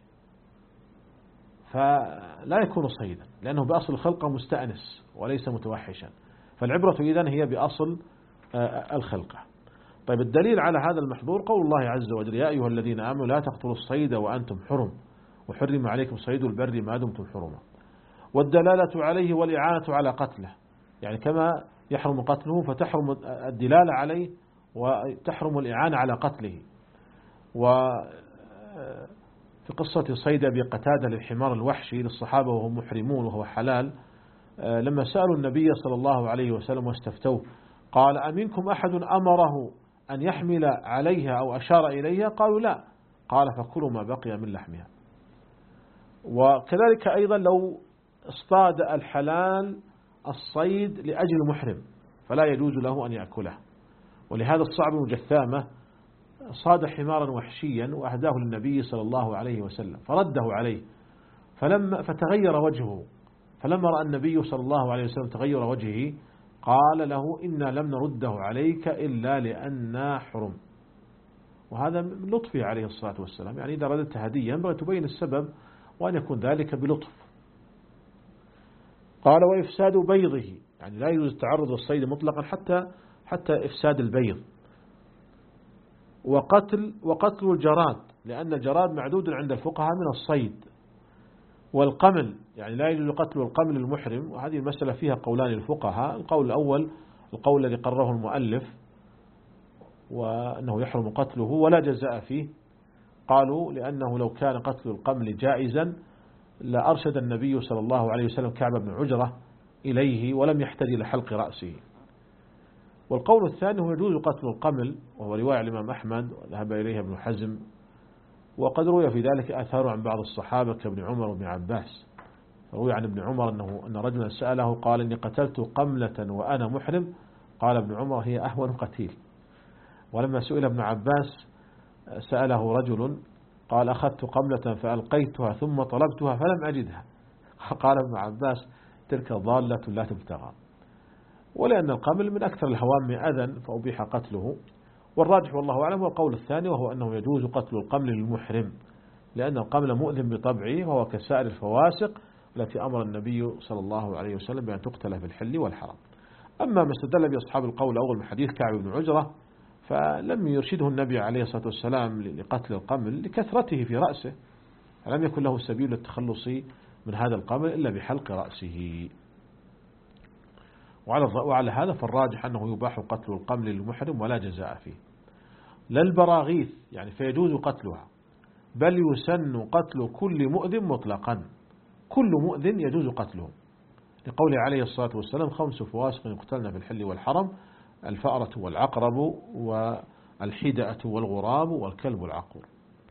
فلا يكون صيدا لأنه بأصل الخلقة مستأنس وليس متوحشا. فالعبرة إذن هي بأصل الخلقة. طيب الدليل على هذا المحظور قول الله عز وجل: يا أيها الذين آمنوا لا تقتلوا الصيد وأنتم حرم وحرم عليكم صيد البر ما دمتم حرما. والدلالة عليه والإعانة على قتله، يعني كما يحرم قتله فتحرم الدلالة عليه وتحرم الإعانة على قتله. وفي قصة صيد أبي قتادة للحمار الوحشي للصحابة وهم محرمون وهو حلال، لما سألوا النبي صلى الله عليه وسلم واستفتوه قال: أمنكم أحد أمره أن يحمل عليها أو أشار إليها؟ قالوا لا. قال: فكلوا ما بقي من لحمها. وكذلك أيضا لو اصطاد الحلال الصيد لأجل محرم فلا يجوز له أن يأكله. ولهذا الصعب بن جثامة صاد حمارا وحشيا وأهداه للنبي صلى الله عليه وسلم فرده عليه فلما فتغير وجهه، فلما رأى النبي صلى الله عليه وسلم تغير وجهه قال له: إنا لم نرده عليك إلا لأننا حرم. وهذا من لطفه عليه الصلاة والسلام، يعني إذا رددت هديا ينبغي تبين السبب وأن يكون ذلك بلطف. قال: وإفساد بيضه، يعني لا يجوز التعرض للصيد مطلقا حتى حتى إفساد البيض. وقتل وقتل الجراد، لأن الجراد معدود عند الفقهاء من الصيد. والقمل، يعني لا يجوز قتل القمل المحرم، وهذه المسألة فيها قولان الفقهاء. القول الأول القول الذي قرره المؤلف وأنه يحرم قتله ولا جزاء فيه. قالوا لأنه لو كان قتل القمل جائزا لأرشد النبي صلى الله عليه وسلم كعب بن عجرة إليه ولم يحتاج إلى حلق رأسه. والقول الثاني هو يجوز قتل القمل، وهو رواية الإمام أحمد وذهب إليها ابن حزم، وقد روي في ذلك آثار عن بعض الصحابة كابن عمر وابن عباس. روي عن ابن عمر أنه أن رجلا سأله قال: إني قتلت قملة وأنا محرم. قال ابن عمر: هي أهون قتيل. ولما سئل ابن عباس سأله رجل قال: أخذت قملة فألقيتها ثم طلبتها فلم أجدها. قال ابن عباس تلك ضالة لا تبتغى. ولأن القمل من أكثر الهوام أذى فأبيح قتله. والراجح والله أعلم هو القول الثاني، وهو أنه يجوز قتل القمل للمحرم، لأن القمل مؤذن بطبعه وهو كسائر الفواسق التي أمر النبي صلى الله عليه وسلم بأن تقتل في الحل والحرم. أما ما استدل به أصحاب القول الأول من حديث كعب بن عجرة فلم يرشده النبي عليه الصلاة والسلام لقتل القمل لكثرته في رأسه، فلم يكن له سبيل للتخلص من هذا القمل إلا بحلق رأسه. وعلى هذا فالراجح أنه يباح قتل القمل للمحرم ولا جزاء فيه. لا البراغيث يعني فيجوز قتلها، بل يسن قتل كل مؤذن مطلقا، كل مؤذن يجوز قتله، لقوله عليه الصلاة والسلام خمس فواسق يقتلن في الحل والحرم: الفأرة والعقرب والحدأة والغراب والكلب العقور.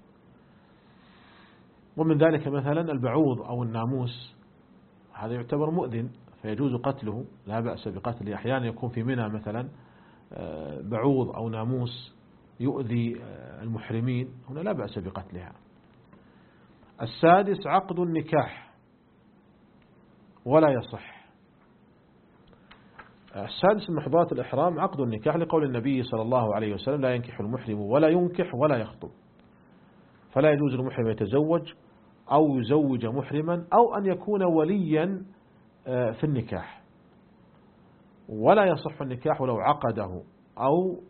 ومن ذلك مثلا البعوض أو الناموس، هذا يعتبر مؤذن فيجوز قتله، لا بأس بقتله. أحيانا يكون في منى مثلا بعوض أو ناموس يؤذي المحرمين، هنا لا بأس بقتلها. السادس عقد النكاح ولا يصح. السادس من محظورات الإحرام عقد النكاح، لقول النبي صلى الله عليه وسلم: لا ينكح المحرم ولا ينكح ولا يخطب. فلا يجوز المحرم يتزوج أو يزوج محرما أو أن يكون وليا في النكاح، ولا يصح النكاح ولو عقده، أو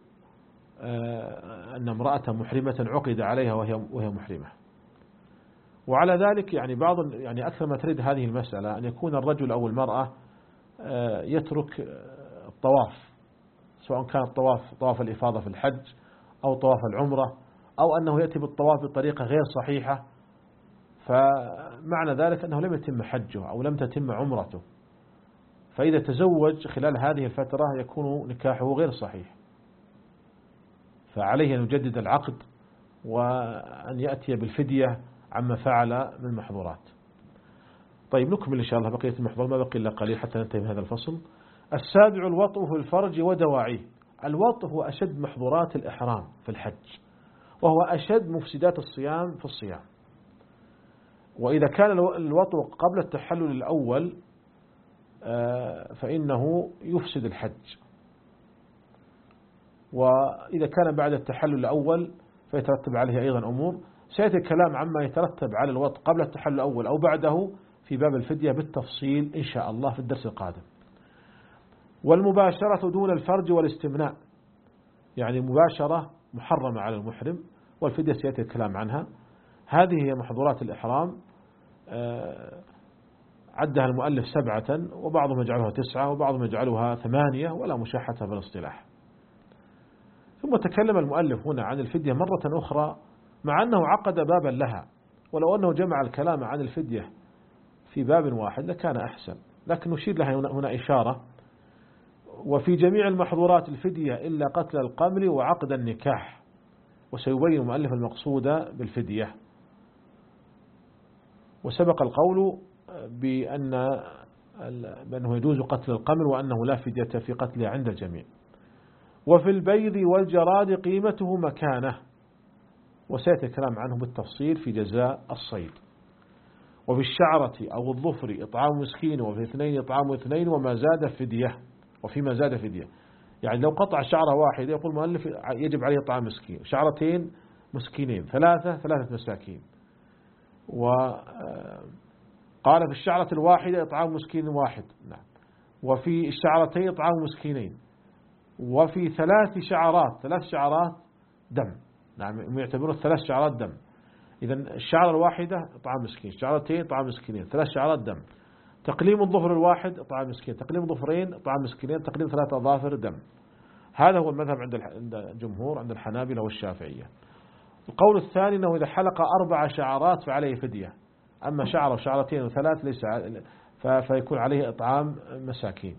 أن امرأة محرمة عقد عليها وهي وهي محرمة. وعلى ذلك يعني بعض يعني أكثر ما تريد هذه المسألة أن يكون الرجل أو المرأة يترك الطواف، سواء كان الطواف طواف الإفاضة في الحج أو طواف العمرة، أو أنه يأتي بالطواف بطريقة غير صحيحة، فمعنى ذلك أنه لم يتم حجه أو لم تتم عمرته، فإذا تزوج خلال هذه الفترة يكون نكاحه غير صحيح، فعليه أن يجدد العقد وأن يأتي بالفدية عما فعل من محظورات. طيب نكمل إن شاء الله بقية المحظور، ما بقي إلا قليل حتى ننتهي من هذا الفصل. السابع الوطء في الفرج ودواعيه. الوطء هو أشد محظورات الإحرام في الحج، وهو أشد مفسدات الصيام في الصيام. وإذا كان الوطء قبل التحلل الأول فإنه يفسد الحج، وإذا كان بعد التحلل الأول فيترتب عليه أيضا أمور. سيأتي الكلام عما يترتب على الوطء قبل التحلل الأول أو بعده في باب الفدية بالتفصيل إن شاء الله في الدرس القادم. والمباشرة دون الفرج والاستمناء، يعني مباشرة محرمة على المحرم، والفدية سيأتي الكلام عنها. هذه هي محظورات الإحرام، عدها المؤلف سبعة، وبعضهم يجعلها تسعة وبعضهم يجعلها ثمانية، ولا مشاحة في الاصطلاح. ثم تكلم المؤلف هنا عن الفدية مرة أخرى، مع أنه عقد بابا لها، ولو أنه جمع الكلام عن الفدية في باب واحد لكان أحسن، لكن نشير لها هنا إشارة. وفي جميع المحظورات الفدية إلا قتل القمل وعقد النكاح، وسيبين المؤلف المقصود بالفدية. وسبق القول بأن بأنه يجوز قتل القمل وأنه لا فدية في قتله عند الجميع. وفي البيض والجراد قيمته مكانه، وسيأتي الكلام عنه بالتفصيل في جزاء الصيد. وفي الشعرة أو الظفر إطعام مسكين، وفي اثنين إطعام اثنين، وما زاد فدية، وفيما زاد فدية. يعني لو قطع شعرة واحدة يقول المؤلف يجب عليه إطعام مسكين، شعرتين مسكينين، ثلاثة ثلاثة مساكين. وقال في الشعرة الواحدة إطعام مسكين واحد، نعم. وفي الشعرتين إطعام مسكينين. وفي ثلاث شعرات ثلاث شعرات دم، نعم، يعتبرون الثلاث شعرات دم. إذا الشعرة الواحدة إطعام مسكين، الشعرتين إطعام مسكينين، ثلاث شعرات دم. تقليم الظفر الواحد إطعام مسكين، تقليم الظفرين إطعام مسكينين، تقليم ثلاثة أظافر دم. هذا هو المذهب عند الجمهور، عند الحنابلة والشافعية. القول الثاني أنه إذا حلق أربع شعرات فعليه فدية، أما شعرة وشعرتين وثلاث ليس فيكون عليه إطعام مساكين.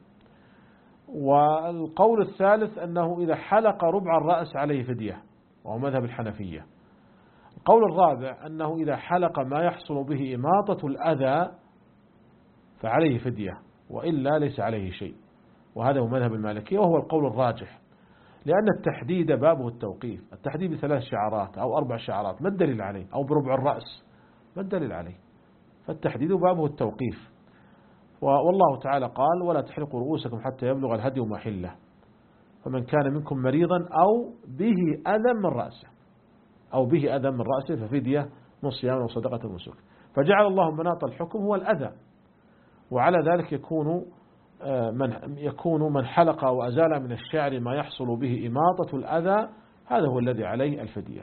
والقول الثالث أنه إذا حلق ربع الرأس عليه فدية، وهو مذهب الحنفية. القول الرابع أنه إذا حلق ما يحصل به إماطة الأذى فعليه فدية، وإلا ليس عليه شيء، وهذا هو مذهب المالكية، وهو القول الراجح، لأن التحديد بابه التوقيف. التحديد بثلاث شعرات أو أربع شعرات ما الدليل عليه، أو بربع الرأس ما الدليل عليه، فالتحديد بابه التوقيف. والله تعالى قال ولا تحرقوا رؤوسكم حتى يبلغ الهدي محله، فمن كان منكم مريضا أو به أذى من رأسه أو به أذى من رأسه ففدية من صيام وصدقة ونسك. فجعل الله مناط الحكم هو الأذى، وعلى ذلك يكون من يكون من حلق أو أزال من الشعر ما يحصل به إماطة الأذى، هذا هو الذي عليه الفدية.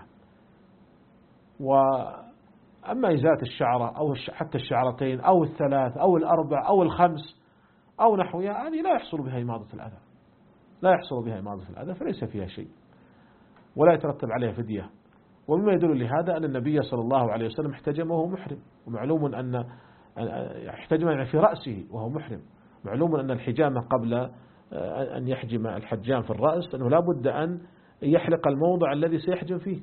وأما إزالة الشعرة أو حتى الشعرتين أو الثلاث أو الأربع أو الخمس أو نحوها، هذه لا يحصل بها إماطة الأذى، لا يحصل بها إماطة الأذى، فليس فيها شيء ولا يترتب عليها فدية. ومما يدل لهذا أن النبي صلى الله عليه وسلم احتجم وهو محرم، ومعلوم أن احتجم في رأسه وهو محرم. معلوم أن الحجامة قبل أن يحجم الحجام في الرأس أنه لا بد أن يحلق الموضع الذي سيحجم فيه،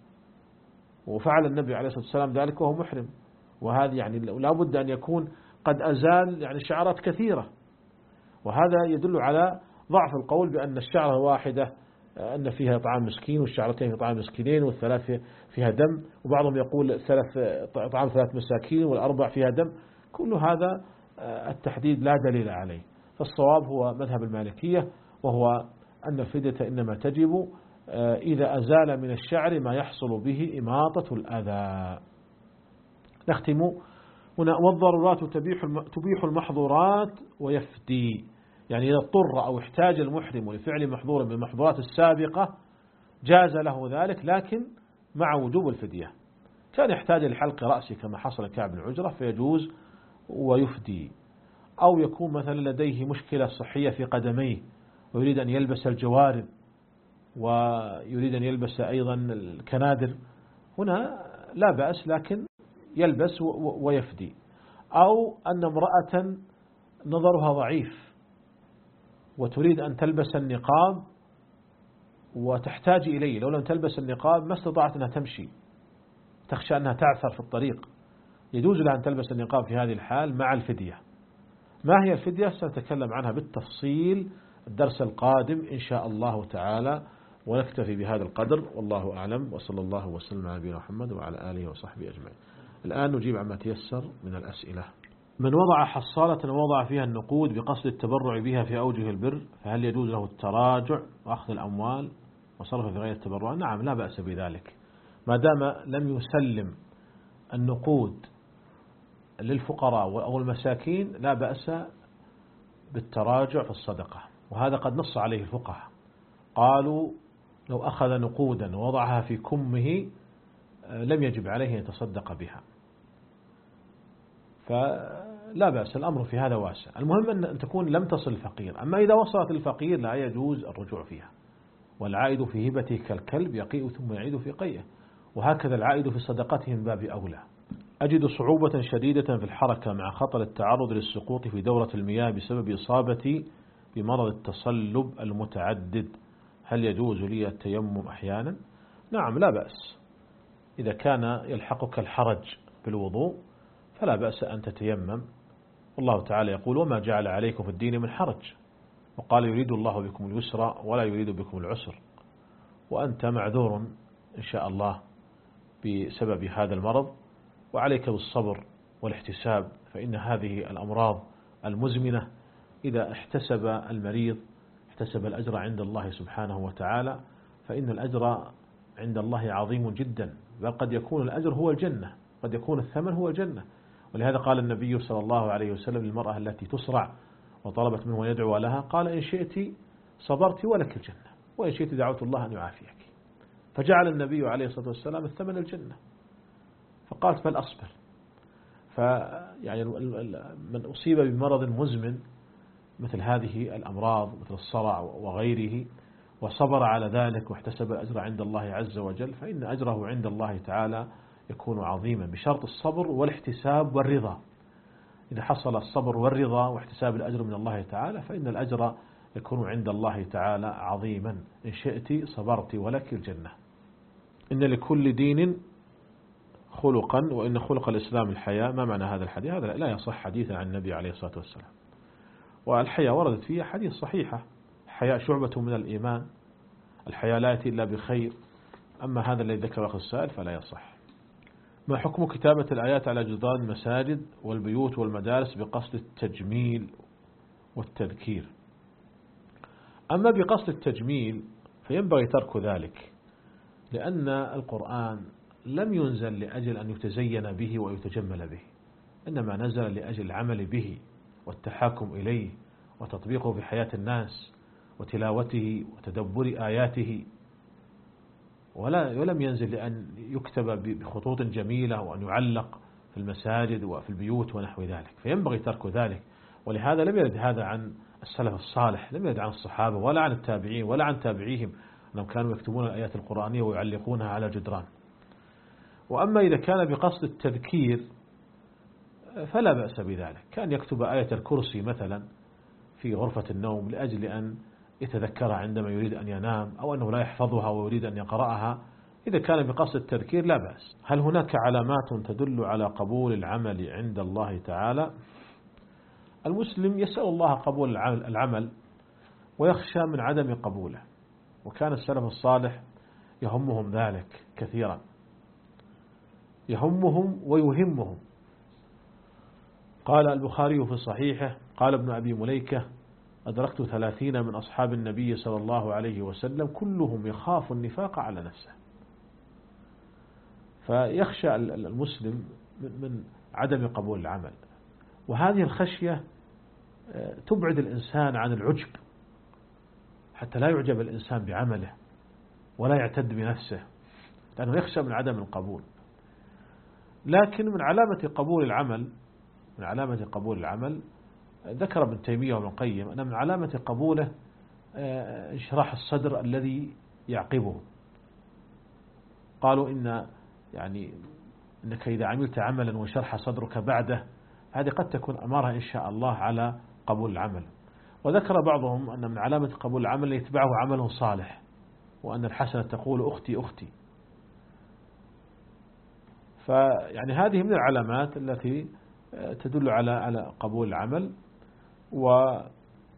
وفعل النبي عليه الصلاة والسلام ذلك وهو محرم. وهذا يعني لا بد أن يكون قد أزال يعني شعرات كثيرة، وهذا يدل على ضعف القول بأن الشعرة واحدة أن فيها طعام مسكين، والشعرتين في طعام مسكينين، والثلاث فيها دم، وبعضهم يقول ثلاث طعام ثلاث مساكين، والأربع فيها دم. كل هذا التحديد لا دليل عليه. فالصواب هو مذهب المالكية، وهو أن الفدية إنما تجب إذا أزال من الشعر ما يحصل به إماطة الأذى. نختم هنا: والضرورات تبيح المحظورات ويفدي. يعني إذا اضطر أو احتاج المحرم لفعل محظور من المحظورات السابقة جاز له ذلك، لكن مع وجوب الفدية. كان يحتاج لحلق رأسه كما حصل كعب بن عجرة فيجوز ويفدي. أو يكون مثلا لديه مشكلة صحية في قدميه ويريد أن يلبس الجوارب ويريد أن يلبس أيضا الكنادر، هنا لا بأس، لكن يلبس ويفدي. أو أن امرأة نظرها ضعيف وتريد أن تلبس النقاب وتحتاج إليه، لو لم تلبس النقاب ما استطاعت أنها تمشي، تخشى أنها تعثر في الطريق، يجوز لها أن تلبس النقاب في هذه الحال مع الفدية. ما هي الفدية؟ سنتكلم عنها بالتفصيل الدرس القادم إن شاء الله تعالى، ونكتفي بهذا القدر، والله أعلم، وصلى الله وسلم على نبينا محمد وعلى آله وصحبه أجمعين. الآن نجيب عما تيسر من الأسئلة. من وضع حصالة ووضع فيها النقود بقصد التبرع بها في أوجه البر، فهل يجوز له التراجع وأخذ الأموال وصرفها في غير التبرع؟ نعم، لا بأس بذلك، ما دام لم يسلم النقود للفقراء أو المساكين لا بأس بالتراجع في الصدقة. وهذا قد نص عليه الفقهاء، قالوا لو أخذ نقودا ووضعها في كمه لم يجب عليه أن يتصدق بها، فلا بأس، الأمر في هذا واسع. المهم أن تكون لم تصل الفقير. أما إذا وصلت الفقير لا يجوز الرجوع فيها. والعائد في هبته كالكلب يقيء ثم يعيد في قيئه، وهكذا العائد في صدقته من باب أولى. أجد صعوبة شديدة في الحركة مع خطر التعرض للسقوط في دورة المياه بسبب إصابتي بمرض التصلب المتعدد، هل يجوز لي التيمم أحيانا؟ نعم، لا بأس. إذا كان يلحقك الحرج بالوضوء فلا بأس أن تتيمم. والله تعالى يقول: وما جعل عليكم في الدين من حرج، وقال: يريد الله بكم اليسر ولا يريد بكم العسر. وأنت معذور إن شاء الله بسبب هذا المرض، وعليك بالصبر والاحتساب، فإن هذه الأمراض المزمنة إذا احتسب المريض احتسب الأجر عند الله سبحانه وتعالى، فإن الأجر عند الله عظيم جدا، بل قد يكون الأجر هو الجنة، قد يكون الثمن هو الجنة. ولهذا قال النبي صلى الله عليه وسلم للمرأة التي تصرع وطلبت منه أن يدعو لها، قال: إن شئت صبرت ولك الجنة، وإن شئت دعوت الله أن يعافيك. فجعل النبي عليه الصلاة والسلام الثمن الجنة، فقالت: بل أصبر. فيعني من أصيب بمرض مزمن مثل هذه الأمراض مثل الصرع وغيره وصبر على ذلك واحتسب الأجر عند الله عز وجل، فإن أجره عند الله تعالى يكون عظيما، بشرط الصبر والاحتساب والرضا. إذا حصل الصبر والرضا واحتساب الأجر من الله تعالى فإن الأجر يكون عند الله تعالى عظيما. إن شئت صبرت ولك الجنة. إن لكل دين خلقا وإن خلق الإسلام الحياء. ما معنى هذا الحديث؟ هذا لا يصح حديثا عن النبي عليه الصلاة والسلام. والحياء وردت فيه حديث صحيحة: الحياء شعبة من الإيمان، الحياء لا يأتي إلا بخير. أما هذا الذي ذكره السائل فلا يصح. ما حكم كتابة الآيات على جدران المساجد والبيوت والمدارس بقصد التجميل والتذكير؟ أما بقصد التجميل فينبغي ترك ذلك، لأن القرآن لم ينزل لأجل أن يتزين به ويتجمل به، إنما نزل لأجل العمل به والتحاكم إليه وتطبيقه في حياة الناس وتلاوته وتدبر آياته، ولا ولم ينزل لأن يكتب بخطوط جميلة وأن يعلق في المساجد وفي البيوت ونحو ذلك، فينبغي ترك ذلك. ولهذا لم يرد هذا عن السلف الصالح، لم يرد عن الصحابة ولا عن التابعين ولا عن تابعيهم أنهم كانوا يكتبون الآيات القرآنية ويعلقونها على جدران. وأما إذا كان بقصد التذكير فلا بأس بذلك، كان يكتب آية الكرسي مثلا في غرفة النوم لأجل أن يتذكرها عندما يريد أن ينام، أو أنه لا يحفظها ويريد أن يقرأها. إذا كان بقصد التذكير لا بأس. هل هناك علامات تدل على قبول العمل عند الله تعالى؟ المسلم يسأل الله قبول العمل ويخشى من عدم قبوله، وكان السلف الصالح يهمهم ذلك كثيرا، يهمهم ويهمهم. قال البخاري في صحيحه قال ابن أبي مليكة: أدركت ثلاثين من أصحاب النبي صلى الله عليه وسلم كلهم يخاف النفاق على نفسه. فيخشى المسلم من عدم قبول العمل، وهذه الخشية تبعد الإنسان عن العجب، حتى لا يعجب الإنسان بعمله ولا يعتد بنفسه، لأنه يخشى من عدم القبول. لكن من علامة قبول العمل من علامة قبول العمل ذكر ابن تيمية وابن القيم أن من علامة قبوله انشراح الصدر الذي يعقبه. قالوا إن يعني إنك إذا عملت عملا وشرح صدرك بعده، هذه قد تكون أمارة إن شاء الله على قبول العمل. وذكر بعضهم أن من علامة قبول العمل يتبعه عمل صالح، وأن الحسنة تقول أختي أختي. فيعني هذه من العلامات التي تدل على على قبول العمل. وأيضا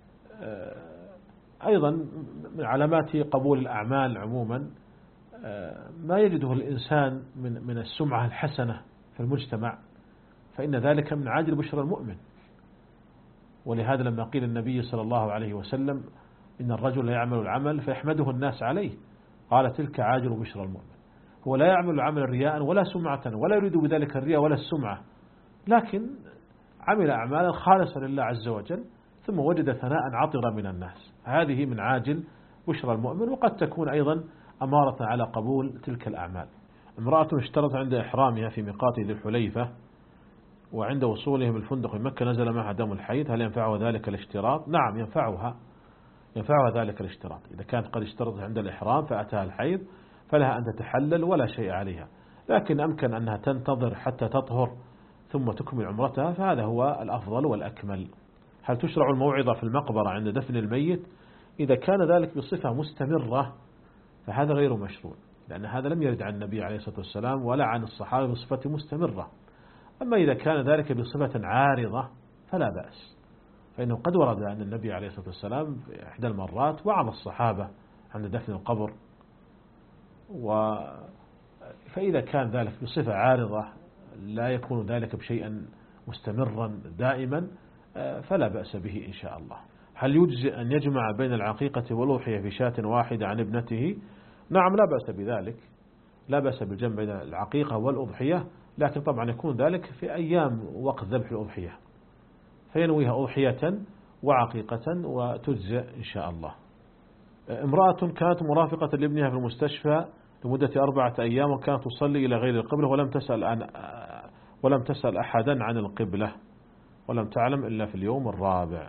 من علامات قبول الأعمال عموما ما يجده الإنسان من من السمعة الحسنة في المجتمع، فإن ذلك من عاجل بشرى المؤمن. ولهذا لما قيل النبي صلى الله عليه وسلم إن الرجل لا يعمل العمل فيحمده الناس عليه، قال: تلك عاجل بشرى المؤمن. هو لا يعمل العمل رياء ولا سمعة، ولا يريد بذلك الرياء ولا السمعة، لكن عمل أعمالا خالصة لله عز وجل، ثم وجد ثناء عطر من الناس. هذه من عاجل بشرى المؤمن، وقد تكون أيضا أمارة على قبول تلك الأعمال. امرأة اشترط عند إحرامها في ميقات ذي الحليفة، وعند وصولهم الفندق بمكة نزل معها دم الحيض، هل ينفعها ذلك الاشتراط؟ نعم ينفعها ينفعها ذلك الاشتراط. إذا كانت قد اشترطت عند الإحرام فأتاها الحيض فلها أن تتحلل ولا شيء عليها، لكن أمكن أنها تنتظر حتى تطهر ثم تكمل عمرتها، فهذا هو الأفضل والأكمل. هل تشرع الموعظة في المقبرة عند دفن الميت؟ إذا كان ذلك بصفة مستمرة فهذا غير مشروع، لأن هذا لم يرد عن النبي عليه الصلاة والسلام ولا عن الصحابة بصفة مستمرة. أما إذا كان ذلك بصفة عارضة فلا بأس، فإنه قد ورد أن النبي عليه الصلاة والسلام في إحدى المرات وعظ الصحابة عند دفن القبر، و فإذا كان ذلك بصفة عارضة لا يكون ذلك بشيئا مستمرا دائما فلا بأس به إن شاء الله. هل يجزئ أن يجمع بين العقيقة والأضحية في شاة واحدة عن ابنته؟ نعم لا بأس بذلك، لا بأس بالجمع بين العقيقة والأضحية، لكن طبعا يكون ذلك في أيام وقت ذبح الأضحية، فينويها أضحية وعقيقة وتجزئ إن شاء الله. امرأة كانت مرافقة لابنها في المستشفى لمدة أربعة أيام، وكانت تصلي إلى غير القبلة ولم تسأل عن ولم تسأل أحدا عن القبلة، ولم تعلم إلا في اليوم الرابع.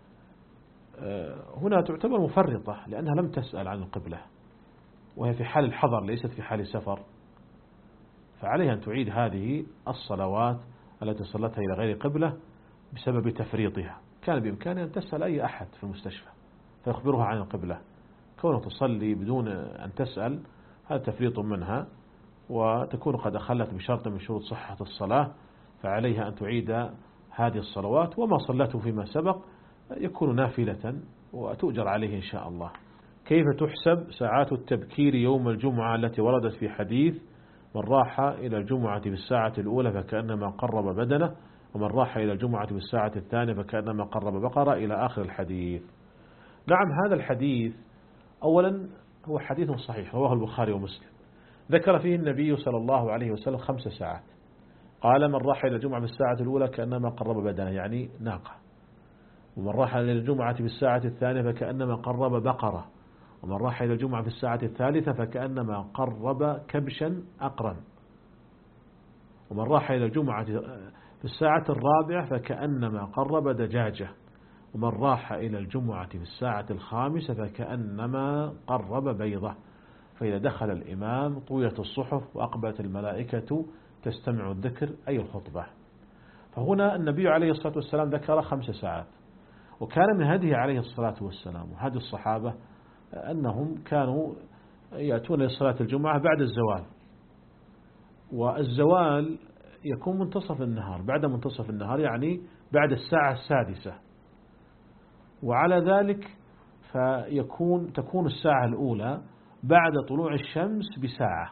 هنا تعتبر مفرطة لأنها لم تسأل عن القبلة، وهي في حال الحضر ليست في حال سفر، فعليها أن تعيد هذه الصلوات التي صلتها إلى غير قبلة بسبب تفريطها. كان بإمكانها أن تسأل أي أحد في المستشفى فيخبرها عن القبلة، كونها تصلي بدون أن تسأل هذا تفريط منها، وتكون قد أخلت بشرط من شروط صحة الصلاة، فعليها أن تعيد هذه الصلوات، وما صلته فيما سبق يكون نافلة وتؤجر عليه إن شاء الله. كيف تحسب ساعات التبكير يوم الجمعة التي وردت في حديث من راح إلى الجمعة بالساعة الأولى فكأنما قرب بدنه، ومن راح إلى الجمعة بالساعة الثانية فكأنما قرب بقرة، إلى آخر الحديث. نعم، هذا الحديث أولا هو حديث صحيح رواه البخاري ومسلم، ذكر فيه النبي صلى الله عليه وسلم خمس ساعات. قال: من راح إلى الجمعة بالساعة الأولى كأنما قرب بدنه، يعني ناقة. ومن راح إلى الجمعة بالساعة الثانية فكأنما قرب بقرة. ومن راح إلى الجمعة في الساعة الثالثة فكأنما قرب كبشا أقرا. ومن راح إلى الجمعة في الساعة الرابعة فكأنما قرب دجاجة. ومن راح إلى الجمعة في الساعة الخامسة فكأنما قرب بيضة. فإذا دخل الإمام طويت الصحف وأقبلت الملائكة تستمع الذكر، أي الخطبة. فهنا النبي عليه الصلاة والسلام ذكر خمس ساعات. وكان من هديه عليه الصلاة والسلام وهدي الصحابة أنهم كانوا يأتون لصلاة الجمعة بعد الزوال، والزوال يكون منتصف النهار، بعد منتصف النهار يعني بعد الساعة السادسة. وعلى ذلك فيكون تكون الساعة الأولى بعد طلوع الشمس بساعة.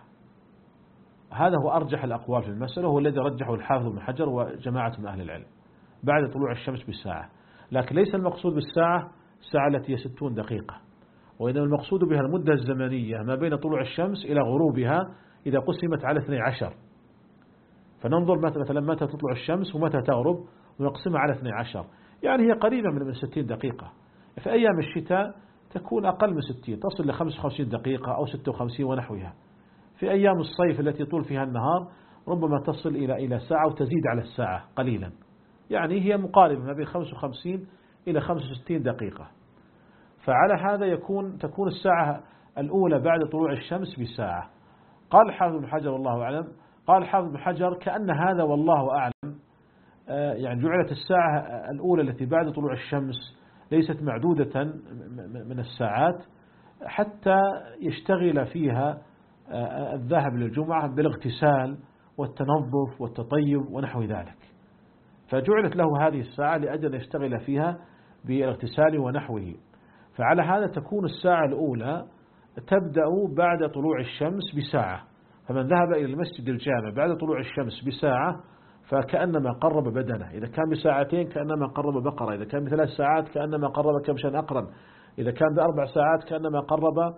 هذا هو أرجح الأقوال في المسألة، هو الذي رجحه الحافظ بن حجر وجماعة من أهل العلم، بعد طلوع الشمس بساعة. لكن ليس المقصود بالساعة الساعة التي هي ستون دقيقة، وإنما المقصود بها المدة الزمنية ما بين طلوع الشمس إلى غروبها إذا قسمت على اثني عشر. فننظر مثلا متى تطلع الشمس ومتى تغرب ونقسمها على اثني عشر، يعني هي قريبة من ستين دقيقة. في أيام الشتاء تكون أقل من ستين، تصل لخمسة وخمسين دقيقة أو ستة وخمسين ونحوها. في أيام الصيف التي طول فيها النهار ربما تصل إلى إلى ساعة وتزيد على الساعة قليلا، يعني هي مقاربة ما بين خمسة وخمسين إلى خمسة وستين دقيقة. فعلى هذا يكون تكون الساعة الأولى بعد طلوع الشمس بساعة. قال الحافظ بن حجر والله أعلم، قال الحافظ بن حجر كأن هذا والله أعلم يعني جعلت الساعة الأولى التي بعد طلوع الشمس ليست معدودة من الساعات حتى يشتغل فيها الذهاب للجمعة بالاغتسال والتنظف والتطيب ونحو ذلك، فجعلت له هذه الساعة لأجل يشتغل فيها بالاغتسال ونحوه. فعلى هذا تكون الساعة الأولى تبدأ بعد طلوع الشمس بساعة. فمن ذهب إلى المسجد الجامع بعد طلوع الشمس بساعة فكأنما قرب بدنه، إذا كان بساعتين كأنما قرب بقرة، إذا كان بثلاث ساعات كأنما قرب كبشا أقرا، إذا كان بأربع ساعات كأنما قرب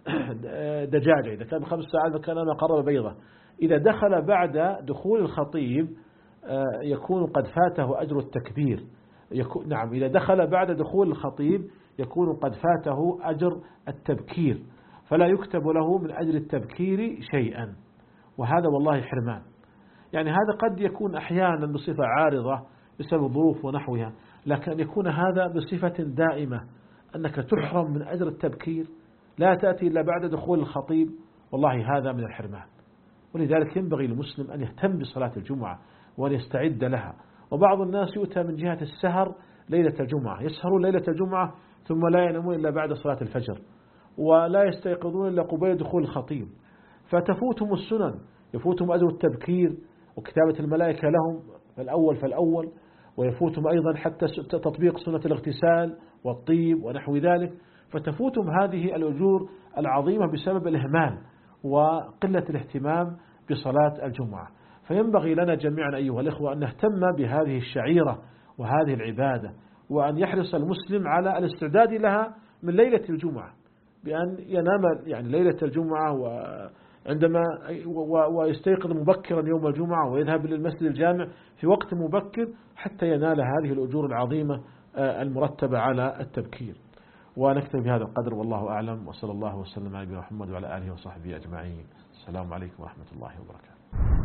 دجاجة، إذا كان بخمس ساعات فكأنما قرب بيضة. إذا دخل بعد دخول الخطيب يكون قد فاته أجر التكبير. يكون نعم إذا دخل بعد دخول الخطيب يكون قد فاته أجر التبكير، فلا يكتب له من أجر التبكير شيئا، وهذا والله حرمان. يعني هذا قد يكون أحيانا بصفة عارضة بسبب ظروف ونحوها، لكن أن يكون هذا بصفة دائمة أنك تحرم من أجر التبكير، لا تأتي إلا بعد دخول الخطيب، والله هذا من الحرمان. ولذلك ينبغي للمسلم أن يهتم بصلاة الجمعة وأن يستعد لها. وبعض الناس يؤتى من جهة السهر ليلة الجمعة، يسهرون ليلة الجمعة ثم لا ينامون إلا بعد صلاة الفجر، ولا يستيقظون إلا قبيل دخول الخطيب، فتفوتهم السنن، يفوتهم أجر التبكير وكتابة الملائكة لهم فالأول فالأول، ويفوتهم أيضا حتى تطبيق سنة الاغتسال والطيب ونحو ذلك، فتفوتهم هذه الأجور العظيمة بسبب الإهمال وقلة الاهتمام بصلاة الجمعة. فينبغي لنا جميعا أيها الإخوة أن نهتم بهذه الشعيرة وهذه العبادة، وأن يحرص المسلم على الاستعداد لها من ليلة الجمعة، بأن ينام يعني ليلة الجمعة وعندما ويستيقظ مبكرا يوم الجمعة ويذهب للمسجد الجامع في وقت مبكر حتى ينال هذه الأجور العظيمة المرتبة على التبكير. ونكتفي بهذا القدر والله أعلم، وصلى الله وسلم على نبينا محمد وعلى آله وصحبه أجمعين. السلام عليكم ورحمة الله وبركاته.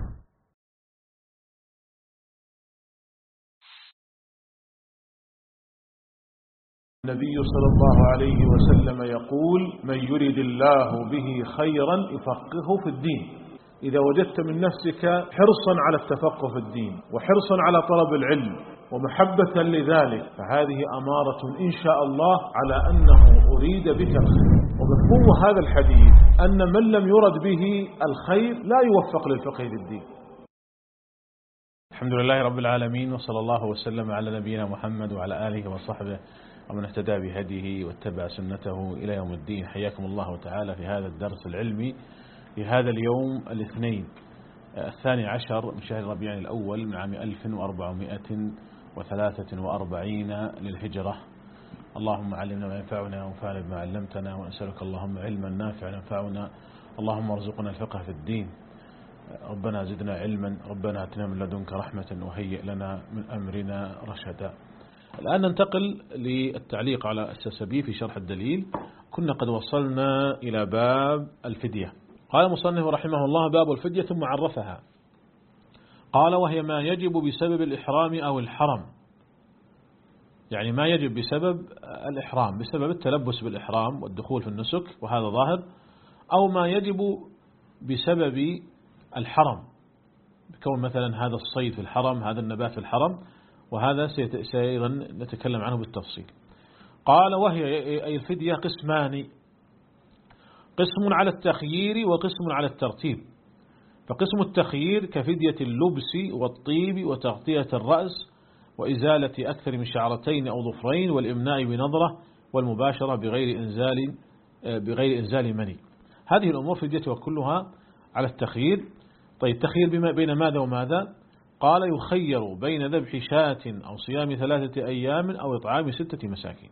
النبي صلى الله عليه وسلم يقول: من يريد الله به خيرا يفقهه في الدين. إذا وجدت من نفسك حرصا على التفقه في الدين وحرصا على طلب العلم ومحبة لذلك، فهذه أمارة إن شاء الله على أنه أريد بك الخير. ومفهوم هذا الحديث أن من لم يرد به الخير لا يوفق للفقه في الدين. الحمد لله رب العالمين، وصلى الله وسلم على نبينا محمد وعلى آله وصحبه ومن اهتدى بهديه واتبع سنته إلى يوم الدين. حياكم الله تعالى في هذا الدرس العلمي في هذا اليوم الاثنين الثاني عشر من شهر ربيع الأول من عام ألف وأربعمائة وثلاثة وأربعين للهجرة. اللهم علمنا ما ينفعنا وانفعنا بما علمتنا، ونسألك اللهم علما نافعا ينفعنا، اللهم ارزقنا الفقه في الدين. ربنا زدنا علما، ربنا اتنا من لدنك رحمة وهيئ لنا من أمرنا رشدا. الآن ننتقل للتعليق على السلسبيلي في شرح الدليل. كنا قد وصلنا إلى باب الفدية. قال المصنف رحمه الله: باب الفدية، ثم عرفها. قال: وهي ما يجب بسبب الإحرام أو الحرم، يعني ما يجب بسبب الإحرام، بسبب التلبس بالإحرام والدخول في النسك، وهذا ظاهر، أو ما يجب بسبب الحرم، بكون مثلا هذا الصيد في الحرم، هذا النبات في الحرم، وهذا سيأيضا نتكلم عنه بالتفصيل. قال: وهي أي الفدية قسمان: قسم على التخيير وقسم على الترتيب. فقسم التخيير كفدية اللبس والطيب وتغطية الرأس وإزالة أكثر من شعرتين أو ظفرين والإمناء بنظرة والمباشرة بغير إنزال بغير إنزال مني. هذه الأمور فدية وكلها على التخيير. طيب، تخيير بين ماذا وماذا؟ قال: يخير بين ذبح شاة أو صيام ثلاثة أيام أو إطعام ستة مساكين.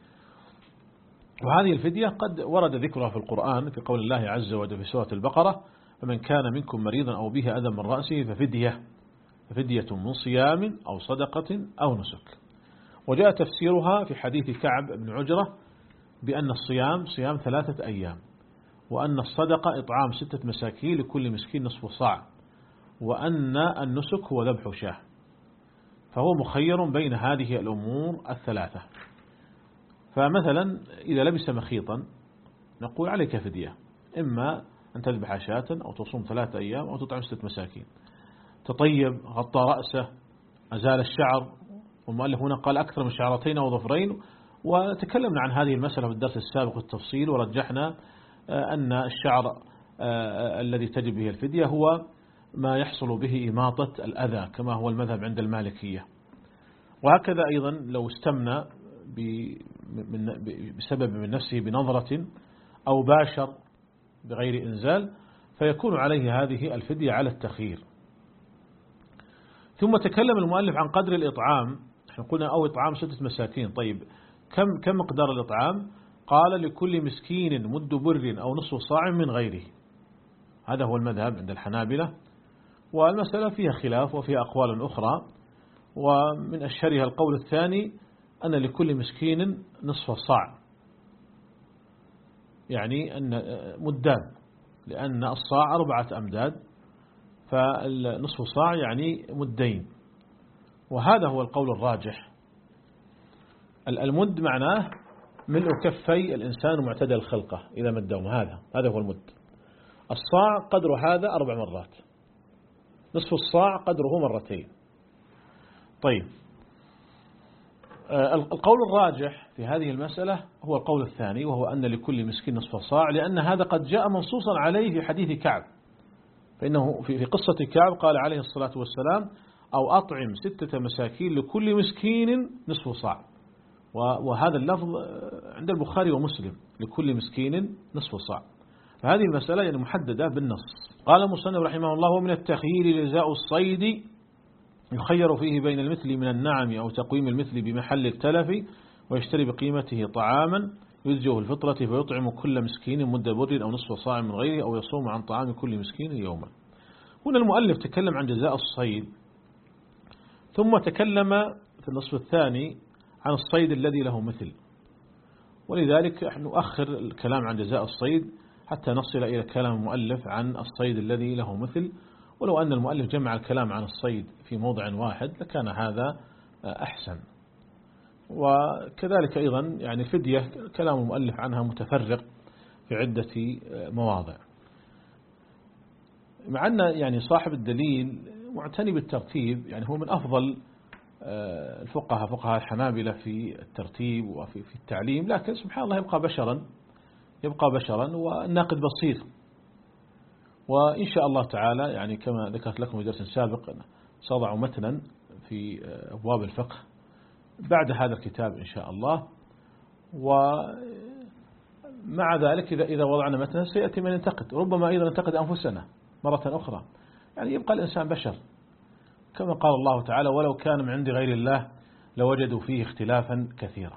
وهذه الفدية قد ورد ذكرها في القرآن في قول الله عز وجل في سورة البقرة: فمن كان منكم مريضا أو به أذى من رأسه ففدية ففدية من صيام أو صدقة أو نسك. وجاء تفسيرها في حديث كعب بن عجرة بأن الصيام صيام ثلاثة أيام، وأن الصدقة إطعام ستة مساكين لكل مسكين نصف صاع، وأن النسك هو ذبح شاه. فهو مخير بين هذه الأمور الثلاثة. فمثلا إذا لبس مخيطا نقول عليك فدية، إما أن تذبح شاة أو تصوم ثلاثة أيام أو تطعم ستة مساكين. تطيب، غطى رأسه، أزال الشعر، والمؤلف هنا قال أكثر من شعرتين أو ظفرين، وتكلمنا عن هذه المسألة في الدرس السابق بالتفصيل، ورجحنا أن الشعر الذي تجب به الفدية هو ما يحصل به إماطة الأذى كما هو المذهب عند المالكية. وهكذا أيضا لو استمنى بسبب من نفسه بنظرة أو باشر بغير إنزال فيكون عليه هذه الفدية على التخيير. ثم تكلم المؤلف عن قدر الإطعام. احنا قلنا أو إطعام ستة مساكين. طيب، كم كم مقدار الإطعام؟ قال: لكل مسكين مد بر أو نصف صاع من غيره. هذا هو المذهب عند الحنابلة، والمسألة فيها خلاف وفيها أقوال أخرى، ومن أشهرها القول الثاني أن لكل مسكين نصف صاع، يعني أن مدان، لأن الصاع أربعة أمداد، فالنصف صاع يعني مدين. وهذا هو القول الراجح. المد معناه ملء كفي الإنسان معتدل الخلقة إذا مدهم، هذا هذا هو المد. الصاع قدر هذا أربع مرات، نصف الصاع قدره مرتين. طيب، القول الراجح في هذه المسألة هو القول الثاني، وهو أن لكل مسكين نصف صاع، لأن هذا قد جاء منصوصا عليه في حديث كعب. فإنه في قصة كعب قال عليه الصلاة والسلام: أو أطعم ستة مساكين لكل مسكين نصف صاع. وهذا اللفظ عند البخاري ومسلم: لكل مسكين نصف صاع. فهذه المسألة يعني محددة بالنص. قال المصنف رحمه الله: ومن التخيير جزاء الصيد، يخير فيه بين المثل من النعم أو تقويم المثل بمحل التلف، ويشتري بقيمته طعاما يزجه الفطرة فيطعم كل مسكين مد بر أو نصف صاع من غيره، أو يصوم عن طعام كل مسكين يوما. هنا المؤلف تكلم عن جزاء الصيد، ثم تكلم في النصف الثاني عن الصيد الذي له مثل، ولذلك نؤخر الكلام عن جزاء الصيد حتى نصل إلى كلام المؤلف عن الصيد الذي له مثل. ولو أن المؤلف جمع الكلام عن الصيد في موضع واحد لكان هذا أحسن. وكذلك أيضا يعني الفدية كلام المؤلف عنها متفرق في عدة مواضع، مع أن يعني صاحب الدليل معتني بالترتيب، يعني هو من أفضل الفقهاء فقهاء الحنابلة في الترتيب وفي في التعليم، لكن سبحان الله يبقى بشرا يبقى بشرا والناقد بسيط. وإن شاء الله تعالى يعني كما ذكرت لكم في درس سابق سأضع متنا في أبواب الفقه بعد هذا الكتاب إن شاء الله. ومع ذلك إذا إذا وضعنا متنا سيأتي من ينتقد، ربما أيضا ننتقد أنفسنا مرة أخرى، يعني يبقى الإنسان بشر، كما قال الله تعالى ولو كان من عند غير الله لوجدوا فيه اختلافا كثيرا.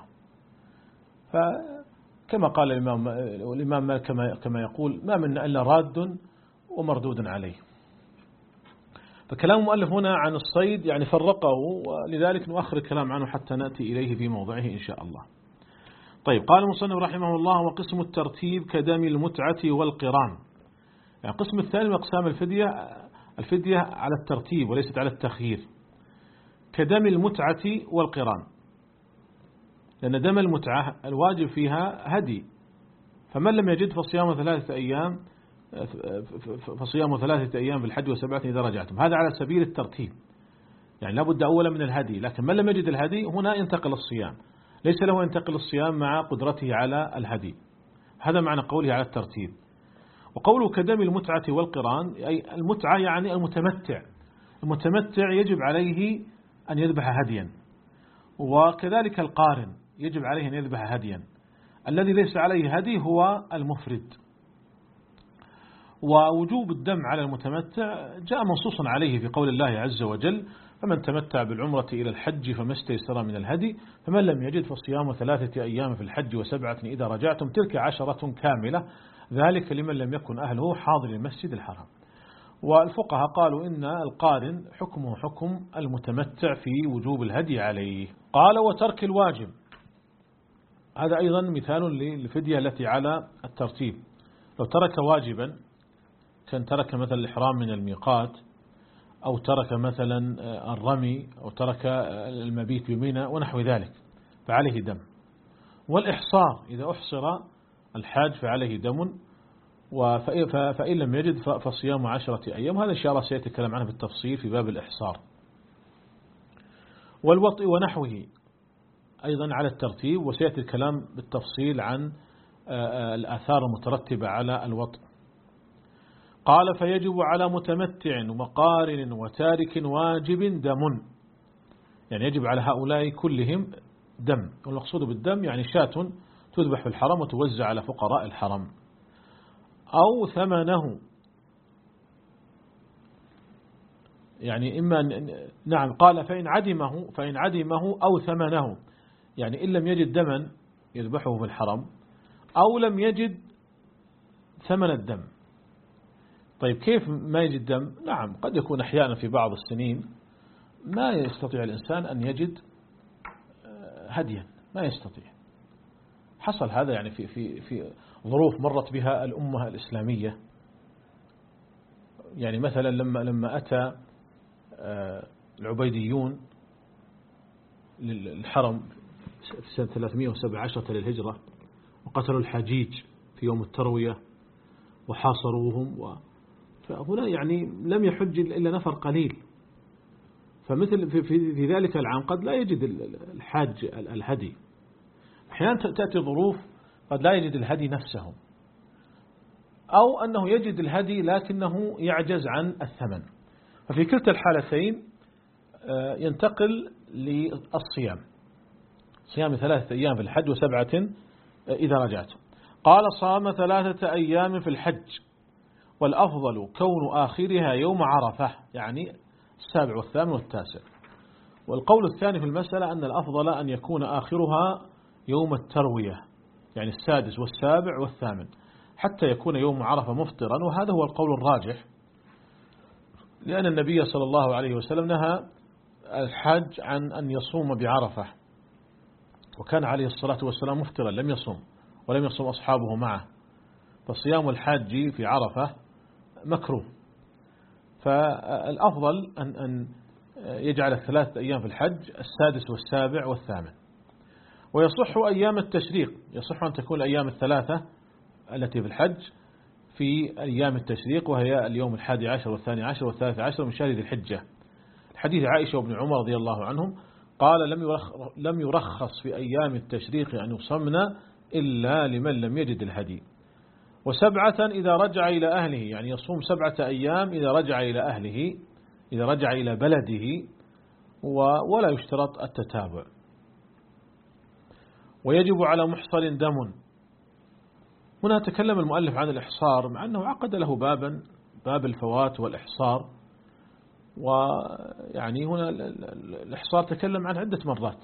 فكما قال الإمام, الإمام مالك كما يقول ما منا إلا راد ومردود عليه. فكلام المؤلف هنا عن الصيد يعني فرقه، ولذلك نؤخر الكلام عنه حتى نأتي إليه في موضعه إن شاء الله. طيب قال المصنف رحمه الله وقسم الترتيب كدم المتعة والقران. يعني القسم الثاني من أقسام الفدية الفدية على الترتيب وليست على التخيير، كدم المتعة والقران، لأن دم المتعة الواجب فيها هدي، فمن لم يجد فصيام ثلاثة أيام فصيام ثلاثة أيام في الحج وسبعة إذا رجعتم. هذا على سبيل الترتيب، يعني لابد أولا من الهدي، لكن من لم يجد الهدي هنا ينتقل الصيام، ليس له ينتقل الصيام مع قدرته على الهدي. هذا معنى قوله على الترتيب. وقوله كدم المتعة والقران، أي المتعة يعني المتمتع، المتمتع يجب عليه أن يذبح هديا، وكذلك القارن يجب عليه أن يذبح هديا. الذي ليس عليه هدي هو المفرد. ووجوب الدم على المتمتع جاء منصوصا عليه في قول الله عز وجل فمن تمتع بالعمرة إلى الحج فما استيسر من الهدي فمن لم يجد فصيام ثلاثة أيام في الحج وسبعة إذا رجعتم تلك عشرة كاملة ذلك لمن لم يكن أهله حاضر المسجد الحرام. والفقهاء قالوا إن القارن حكمه حكم المتمتع في وجوب الهدي عليه. قال وترك الواجب، هذا أيضا مثال للفدية التي على الترتيب. لو ترك واجبا كان ترك مثلا الإحرام من الميقات، أو ترك مثلا الرمي، أو ترك المبيت بمنى ونحو ذلك فعليه دم. والإحصار إذا أحصر الحاج فعليه دم، فإن لم يجد فصيام عشرة أيام. هذا إن شاء الله سيأتي الكلام عنه بالتفصيل في باب الإحصار. والوطء ونحوه أيضا على الترتيب، وسيأتي الكلام بالتفصيل عن الآثار المترتبة على الوطء. قال فيجب على متمتع وقارن وتارك واجب دم، يعني يجب على هؤلاء كلهم دم. والمقصود بالدم يعني شاة تذبح في الحرم وتوزع على فقراء الحرم، أو ثمنه، يعني إما نعم قال فإن عدمه فإن عدمه أو ثمنه، يعني إن لم يجد دما يذبحه في الحرم أو لم يجد ثمن الدم. طيب كيف ما يجد دم؟ نعم قد يكون أحيانا في بعض السنين ما يستطيع الإنسان أن يجد هديا، ما يستطيع. حصل هذا يعني في في في ظروف مرت بها الأمة الإسلامية. يعني مثلا لما لما أتى العبيديون للحرم في سنة ثلاثمائة وسبعة عشر للهجرة وقتلوا الحجيج في يوم التروية وحاصروهم، و فهنا يعني لم يحج إلا نفر قليل. فمثل في, في, في ذلك العام قد لا يجد الحاج الهدي. أحيانا تأتي ظروف قد لا يجد الهدي نفسه، أو أنه يجد الهدي لكنه يعجز عن الثمن. ففي كلتا الحالتين ينتقل للصيام، صيام ثلاثة أيام في الحج وسبعة إذا رجعت. قال صام ثلاثة أيام في الحج، والأفضل كون آخرها يوم عرفة، يعني السابع والثامن والتاسع. والقول الثاني في المسألة أن الأفضل أن يكون آخرها يوم التروية، يعني السادس والسابع والثامن، حتى يكون يوم عرفة مفطرا. وهذا هو القول الراجح، لأن النبي صلى الله عليه وسلم نهى الحاج عن أن يصوم بعرفة، وكان عليه الصلاة والسلام مفطرا لم يصوم ولم يصوم أصحابه معه، فصيام الحاج في عرفة مكروه. فالأفضل أن أن يجعل الثلاثة أيام في الحج السادس والسابع والثامن. ويصح أيام التشريق، يصح أن تكون الأيام الثلاثة التي في الحج في أيام التشريق، وهي اليوم الحادي عشر والثاني عشر والثالث عشر من شهر ذي الحجة. حديث عائشة وابن عمر رضي الله عنهم قال لم يرخص في أيام التشريق أن يصمنا إلا لمن لم يجد الهدي. وسبعة إذا رجع إلى أهله، يعني يصوم سبعة أيام إذا رجع إلى أهله، إذا رجع إلى بلده، ولا يشترط التتابع. ويجب على محصر دم. هنا تكلم المؤلف عن الإحصار، مع أنه عقد له بابا، باب الفوات والإحصار، ويعني هنا الإحصار تكلم عن عدة مرات،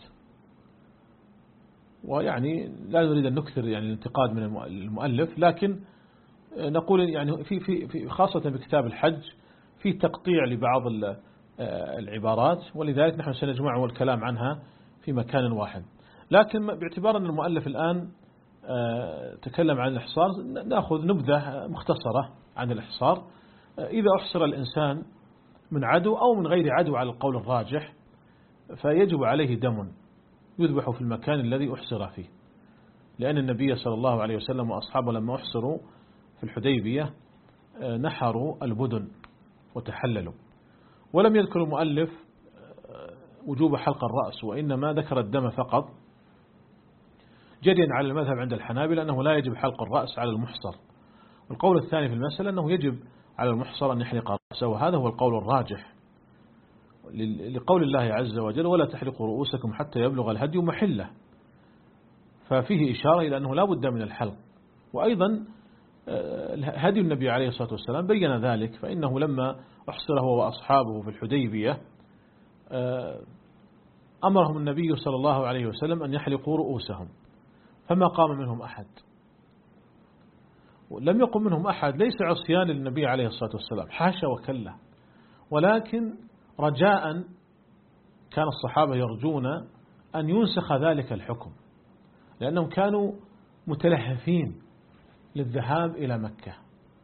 ويعني لا نريد أن نكثر يعني الانتقاد من المؤلف، لكن نقول يعني في في في خاصة بكتاب الحج في تقطيع لبعض العبارات، ولذلك نحن سنجمع الكلام عنها في مكان واحد. لكن باعتبار أن المؤلف الآن تكلم عن الإحصار، نأخذ نبذة مختصرة عن الإحصار. إذا أحصر الإنسان من عدو أو من غير عدو على القول الراجح، فيجب عليه دم يذبح في المكان الذي أحصر فيه، لأن النبي صلى الله عليه وسلم وأصحابه لما أحصروا في الحديبية نحروا البدن وتحللوا، ولم يذكر المؤلف وجوب حلق الرأس، وإنما ذكر الدم فقط، جريا على المذهب عند الحنابلة أنه لا يجب حلق الرأس على المحصر. والقول الثاني في المسألة أنه يجب على المحصر أن يحلق رأسه، وهذا هو القول الراجح لقول الله عز وجل: ولا تحلقوا رؤوسكم حتى يبلغ الهدي محله، ففيه إشارة إلى أنه لا بد من الحلق. وأيضا هدي النبي عليه الصلاة والسلام بين ذلك، فإنه لما أحصر هو وأصحابه في الحديبية أمرهم النبي صلى الله عليه وسلم أن يحلقوا رؤوسهم، فما قام منهم أحد. لم يقم منهم أحد ليس عصيان للنبي عليه الصلاة والسلام، حاشا وكلا، ولكن رجاء كان الصحابة يرجون أن ينسخ ذلك الحكم، لأنهم كانوا متلهفين للذهاب إلى مكة.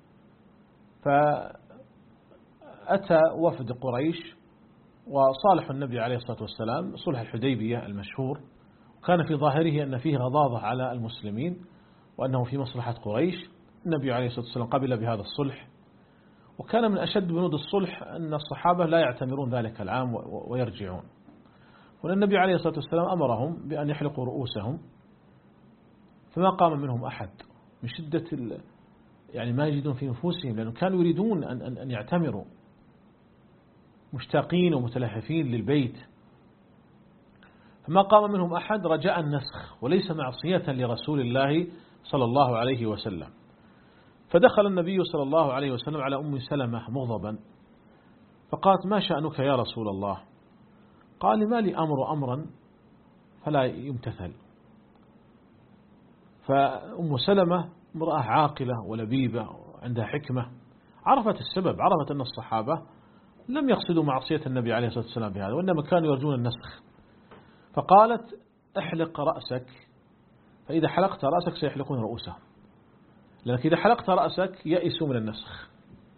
فأتى وفد قريش وصالح النبي عليه الصلاة والسلام صلح الحديبية المشهور، وكان في ظاهره أن فيه غضاضة على المسلمين وأنه في مصلحة قريش. النبي عليه الصلاة والسلام قبل بهذا الصلح، وكان من أشد بنود الصلح أن الصحابة لا يعتمرون ذلك العام ويرجعون. والنبي عليه الصلاة والسلام أمرهم بأن يحلقوا رؤوسهم، فما قام منهم أحد من شدة يعني ما يجدون في نفوسهم، لأنهم كانوا يريدون أن أن يعتمروا، مشتاقين ومتلهفين للبيت. فما قام منهم أحد رجاء النسخ وليس معصية لرسول الله صلى الله عليه وسلم. فدخل النبي صلى الله عليه وسلم على أم سلمة مغضبا، فقالت: ما شأنك يا رسول الله؟ قال: ما لي أمر أمرا فلا يمتثل. فأم سلمة امرأة عاقلة ولبيبة عندها حكمة، عرفت السبب، عرفت أن الصحابة لم يقصدوا معصية النبي عليه الصلاة والسلام بهذا، وإنما كانوا يرجون النسخ. فقالت: احلق رأسك، فإذا حلقت رأسك سيحلقون رؤوسهم، لأنك إذا حلقت رأسك يئسوا من النسخ.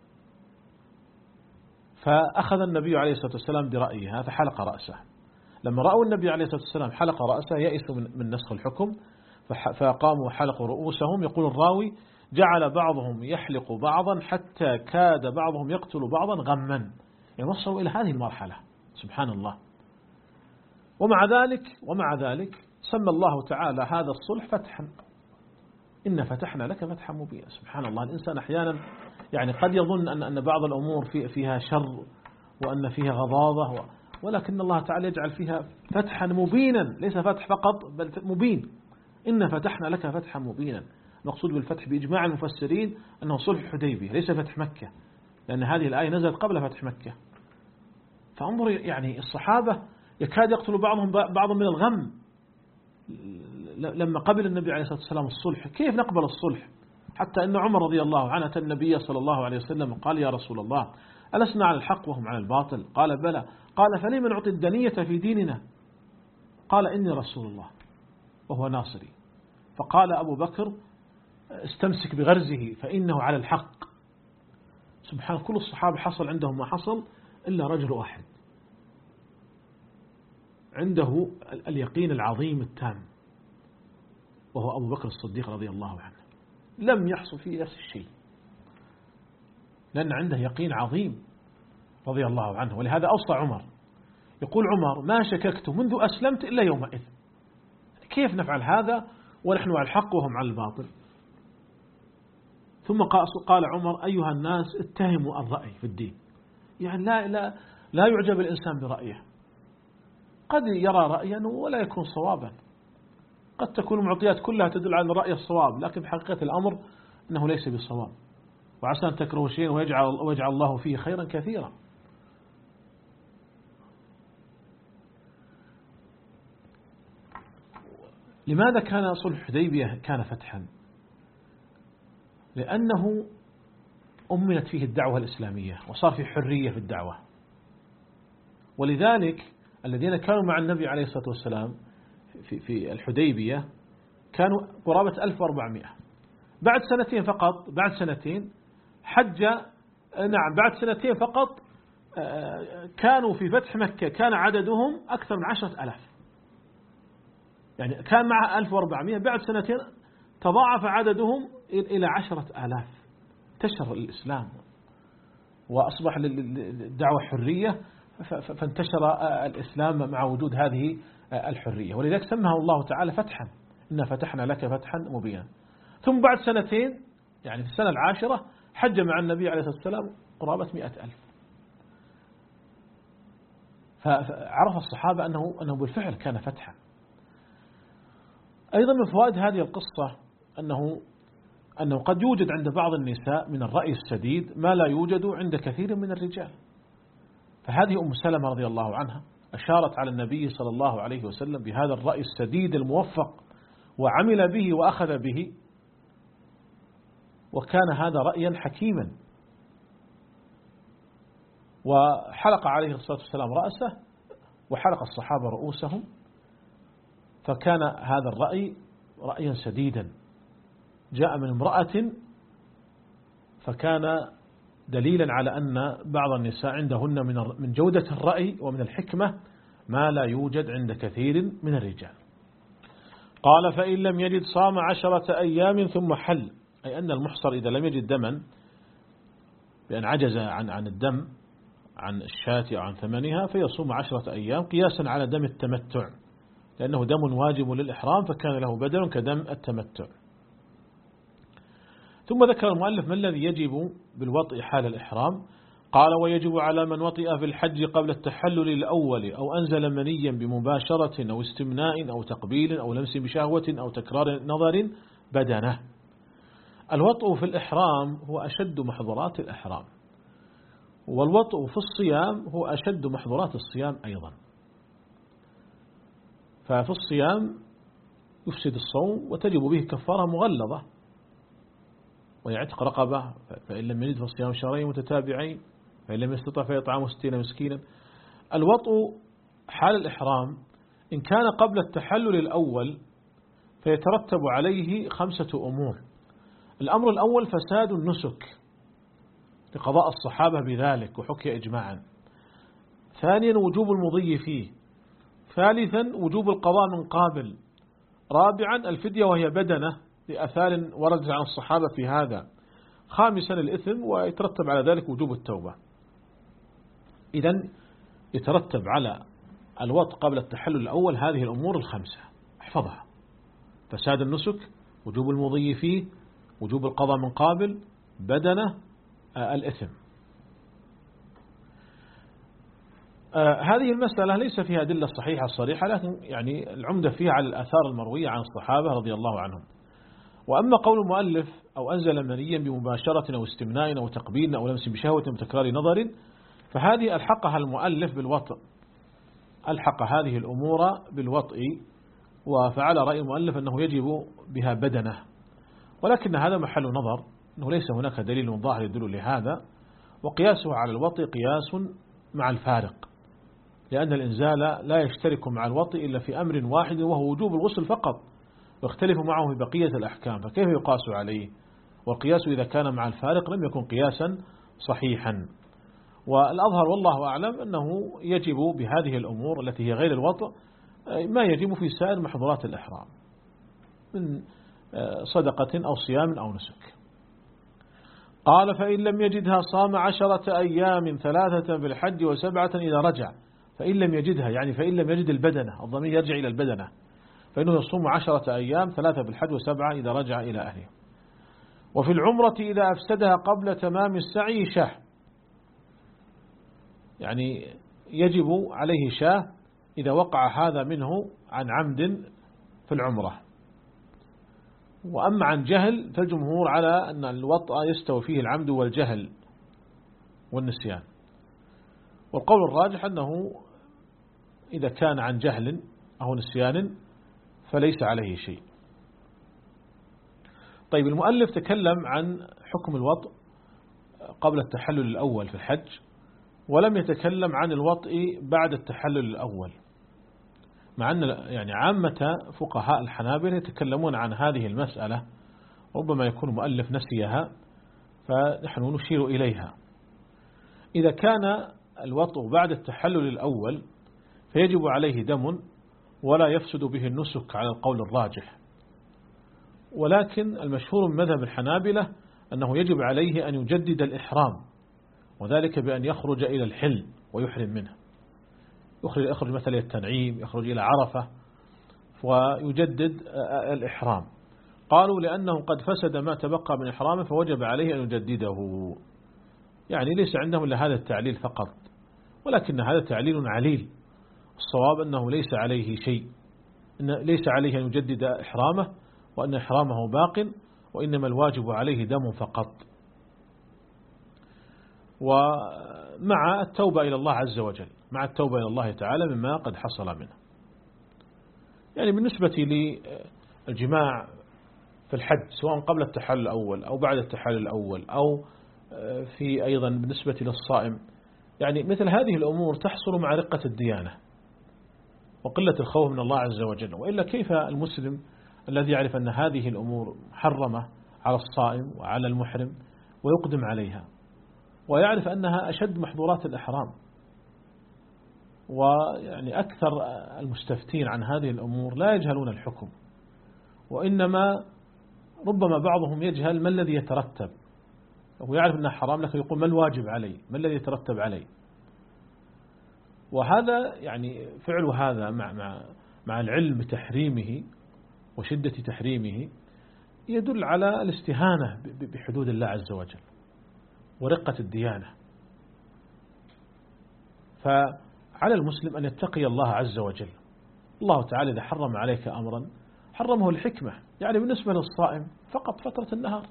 فأخذ النبي عليه الصلاة والسلام برأيه، هذا حلق رأسه. لما رأوا النبي عليه الصلاة والسلام حلق رأسه يئسوا من نسخ الحكم، فقاموا حلقوا رؤوسهم. يقول الراوي: جعل بعضهم يحلق بعضا حتى كاد بعضهم يقتل بعضا غما، يعني وصلوا إلى هذه المرحلة، سبحان الله. ومع ذلك ومع ذلك سمى الله تعالى هذا الصلح فتحا، إن فتحنا لك فتحا مبينا. سبحان الله، الإنسان أحيانا يعني قد يظن أن أن بعض الأمور فيها شر وأن فيها غضاضة، ولكن الله تعالى يجعل فيها فتحا مبينا، ليس فتح فقط بل مبين. إن فتحنا لك فتحا مبينا. المقصود بالفتح بإجماع المفسرين أنه صلح الحديبية ليس فتح مكة، لأن هذه الآية نزلت قبل فتح مكة. فانظر يعني الصحابة يكاد يقتل بعضهم بعضا من الغم لما قبل النبي عليه الصلاة والسلام الصلح. كيف نقبل الصلح؟ حتى أن عمر رضي الله عنه أتى النبي صلى الله عليه وسلم قال: يا رسول الله، ألسنا على الحق وهم على الباطل؟ قال: بلى. قال: فلما نعطي الدنية في ديننا؟ قال: إني رسول الله وهو ناصري. فقال أبو بكر: استمسك بغرزه فإنه على الحق. سبحان، كل الصحابة حصل عندهم ما حصل إلا رجل واحد عنده اليقين العظيم التام، وهو أبو بكر الصديق رضي الله عنه. لم يحصل فيه نفس الشيء، لأن عنده يقين عظيم رضي الله عنه. ولهذا أوصى عمر، يقول عمر: ما شككت منذ أسلمت إلا يومئذ. كيف نفعل هذا ونحن على الحق وهم على الباطل؟ ثم قال عمر: أيها الناس، اتهموا الرأي في الدين. يعني لا, لا, لا يعجب الإنسان برأيه، قد يرى رأيا ولا يكون صوابا، قد تكون المعطيات كلها تدل على الرأي الصواب، لكن بحقيقة الأمر أنه ليس بصواب. وعسى أن تكرهوا شيئا ويجعل, ويجعل الله فيه خيرا كثيرا. لماذا كان صلح الحديبية كان فتحا؟ لأنه أمنت فيه الدعوة الإسلامية وصار في حرية في الدعوة، ولذلك الذين كانوا مع النبي عليه الصلاة والسلام في في الحديبية كانوا قرابة ألف وأربعمائة. بعد سنتين فقط بعد سنتين حج نعم بعد سنتين فقط كانوا في فتح مكة كان عددهم أكثر من عشرة ألاف، يعني كان مع ألف وأربعمائة بعد سنتين تضاعف عددهم إلى عشرة آلاف. انتشر الإسلام وأصبح الدعوة حرية، فانتشر الإسلام مع وجود هذه الحرية، ولذلك سماه الله تعالى فتحا، إنا فتحنا لك فتحا مبينا. ثم بعد سنتين يعني في السنة العاشرة حج مع النبي عليه الصلاة والسلام قرابة مئة ألف. فعرف الصحابة أنه, أنه بالفعل كان فتحا. أيضا من فوائد هذه القصة أنه, أنه قد يوجد عند بعض النساء من الرأي السديد ما لا يوجد عند كثير من الرجال. فهذه أم سلمة رضي الله عنها أشارت على النبي صلى الله عليه وسلم بهذا الرأي السديد الموفق وعمل به وأخذ به، وكان هذا رأيا حكيما. وحلق عليه الصلاة والسلام رأسه وحلق الصحابة رؤوسهم، فكان هذا الرأي رأيا سديدا جاء من امرأة، فكان دليلا على أن بعض النساء عندهن من جودة الرأي ومن الحكمة ما لا يوجد عند كثير من الرجال. قال فإن لم يجد صام عشرة أيام ثم حل، أي أن المحصر إذا لم يجد دما بأن عجز عن عن الدم عن الشاة أو عن ثمنها فيصوم عشرة أيام قياسا على دم التمتع، لأنه دم واجب للإحرام فكان له بدل كدم التمتع. ثم ذكر المؤلف ما الذي يجب بالوطء حال الإحرام. قال ويجب على من وطئ في الحج قبل التحلل الأول أو أنزل منيا بمباشرة أو استمناء أو تقبيل أو لمس بشهوة أو تكرار نظر بدنه. الوطء في الإحرام هو أشد محظورات الإحرام، والوطء في الصيام هو أشد محظورات الصيام أيضا. ففي الصيام يفسد الصوم وتجب به كفارة مغلظة ويعتق رقبة، فإن لم يجد فصيام شهرين متتابعين، فإن لم يستطع فيطعم ستين مسكينا. الوطء حال الإحرام إن كان قبل التحلل الأول فيترتب عليه خمسة أمور. الأمر الأول فساد النسك لقضاء الصحابة بذلك وحكي إجماعا. ثانيا وجوب المضي فيه. ثالثا وجوب القضاء من قابل. رابعا الفدية وهي بدنة لأثار ورد عن الصحابة في هذا. خامسا الإثم ويترتب على ذلك وجوب التوبة. إذن يترتب على الوطء قبل التحلل الأول هذه الأمور الخمسة، احفظها: فساد النسك، وجوب المضي فيه، وجوب القضاء من قابل، بدنة، آه الإثم. آه هذه المسألة ليس فيها أدلة صحيحة صريحة، لكن يعني العمدة فيها على الآثار المروية عن الصحابة رضي الله عنهم. وأما قول المؤلف أو أنزل منيا بمباشرة أو استمناء أو تقبيل أو لمس بشهوة وتكرار نظر، فهذه ألحقها المؤلف بالوطء، ألحق هذه الأمور بالوطء، وفعل رأي المؤلف أنه يجب بها بدنة، ولكن هذا محل نظر، أنه ليس هناك دليل ظاهر يدل لهذا، وقياسه على الوطء قياس مع الفارق، لأن الإنزال لا يشترك مع الوطء إلا في أمر واحد وهو وجوب الغسل فقط، ويختلف معه في بقية الأحكام، فكيف يقاس عليه؟ والقياس إذا كان مع الفارق لم يكن قياسا صحيحا. والأظهر والله أعلم أنه يجب بهذه الأمور التي هي غير الوطء ما يجب في سائر محظورات الإحرام من صدقة أو صيام أو نسك. قال فإن لم يجدها صام عشرة أيام ثلاثة بالحج وسبعة إذا رجع. فإن لم يجدها يعني فإن لم يجد البدنة، الضمير يرجع إلى البدنة، فإنه يصوم عشرة أيام ثلاثة بالحج وسبعة إذا رجع إلى أهله. وفي العمرة إذا أفسدها قبل تمام السعي شاه، يعني يجب عليه شاه إذا وقع هذا منه عن عمد في العمرة. وأما عن جهل فالجمهور على أن الوطأ يستوي فيه العمد والجهل والنسيان، والقول الراجح أنه إذا كان عن جهل أو نسيان فليس عليه شيء. طيب المؤلف تكلم عن حكم الوطء قبل التحلل الأول في الحج، ولم يتكلم عن الوطء بعد التحلل الأول، مع أن يعني عامة فقهاء الحنابلة يتكلمون عن هذه المسألة، ربما يكون مؤلف نسيها فنحن نشير إليها. إذا كان الوطء بعد التحلل الأول فيجب عليه دم ولا يفسد به النسك على القول الراجح، ولكن المشهور من مذهب الحنابلة أنه يجب عليه أن يجدد الإحرام، وذلك بأن يخرج إلى الحل ويحرم منه، يخرج, يخرج مثلا التنعيم، يخرج إلى عرفة ويجدد الإحرام. قالوا لأنه قد فسد ما تبقى من إحرامه فوجب عليه أن يجدده، يعني ليس عندهم إلا هذا التعليل فقط، ولكن هذا تعليل عليل. الصواب أنه ليس عليه شيء، إن ليس عليه أن يجدد إحرامه، وأن إحرامه باق، وإنما الواجب عليه دم فقط، ومع التوبة إلى الله عز وجل، مع التوبة إلى الله تعالى مما قد حصل منه. يعني بالنسبة للجماع في الحج سواء قبل التحلل الأول أو بعد التحلل الأول، أو في أيضا بالنسبة للصائم، يعني مثل هذه الأمور تحصل مع رقة الديانة وقلة الخوف من الله عز وجل، وإلا كيف المسلم الذي يعرف أن هذه الأمور محرمة على الصائم وعلى المحرم ويقدم عليها، ويعرف أنها أشد محظورات الإحرام؟ ويعني أكثر المستفتين عن هذه الأمور لا يجهلون الحكم، وإنما ربما بعضهم يجهل ما الذي يترتب، ويعرف أنها حرام لكن يقول ما الواجب علي، ما الذي يترتب علي. وهذا يعني فعل هذا مع مع مع العلم بتحريمه وشدة تحريمه يدل على الاستهانة بحدود الله عز وجل ورقة الديانة. فعلى المسلم أن يتقي الله عز وجل. الله تعالى إذا حرم عليك أمرا حرمه الحكمة، يعني بالنسبة للصائم فقط فترة النهار،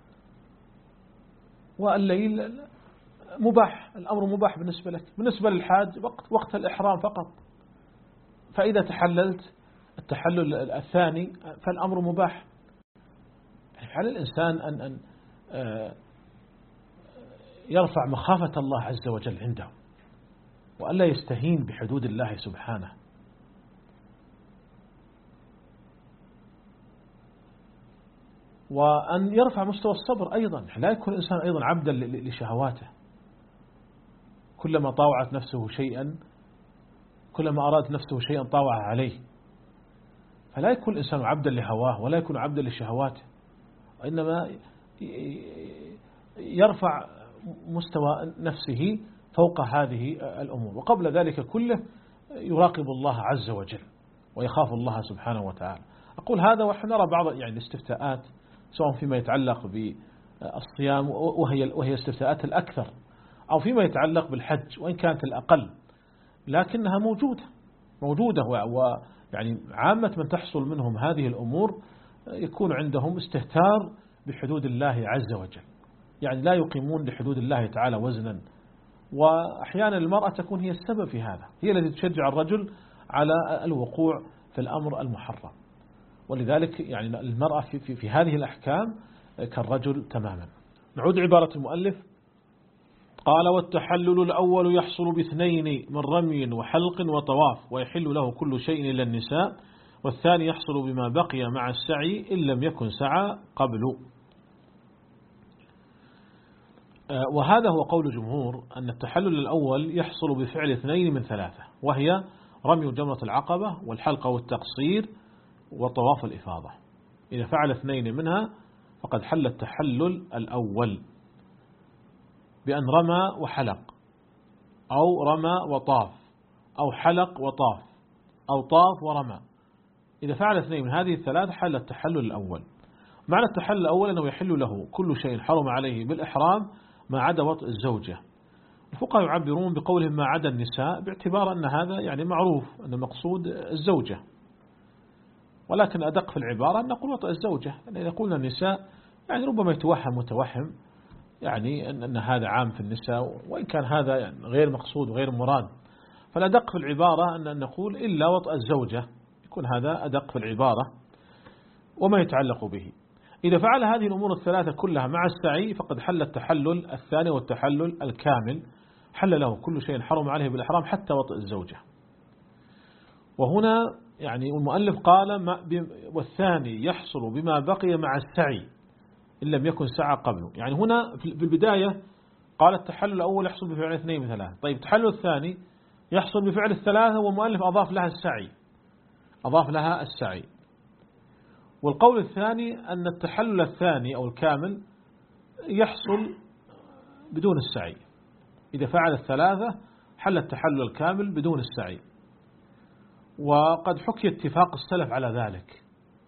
والليل مباح، الأمر مباح بالنسبة لك. بالنسبة للحاج وقت وقت الإحرام فقط، فإذا تحللت التحلل الثاني فالأمر مباح. يعني على الإنسان أن أن يرفع مخافة الله عز وجل عنده، وألا يستهين بحدود الله سبحانه. وأن يرفع مستوى الصبر أيضا، لا يكون الإنسان أيضا عبدا لشهواته، كلما طاوعت نفسه شيئا كلما أراد نفسه شيئا طاوع عليه، فلا يكون الإنسان عبدا لهواه ولا يكون عبدا لشهواته، وإنما يرفع مستوى نفسه فوق هذه الأمور، وقبل ذلك كله يراقب الله عز وجل ويخاف الله سبحانه وتعالى. أقول هذا ونحن نرى بعض يعني الاستفتاءات سواء فيما يتعلق بالصيام وهي وهي الاستفتاءات الأكثر، أو فيما يتعلق بالحج وإن كانت الأقل، لكنها موجودة موجودة ويعني عامة من تحصل منهم هذه الأمور يكون عندهم استهتار بحدود الله عز وجل، يعني لا يقيمون لحدود الله تعالى وزنا. وأحيانا المرأة تكون هي السبب في هذا، هي التي تشجع الرجل على الوقوع في الأمر المحرم، ولذلك يعني المرأة في, في, في هذه الأحكام كالرجل تماما. نعود عبارة المؤلف، قال: والتحلل الأول يحصل باثنين من رمي وحلق وطواف، ويحل له كل شيء إلا النساء، والثاني يحصل بما بقي مع السعي إن لم يكن سعى قبل. وهذا هو قول جمهور أن التحلل الأول يحصل بفعل اثنين من ثلاثة، وهي رمي جمرة العقبة والحلق والتقصير وطواف الإفاضة. إذا فعل اثنين منها فقد حل التحلل الأول بأن رمى وحلق، أو رمى وطاف، أو حلق وطاف، أو طاف ورمى. إذا فعل اثنين من هذه الثلاثة حل التحلل الأول. معنى التحلل الأول أنه يحل له كل شيء حرم عليه بالإحرام ما عدا وطء الزوجة. الفقهاء يعبرون بقولهم ما عدا النساء باعتبار أن هذا يعني معروف أن مقصود الزوجة، ولكن أدق في العبارة أن نقول وطء الزوجة، يعني يقولنا النساء يعني ربما يتوهم متوهم يعني أن, أن هذا عام في النساء، وإن كان هذا يعني غير مقصود وغير مراد. فالأدق في العبارة أن نقول إلا وطء الزوجة يكون هذا أدق في العبارة وما يتعلق به. إذا فعل هذه الأمور الثلاثة كلها مع السعي فقد حل التحلل الثاني والتحلل الكامل، حل له كل شيء حرم عليه بالإحرام حتى وطئ الزوجة. وهنا يعني المؤلف قال والثاني يحصل بما بقي مع السعي إن لم يكن سعى قبله. يعني هنا في البداية قال التحلل الأول يحصل بفعل اثنين مثلا، طيب التحلل الثاني يحصل بفعل الثلاثة والمؤلف أضاف لها السعي أضاف لها السعي. والقول الثاني أن التحلل الثاني أو الكامل يحصل بدون السعي، إذا فعل الثلاثة حل التحلل الكامل بدون السعي. وقد حكي اتفاق السلف على ذلك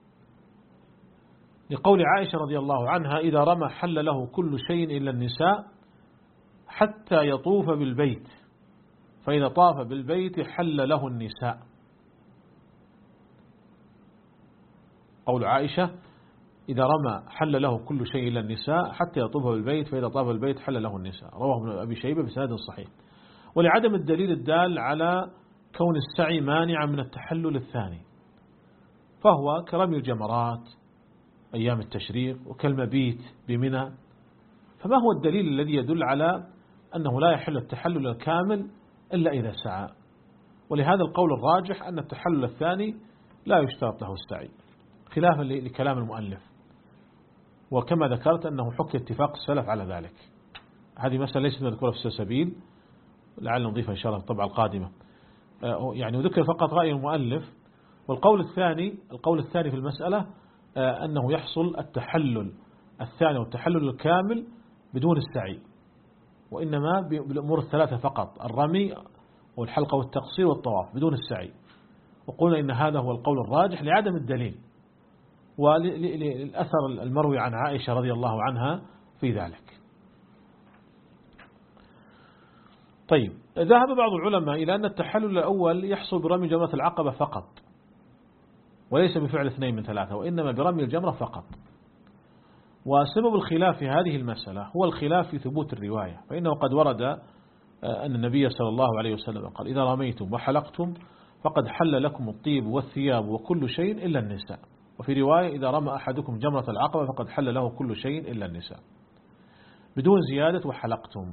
لقول عائشة رضي الله عنها إذا رمى حل له كل شيء إلا النساء حتى يطوف بالبيت، فإذا طاف بالبيت حل له النساء. قول عائشة إذا رمى حل له كل شيء إلا النساء حتى يطوف بالبيت، فإذا طاف بالبيت حل له النساء، رواه ابن أبي شيبة بسند صحيح. ولعدم الدليل الدال على كون السعي مانعا من التحلل الثاني، فهو كرمي الجمرات أيام التشريق وكالمبيت بمنى، فما هو الدليل الذي يدل على أنه لا يحل التحلل الكامل إلا إذا سعى؟ ولهذا القول الراجح أن التحلل الثاني لا يشترط له السعي خلافا لكلام المؤلف، وكما ذكرت أنه حكي اتفاق السلف على ذلك. هذه مسألة ليست مذكورة في السلسبيل، لعل نضيفها إن شاء الله في الطبعة القادمة. يعني وذكر فقط رأي المؤلف. والقول الثاني القول الثاني في المسألة أنه يحصل التحلل الثاني والتحلل الكامل بدون السعي، وإنما بالأمور الثلاثة فقط، الرمي والحلقة والتقصير والطواف بدون السعي. وقلنا إن هذا هو القول الراجح لعدم الدليل وللأثر المروي عن عائشة رضي الله عنها في ذلك. طيب، ذهب بعض العلماء إلى أن التحلل الأول يحصل برمي جمرة العقبة فقط، وليس بفعل اثنين من ثلاثة، وإنما برمي الجمرة فقط. وسبب الخلاف في هذه المسألة هو الخلاف في ثبوت الرواية، فإنه قد ورد أن النبي صلى الله عليه وسلم قال إذا رميتم وحلقتم فقد حل لكم الطيب والثياب وكل شيء إلا النساء. وفي رواية إذا رمى أحدكم جمرة العقبة فقد حل له كل شيء إلا النساء، بدون زيادة وحلقتم.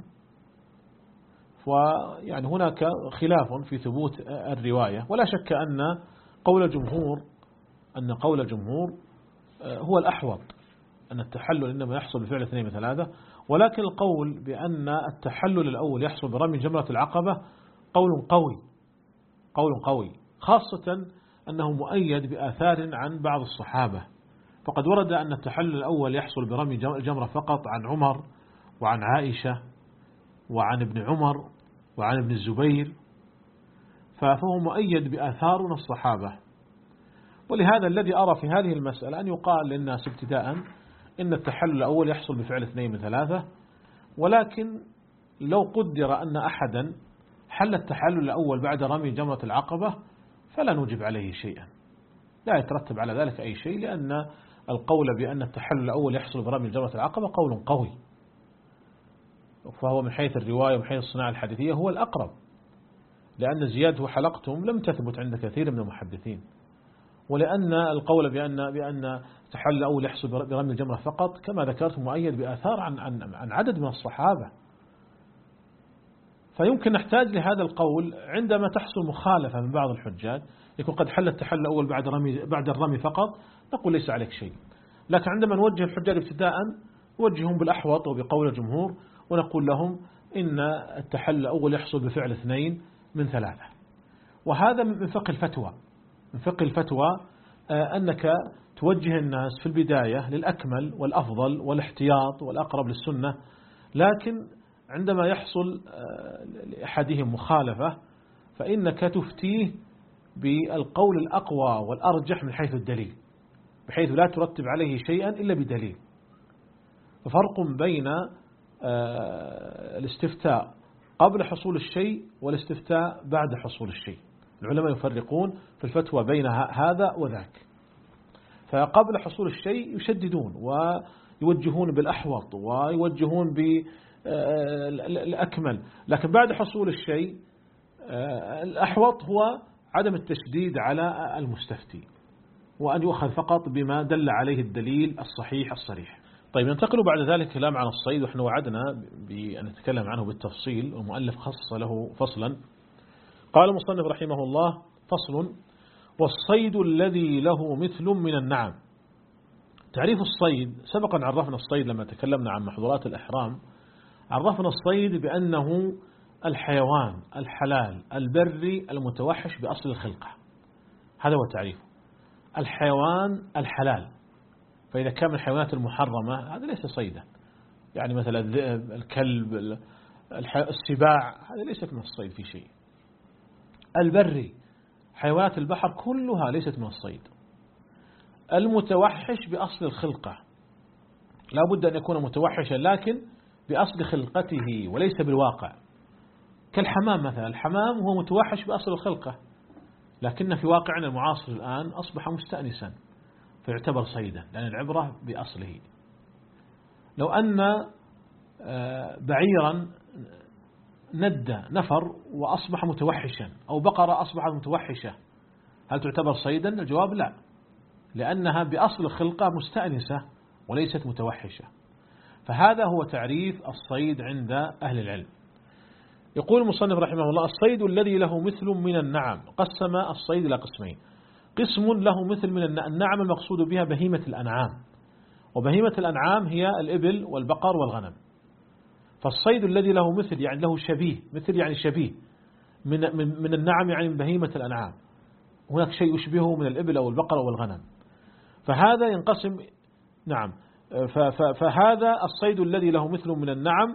ويعني هناك خلاف في ثبوت الرواية، ولا شك أن قول الجمهور أن قول الجمهور هو الأحوط، أن التحلل إنما يحصل بفعل اثنين من ثلاثة. ولكن القول بأن التحلل الأول يحصل برمي جمرة العقبة قول قوي قول قوي خاصة أنه مؤيد بآثار عن بعض الصحابة. فقد ورد أن التحلل الأول يحصل برمي الجمرة فقط عن عمر وعن عائشة وعن ابن عمر وعن ابن الزبير، فهو مؤيد بآثار من الصحابة. ولهذا الذي أرى في هذه المسألة أن يقال للناس ابتداء إن التحلل الأول يحصل بفعل اثنين من ثلاثة، ولكن لو قدر أن أحدا حل التحلل الأول بعد رمي جمرة العقبة فلا نجب عليه شيئا، لا يترتب على ذلك أي شيء، لأن القول بأن التحلل الأول يحصل برمي جمرة العقبة قول قوي، فهو من حيث الرواية ومن حيث الصناعة الحديثية هو الأقرب، لأن زيادة وحلقتم لم تثبت عند كثير من المحدثين، ولأن القول بأن بأن التحلل الأول يحصل برمي الجمرة فقط كما ذكرت مؤيد بآثار عن عن عن عدد من الصحابة. فيمكن نحتاج لهذا القول عندما تحصل مخالفة من بعض الحجاج، يكون قد حل التحلل الأول بعد رمي بعد الرمي فقط، نقول ليس عليك شيء. لكن عندما نوجه الحجاج ابتداء نوجههم بالأحوط وبقول الجمهور، ونقول لهم إن التحلل الأول يحصل بفعل اثنين من ثلاثة. وهذا من فقه الفتوى من فقه الفتوى أنك توجه الناس في البداية للأكمل والأفضل والاحتياط والأقرب للسنة، لكن عندما يحصل لأحدهم مخالفة فإنك تفتيه بالقول الأقوى والأرجح من حيث الدليل، بحيث لا ترتب عليه شيئا إلا بدليل. ففرق بين الاستفتاء قبل حصول الشيء والاستفتاء بعد حصول الشيء. العلماء يفرقون في الفتوى بين هذا وذاك، فقبل حصول الشيء يشددون ويوجهون بالأحوط ويوجهون بالأكمل، لكن بعد حصول الشيء الأحوط هو عدم التشديد على المستفتي، وأن يؤخذ فقط بما دل عليه الدليل الصحيح الصريح. طيب ننتقل بعد ذلك كلام عن الصيد، ونحن وعدنا بأن نتكلم عنه بالتفصيل، والمؤلف خصص له فصلا. قال المصنف رحمه الله: فصل: والصيد الذي له مثل من النعم. تعريف الصيد: سبقا عرفنا الصيد لما تكلمنا عن محظورات الإحرام، عرفنا الصيد بأنه الحيوان الحلال البري المتوحش بأصل الخلقة، هذا هو تعريفه، الحيوان الحلال. فإذا كان من الحيوانات المحرمة هذا ليس صيدا، يعني مثلا الذئب، الكلب، السباع، هذا ليست من الصيد في شيء. البري، حيوانات البحر كلها ليست من الصيد. المتوحش بأصل الخلقة، لا بد أن يكون متوحشا لكن بأصل خلقته وليس بالواقع، كالحمام مثلا. الحمام هو متوحش بأصل الخلقة، لكن في واقعنا المعاصر الآن أصبح مستأنسا فيعتبر صيدا، لأن العبرة بأصله. لو أن بعيرا ندى نفر وأصبح متوحشا، أو بقرة أصبحت متوحشة، هل تعتبر صيدا؟ الجواب لا، لأنها بأصل الخلقة مستأنسة وليست متوحشة. فهذا هو تعريف الصيد عند أهل العلم. يقول المصنف رحمه الله: الصيد الذي له مثل من النعم. قسم الصيد إلى قسمين: قسم له مثل من النعم المقصود بها بهيمة الأنعام، وبهيمة الأنعام هي الإبل والبقر والغنم. فالصيد الذي له مثل يعني له شبيه، مثل يعني شبيه، من من النعم يعني من بهيمة الأنعام، هناك شيء يشبهه من الإبل أو البقر أو الغنم، فهذا ينقسم. نعم، فهذا الصيد الذي له مثل من النعم.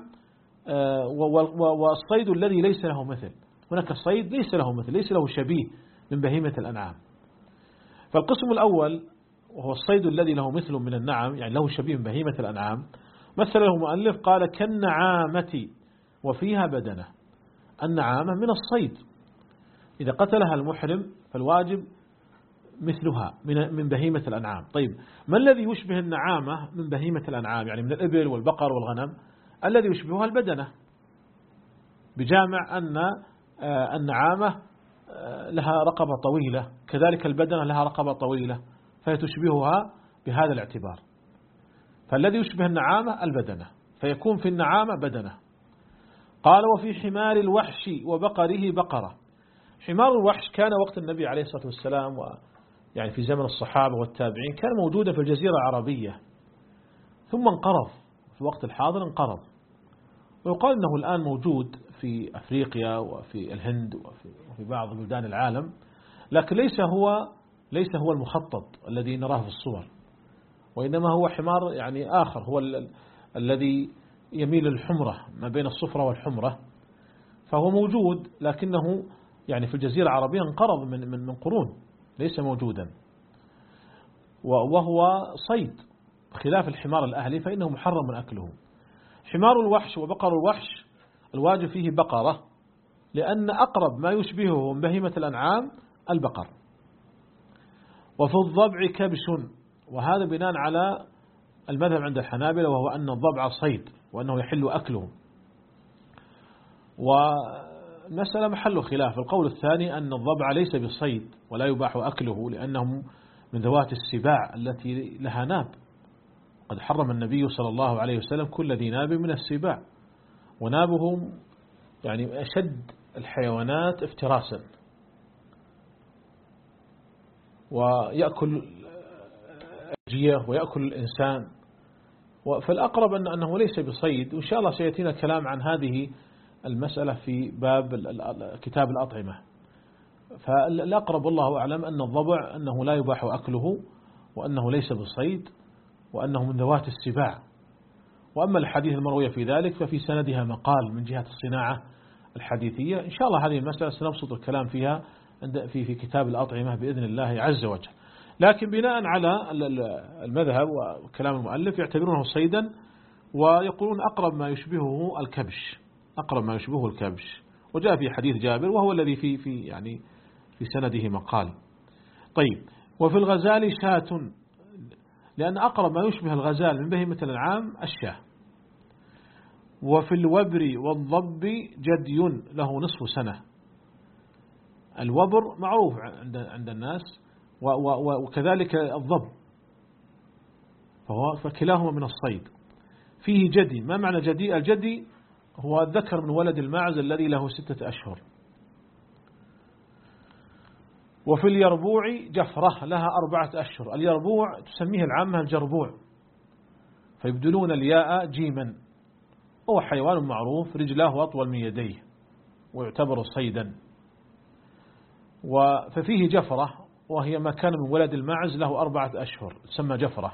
والصيد الذي ليس له مثل، هناك الصيد ليس له مثل، ليس له شبيه من بهيمة الأنعام. فالقسم الأول وهو الصيد الذي له مثل من النعم، يعني له شبيه من بهيمة الأنعام، مثل له مؤلف قال: كالنعامة وفيها بدنة. النعامة من الصيد، إذا قتلها المحرم فالواجب مثلها من بهيمة الأنعام. طيب، ما الذي يشبه النعامة من بهيمة الأنعام، يعني من الإبل والبقر والغنم؟ الذي يشبهها البدنة، بجامع أن النعامة لها رقبة طويلة، كذلك البدنة لها رقبة طويلة، فهي تشبهها بهذا الاعتبار. فالذي يشبه النعامة البدنة، فيكون في النعامة بدنة. قال: وفي حمار الوحش وبقره بقرة. حمار الوحش كان وقت النبي عليه الصلاة والسلام، ويعني في زمن الصحابة والتابعين، كان موجودا في الجزيرة العربية، ثم انقرض في الوقت الحاضر، انقرض. ويقال أنه الآن موجود في أفريقيا وفي الهند وفي, وفي بعض بلدان العالم، لكن ليس هو ليس هو المخطط الذي نراه في الصور، وإنما هو حمار يعني آخر، هو ال الذي يميل للحمرة، ما بين الصفرة والحمرة، فهو موجود لكنه يعني في الجزيرة العربية انقرض من من من قرون، ليس موجودا، وهو صيد خلاف الحمار الأهلي فإنه محرم أكله. حمار الوحش وبقر الوحش الواجب فيه بقرة، لأن أقرب ما يشبهه من بهيمة الأنعام البقر. وفي الضبع كبش، وهذا بناء على المذهب عند الحنابلة، وهو أن الضبع صيد وأنه يحل أكله، والمسألة محل خلاف. القول الثاني أن الضبع ليس بصيد ولا يباح أكله، لأنه من ذوات السباع التي لها ناب، قد حرم النبي صلى الله عليه وسلم كل ذي ناب من السباع، ونابه يعني أشد الحيوانات افتراسا، ويأكل الجية ويأكل الإنسان. فالأقرب أن أنه ليس بصيد، وإن شاء الله سيأتينا كلام عن هذه المسألة في باب كتاب الأطعمة. فالأقرب والله أعلم أن الضبع أنه لا يباح أكله، وأنه ليس بصيد، وأنه من ذوات السباع. وأما الحديث المروية في ذلك ففي سندها مقال من جهة الصناعة الحديثية. إن شاء الله هذه المسألة سنبسط الكلام فيها في في كتاب الأطعمة بإذن الله عز وجل. لكن بناء على المذهب وكلام المؤلف يعتبرونه صيدا، ويقولون أقرب ما يشبهه الكبش، أقرب ما يشبهه الكبش، وجاء في حديث جابر وهو الذي في في يعني في سنده مقال. طيب، وفي الغزال شاة، لأن أقرب ما يشبه الغزال من بهيمة الأنعام الشاة. وفي الوبر والضب جدي له نصف سنة. الوبر معروف عند عند الناس، وكذلك الضب، فهو فكلاهما من الصيد. فيه جدي. ما معنى جدي؟ الجدي هو الذكر من ولد الماعز الذي له ستة أشهر. وفي اليربوع جفرة لها أربعة أشهر. اليربوع تسميه العامة الجربوع، فيبدلون الياء جيما. هو حيوان معروف رجلاه أطول من يديه ويعتبر صيدا. ففيه جفرة وهي ما كان من ولد الماعز له أربعة أشهر تسمى جفرة.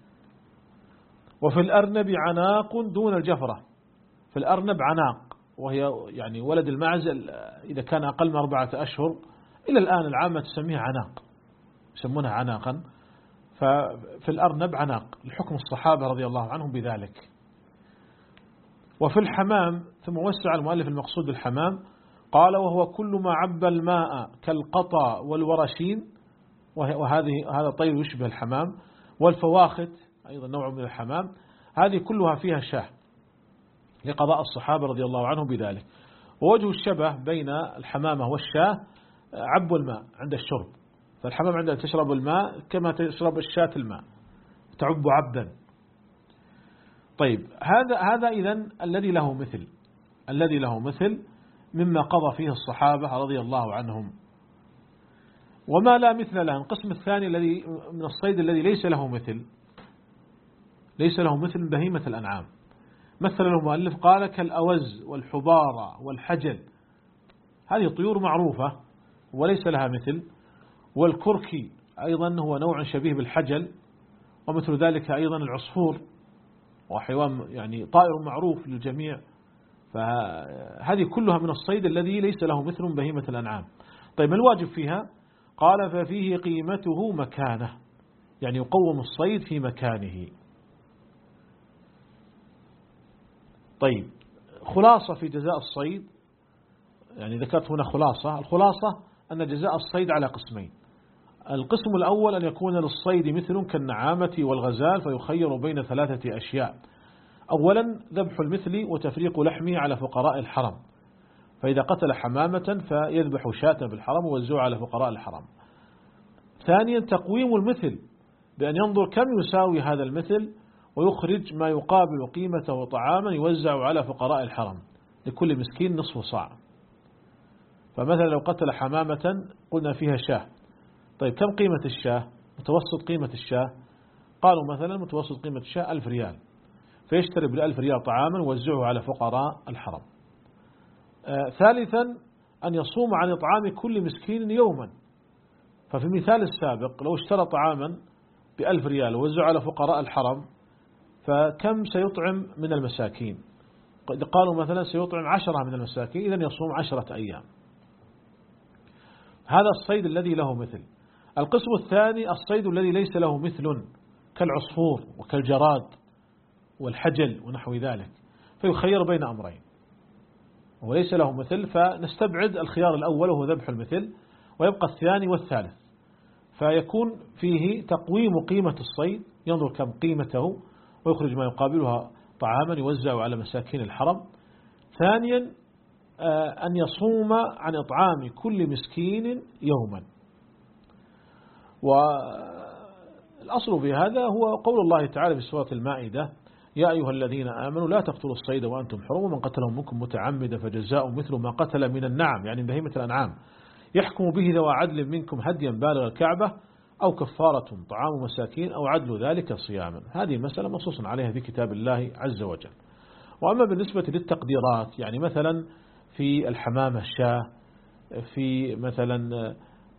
وفي الأرنب عناق دون الجفرة. في الأرنب عناق وهي يعني ولد الماعز إذا كان أقل من أربعة أشهر. إلى الآن العامة تسميه عناق، يسمونها عناقا. ففي الأرنب عناق لحكم الصحابة رضي الله عنهم بذلك. وفي الحمام، ثم وسع المؤلف المقصود بالحمام، قال وهو كل ما عب الماء كالقطا والورشين، وهذه هذا طير يشبه الحمام، والفواخت أيضا نوع من الحمام، هذه كلها فيها شاه لقضاء الصحابة رضي الله عنهم بذلك. ووجه الشبه بين الحمامة والشاه عب الماء عند الشرب، فالحمام عندها تشرب الماء كما تشرب الشاة الماء، تعب عبدا. طيب هذا هذا إذن الذي له مثل الذي له مثل مما قضى فيه الصحابة رضي الله عنهم. وما لا مثل له، القسم الثاني الذي من الصيد الذي ليس له مثل ليس له مثل بهيمة الأنعام. مثل المؤلف قال كالأوز والحبارة والحجل، هذه طيور معروفة وليس لها مثل. والكركي أيضا هو نوع شبيه بالحجل، ومثل ذلك أيضا العصفور، وحيوان يعني طائر معروف للجميع. فهذه كلها من الصيد الذي ليس له مثل بهيمة الأنعام. طيب ما الواجب فيها؟ قال ففيه قيمته مكانه، يعني يقوم الصيد في مكانه. طيب خلاصة في جزاء الصيد، يعني ذكرت هنا خلاصة. الخلاصة أن جزاء الصيد على قسمين. القسم الأول أن يكون للصيد مثل كالنعامة والغزال، فيخير بين ثلاثة أشياء. أولا ذبح المثل وتفريق لحمه على فقراء الحرم، فإذا قتل حمامة فيذبح شاة بالحرم ويوزعها على فقراء الحرم. ثانيا تقويم المثل بأن ينظر كم يساوي هذا المثل ويخرج ما يقابل قيمته طعاما يوزع على فقراء الحرم، لكل مسكين نصف صاع. فمثلا لو قتل حمامة قلنا فيها شاه، طيب كم قيمة الشاه؟ متوسط قيمة الشاه قالوا مثلا متوسط قيمة الشاه ألف ريال، فيشتري بالألف ريال طعاما ويوزعه على فقراء الحرم. آه ثالثا أن يصوم عن إطعام كل مسكين يوما. ففي المثال السابق لو اشترى طعاما بألف ريال ووزعه على فقراء الحرم، فكم سيطعم من المساكين؟ قالوا مثلا سيطعم عشرة من المساكين، إذن يصوم عشرة أيام. هذا الصيد الذي له مثل. القسم الثاني الصيد الذي ليس له مثل كالعصفور وكالجراد والحجل ونحو ذلك، فيخير بين أمرين وليس له مثل، فنستبعد الخيار الأول وهو ذبح المثل، ويبقى الثاني والثالث، فيكون فيه تقويم قيمة الصيد، ينظر كم قيمته ويخرج ما يقابلها طعاما يوزع على مساكين الحرم. ثانيا أن يصوم عن إطعام كل مسكين يوما. والأصل في هذا هو قول الله تعالى في سورة المائدة يا أيها الذين آمنوا لا تقتلوا الصيد وأنتم حرم ومن قتله منكم متعمدا فجزاء مثل ما قتل من النعم، يعني بهيمة الأنعام، يحكم به ذوى عدل منكم هديا بالغ الكعبة أو كفارة طعام مساكين أو عدل ذلك صياما. هذه المسألة منصوص عليها في كتاب الله عز وجل. وأما بالنسبة للتقديرات، يعني مثلا في الحمامة شاه، في مثلا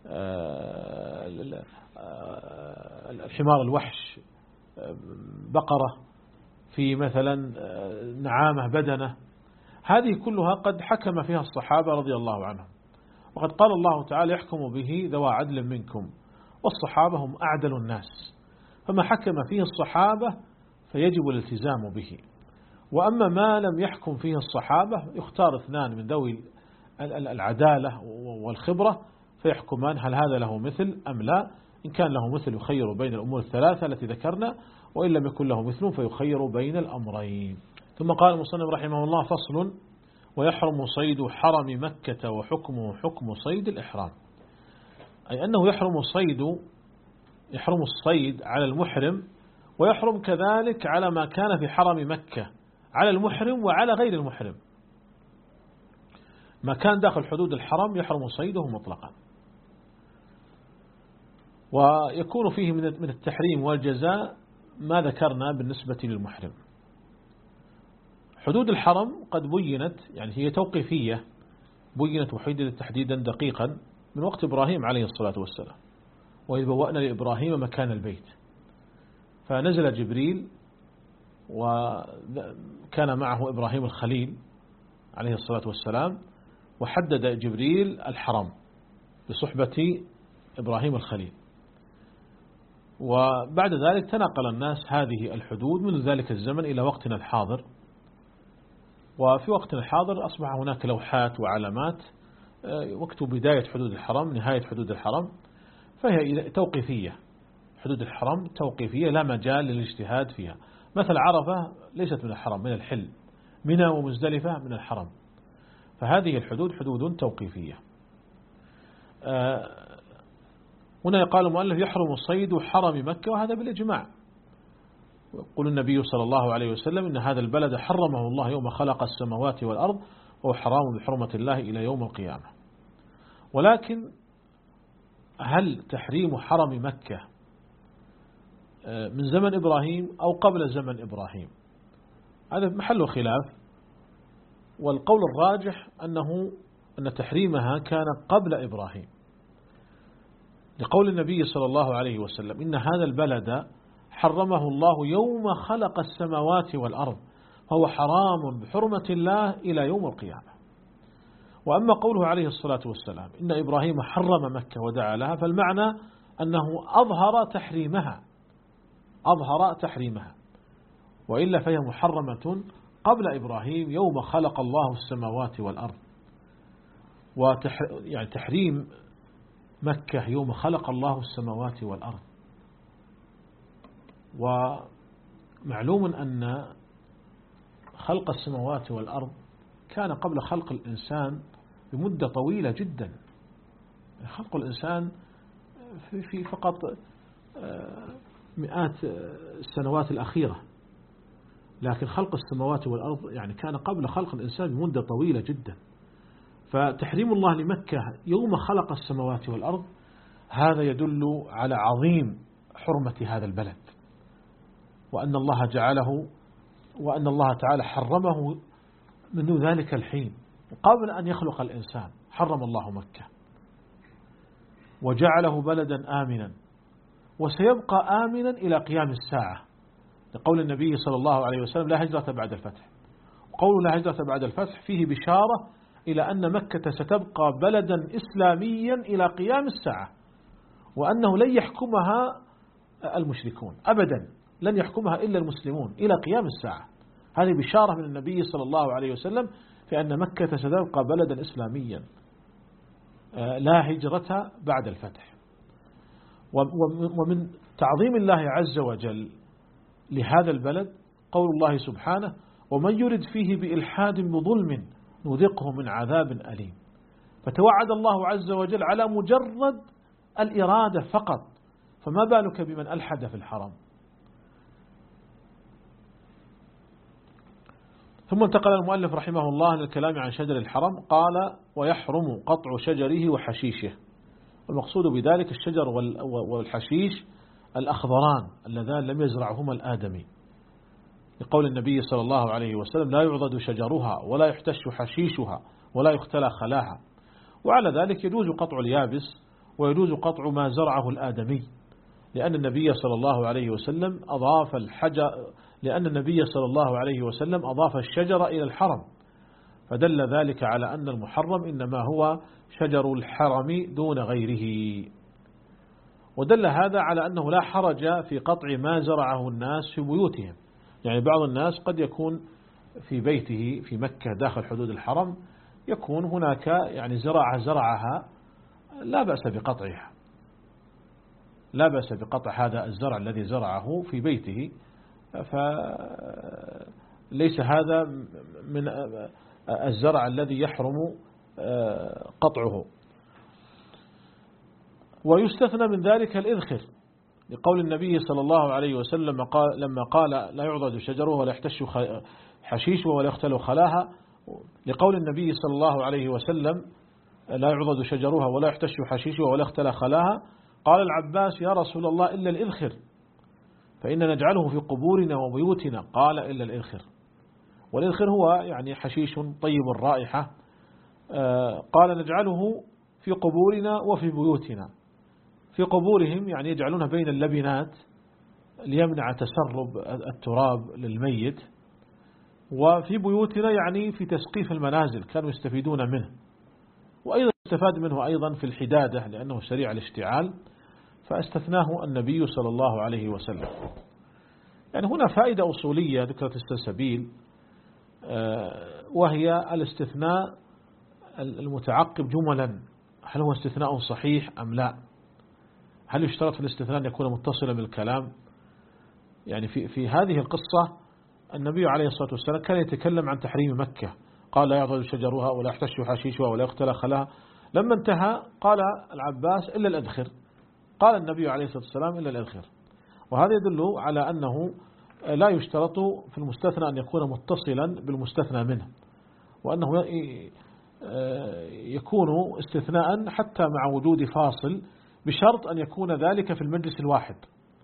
الحمار الوحش بقرة، في مثلا نعامة بدنة، هذه كلها قد حكم فيها الصحابة رضي الله عنهم. وقد قال الله تعالى يحكم به ذوى عدل منكم، والصحابة هم أعدل الناس، فما حكم فيه الصحابة فيجب الالتزام به. وأما ما لم يحكم فيه الصحابة يختار اثنان من ذوي العدالة والخبرة فيحكمان هل هذا له مثل أم لا. إن كان له مثل يخير بين الأمور الثلاثة التي ذكرنا، وإن لم يكن له مثل فيخير بين الأمرين. ثم قال المصنف رحمه الله فصل ويحرم صيد حرم مكة وحكمه حكم صيد الإحرام، أي أنه يحرم صيد يحرم الصيد على المحرم، ويحرم كذلك على ما كان في حرم مكة على المحرم وعلى غير المحرم. ما كان داخل حدود الحرم يحرم صيده مطلقا، ويكون فيه من التحريم والجزاء ما ذكرنا بالنسبة للمحرم. حدود الحرم قد بينت، يعني هي توقيفية، بينت وحددت تحديدا دقيقا من وقت إبراهيم عليه الصلاة والسلام، وإذ بوأنا لإبراهيم مكان البيت، فنزل جبريل وكان معه إبراهيم الخليل عليه الصلاة والسلام، وحدد جبريل الحرم بصحبة إبراهيم الخليل. وبعد ذلك تناقل الناس هذه الحدود من ذلك الزمن إلى وقتنا الحاضر، وفي وقتنا الحاضر أصبح هناك لوحات وعلامات وقت بداية حدود الحرم نهاية حدود الحرم، فهي توقيفية. حدود الحرم توقيفية لا مجال للاجتهاد فيها. مثل عرفة ليست من الحرم، من الحل. منى ومزدلفة من الحرم. فهذه الحدود حدود توقيفية. هنا يقال المؤلف يحرم صيد حرم مكة، وهذا بالإجماع. يقول النبي صلى الله عليه وسلم إن هذا البلد حرمه الله يوم خلق السماوات والأرض وهو حرام بحرمة الله إلى يوم القيامة. ولكن هل تحريم حرم مكة من زمن إبراهيم أو قبل زمن إبراهيم؟ هذا محل خلاف، والقول الراجح أنه أن تحريمها كان قبل إبراهيم، لقول النبي صلى الله عليه وسلم إن هذا البلد حرمه الله يوم خلق السماوات والأرض فهو حرام بحرمة الله إلى يوم القيامة. وأما قوله عليه الصلاة والسلام إن إبراهيم حرم مكة ودعا لها، فالمعنى أنه أظهر تحريمها أظهر تحريمها وإلا فهي محرمة قبل إبراهيم يوم خلق الله السماوات والأرض. وتح... يعني تحريم مكة يوم خلق الله السماوات والأرض. ومعلوم أن خلق السماوات والأرض كان قبل خلق الإنسان بمدة طويلة جدا. خلق الإنسان في فقط مئات السنوات الأخيرة، لكن خلق السماوات والأرض يعني كان قبل خلق الإنسان بمدة طويلة جدا. فتحريم الله لمكة يوم خلق السماوات والأرض هذا يدل على عظيم حرمة هذا البلد، وأن الله جعله وأن الله تعالى حرمه منذ ذلك الحين قبل أن يخلق الإنسان. حرم الله مكة وجعله بلدا آمنا، وسيبقى آمنا إلى قيام الساعة، لقول النبي صلى الله عليه وسلم لا هجرة بعد الفتح. وقول لا هجرة بعد الفتح فيه بشارة إلى أن مكة ستبقى بلدا إسلاميا إلى قيام الساعة، وأنه لن يحكمها المشركون أبدا، لن يحكمها إلا المسلمون إلى قيام الساعة. هذه بشارة من النبي صلى الله عليه وسلم في أن مكة ستبقى بلدا إسلاميا لا هجرة بعد الفتح. ومن تعظيم الله عز وجل لهذا البلد قول الله سبحانه ومن يرد فيه بإلحاد بظلم نذقه من عذاب أليم. فتوعد الله عز وجل على مجرد الإرادة فقط، فما بالك بمن ألحد في الحرم. ثم انتقل المؤلف رحمه الله للكلام عن شجر الحرم، قال ويحرم قطع شجره وحشيشه. والمقصود بذلك الشجر والحشيش الأخضران اللذان لم يزرعهما الآدمي، لقول النبي صلى الله عليه وسلم لا يعضد شجرها ولا يحتش حشيشها ولا يختلى خلاها. وعلى ذلك يجوز قطع اليابس ويجوز قطع ما زرعه الآدمي، لأن النبي صلى الله عليه وسلم أضاف الحجر لأن النبي صلى الله عليه وسلم أضاف الشجر إلى الحرم، فدل ذلك على أن المحرم إنما هو شجر الحرم دون غيره. ودل هذا على أنه لا حرج في قطع ما زرعه الناس في بيوتهم. يعني بعض الناس قد يكون في بيته في مكة داخل حدود الحرم يكون هناك يعني زراعة زرعها لا بأس بقطعها، لا بأس بقطع هذا الزرع الذي زرعه في بيته، فليس هذا من الزرع الذي يحرم قطعه. ويستثنى من ذلك الإذخر لقول النبي صلى الله عليه وسلم قال لما قال لا يعضد شجره ولا يحتش حشيشه ولا يختل خلاها، لقول النبي صلى الله عليه وسلم لا يعضد شجرها ولا يحتش حشيشه ولا يختل خلاها، قال العباس يا رسول الله إلا الإذخر فإن نجعله في قبورنا وبيوتنا، قال إلا الإذخر. والإذخر هو يعني حشيش طيب الرائحة، قال نجعله في قبورنا وفي بيوتنا. في قبورهم يعني يجعلونها بين اللبنات ليمنع تسرب التراب للميت، وفي بيوتنا يعني في تسقيف المنازل كانوا يستفيدون منه، وأيضا استفاد منه أيضا في الحدادة لأنه سريع الاشتعال، فاستثناه النبي صلى الله عليه وسلم. يعني هنا فائدة أصولية ذكرت السلسبيل، وهي الاستثناء المتعقب جملا، هل هو استثناء صحيح أم لا؟ هل يشترط في الاستثناء أن يكون متصلا بالكلام؟ يعني في في هذه القصة النبي عليه الصلاة والسلام كان يتكلم عن تحريم مكة، قال لا يعضد شجرها ولا يحتش حشيشها ولا يختل خلاها. لما انتهى قال العباس إلا الأذخر، قال النبي عليه الصلاة والسلام إلا الأذخر. وهذا يدل على أنه لا يشترط في المستثنى أن يكون متصلا بالمستثنى منه، وأنه يكون استثناء حتى مع وجود فاصل، بشرط أن يكون ذلك في المجلس الواحد.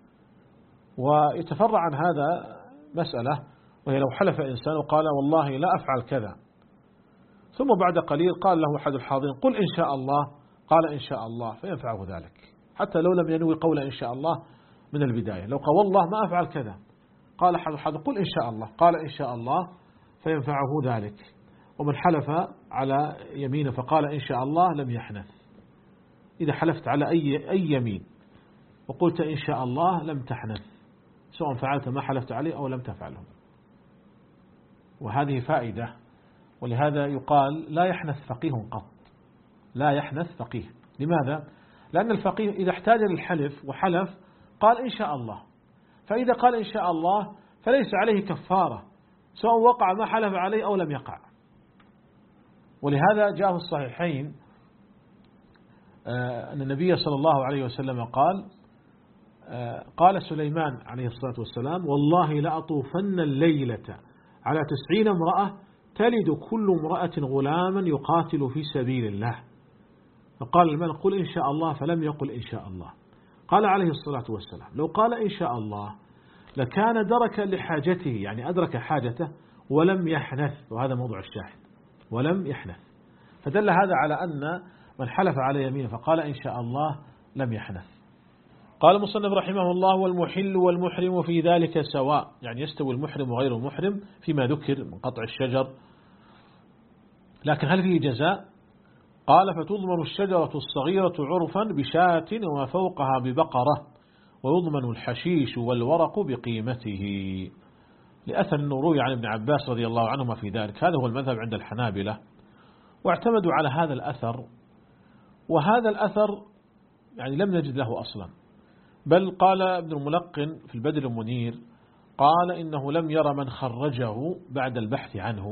ويتفرع عن هذا مسألة، وهي لو حلف إنسان وقال والله لا أفعل كذا، ثم بعد قليل قال له أحد الحاضرين قل إن شاء الله، قال إن شاء الله، فينفعه ذلك حتى لو لم ينوي قول إن شاء الله من البداية. لو قال والله ما أفعل كذا، قال أحد الحاضرين قل إن شاء الله، قال إن شاء الله، فينفعه ذلك. ومن حلف على يمين فقال إن شاء الله لم يحنث. إذا حلفت على أي أي يمين وقلت إن شاء الله لم تحنث، سواء فعلت ما حلفت عليه أو لم تفعله. وهذه فائدة، ولهذا يقال لا يحنث فقيه قط، لا يحنث فقيه. لماذا؟ لأن الفقيه إذا احتاج للحلف وحلف قال إن شاء الله، فإذا قال إن شاء الله فليس عليه كفارة سواء وقع ما حلف عليه أو لم يقع. ولهذا جاء في الصحيحين أن النبي صلى الله عليه وسلم قال قال سليمان عليه الصلاة والسلام والله لأطوفن الليلة على تسعين امرأة تلد كل امرأة غلاما يقاتل في سبيل الله. فقال الملك قل إن شاء الله، فلم يقل إن شاء الله. قال عليه الصلاة والسلام لو قال إن شاء الله لكان درك لحاجته، يعني أدرك حاجته ولم يحنث، وهذا موضوع الشاهد، ولم يحنث. فدل هذا على أن من حلف على يمين فقال إن شاء الله لم يحنث. قال المصنف رحمه الله والمحل والمحرم في ذلك سواء، يعني يستوي المحرم وغير المحرم فيما ذكر من قطع الشجر، لكن هل فيه جزاء؟ قال فتضمن الشجرة الصغيرة عرفا بشاة وما فوقها ببقرة، ويضمن الحشيش والورق بقيمته، لأثر النروي عن ابن عباس رضي الله عنهما في ذلك. هذا هو المذهب عند الحنابلة، واعتمدوا على هذا الأثر. وهذا الأثر يعني لم نجد له أصلا، بل قال ابن الملقن في البدر المنير قال إنه لم ير من خرجه بعد البحث عنه.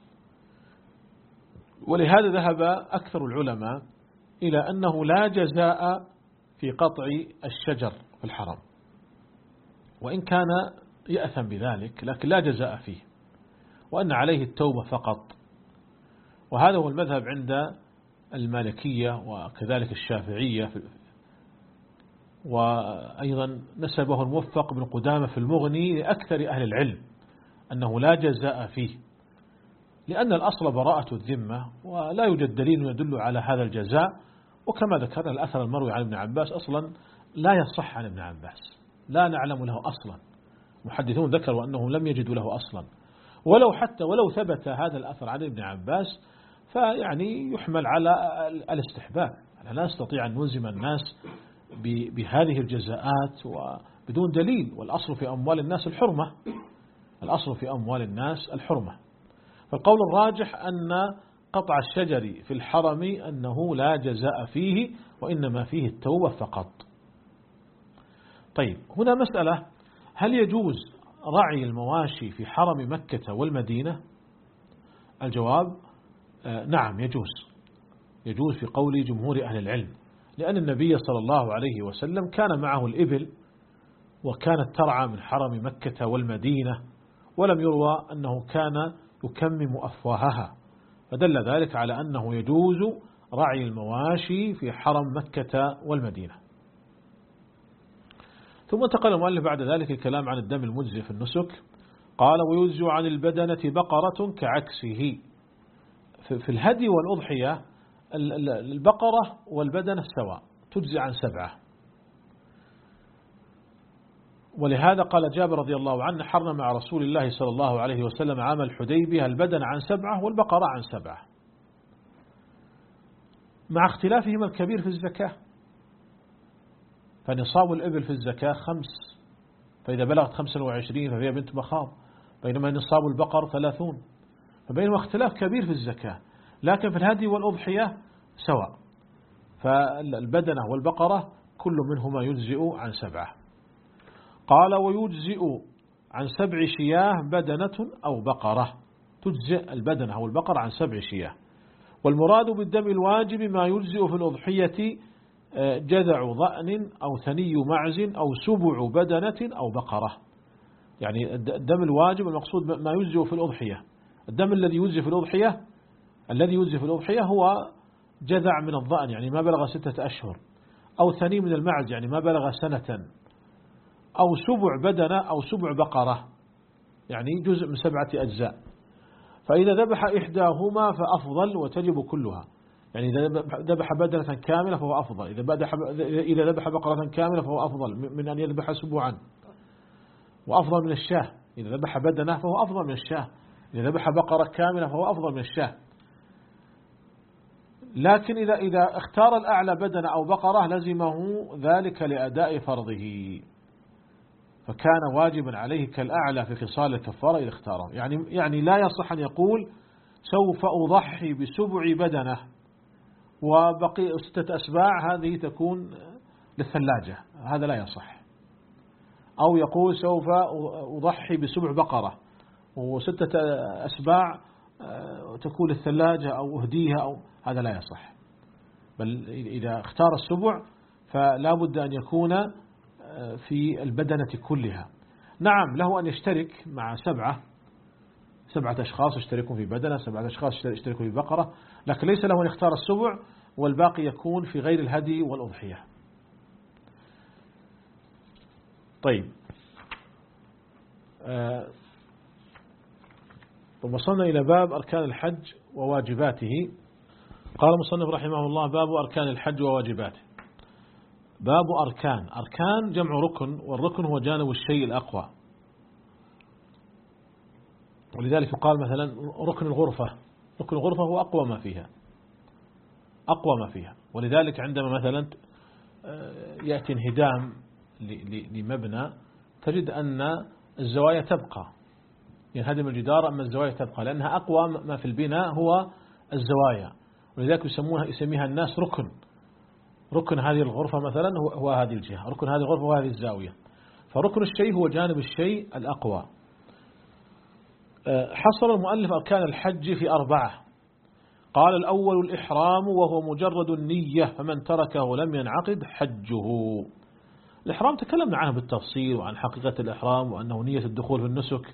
ولهذا ذهب أكثر العلماء إلى أنه لا جزاء في قطع الشجر في الحرم، وإن كان يأثم بذلك لكن لا جزاء فيه، وأن عليه التوبة فقط. وهذا هو المذهب عند المالكية وكذلك الشافعية، وأيضا نسبه الموفق بن قدامة في المغني لأكثر أهل العلم أنه لا جزاء فيه، لأن الأصل براءة الذمة، ولا يوجد دليل يدل على هذا الجزاء. وكما ذكرنا الأثر المروي عن ابن عباس أصلا لا يصح عن ابن عباس، لا نعلم له أصلا. محدثون ذكروا أنهم لم يجدوا له أصلا، ولو حتى ولو ثبت هذا الأثر عن ابن عباس فيعني يحمل على الاستحباب. لا نستطيع أن نلزم الناس بهذه الجزاءات وبدون دليل، والأصل في أموال الناس الحرمة، الأصل في أموال الناس الحرمة. فالقول الراجح أن قطع الشجر في الحرم أنه لا جزاء فيه، وإنما فيه التوبة فقط. طيب هنا مسألة، هل يجوز رعي المواشي في حرم مكة والمدينة الجواب آه نعم يجوز، يجوز في قول جمهور أهل العلم، لأن النبي صلى الله عليه وسلم كان معه الإبل وكانت ترعى من حرم مكة والمدينة، ولم يروى أنه كان يكمم أفواهها، فدل ذلك على أنه يجوز رعي المواشي في حرم مكة والمدينة. ثم انتقل المؤلف بعد ذلك الكلام عن الدم المجزي في النسك، قال ويجزي عن البدنة بقرة كعكسه. في الهدي والأضحية البقرة والبدنة سواء، تجزي عن سبعة، ولهذا قال جابر رضي الله عنه حرم مع رسول الله صلى الله عليه وسلم عام الحديبية البدن عن سبعة والبقرة عن سبعة، مع اختلافهما الكبير في الزكاة. فنصاب الإبل في الزكاة خمس، فإذا بلغت خمسة وعشرين فهي بنت مخاض، بينما نصاب البقر ثلاثون، فبينما اختلاف كبير في الزكاة، لكن في الهدي والأضحية سواء، فالبدنة والبقرة كل منهما يجزئ عن سبعة. قال ويجزئ عن سبع شياه بدنة أو بقرة، تجزئ البدنة أو البقرة عن سبع شياه. والمراد بالدم الواجب ما يجزئ في الأضحية جذع ضأن أو ثني معز أو سبع بدنة أو بقرة. يعني الدم الواجب المقصود ما يجزئ في الأضحية. الدم الذي يجزئ في الأضحية الذي يجزئ في الأضحية هو جذع من الضأن يعني ما بلغ ستة أشهر، أو ثني من المعز يعني ما بلغ سنة، أو سبع بدنة أو سبع بقرة يعني جزء من سبعة أجزاء. فإذا ذبح إحداهما فأفضل وتجب كلها، يعني إذا ذبح بدنة كاملة فهو أفضل، إذا ذبح بقرة كاملة فهو أفضل من أن يذبح سبوعا، وأفضل من الشاه. إذا ذبح بدنة فهو أفضل من الشاه، إذا ذبح بقرة كاملة فهو أفضل من الشاه. لكن إذا إذا اختار الأعلى بدنة أو بقرة لزمه ذلك لأداء فرضه، فكان واجبا عليه كالأعلى في خصال الكفارة إذا اختاره. يعني يعني لا يصح أن يقول سوف أضحي بسبع بدنة وبقي ستة أسباع هذه تكون للثلاجة، هذا لا يصح. أو يقول سوف أضحي بسبع بقرة وستة أسباع تكون للثلاجة أو أهديها، أو هذا لا يصح. بل إذا اختار السبع فلا بد أن يكون في البدنة كلها. نعم له أن يشترك مع سبعة سبعة أشخاص يشتركون في بدنة، سبعة أشخاص يشتركون في بقرة، لكن ليس له أن يختار السبع والباقي يكون في غير الهدي والأضحية. طيب آه وصلنا إلى باب أركان الحج وواجباته. قال المصنف رحمه الله باب أركان الحج وواجباته. باب أركان، أركان جمع ركن، والركن هو جانب الشيء الأقوى، ولذلك قال مثلا ركن الغرفة، ركن الغرفة هو أقوى ما فيها، أقوى ما فيها. ولذلك عندما مثلا يأتي انهدام لمبنى تجد أن الزوايا تبقى، ينهدم الجدار أما الزوايا تبقى، لأنها أقوى ما في البناء هو الزوايا، ولذلك يسمونها يسميها الناس ركن. ركن هذه الغرفة مثلا هو هذه الجهة، ركن هذه الغرفة وهذه الزاوية. فركن الشيء هو جانب الشيء الأقوى. حصر المؤلف أركان الحج في أربعة. قال الأول الإحرام وهو مجرد النية، فمن تركه لم ينعقد حجه. الإحرام تكلمنا عنه بالتفصيل وعن حقيقة الإحرام وأنه نية الدخول في النسك،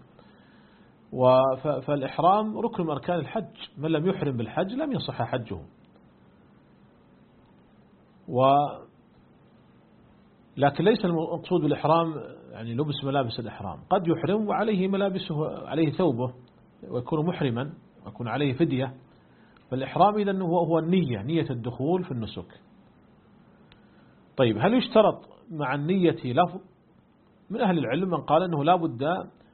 فالإحرام ركن من أركان الحج، من لم يحرم بالحج لم يصح حجه. و لكن ليس المقصود بالإحرام يعني لبس ملابس الإحرام، قد يحرم وعليه ملابسه، عليه ثوبه ويكون محرما ويكون عليه فدية. فالإحرام إذن هو هو النية، نية الدخول في النسك. طيب هل يشترط مع النية لفظ؟ من أهل العلم من قال أنه لا بد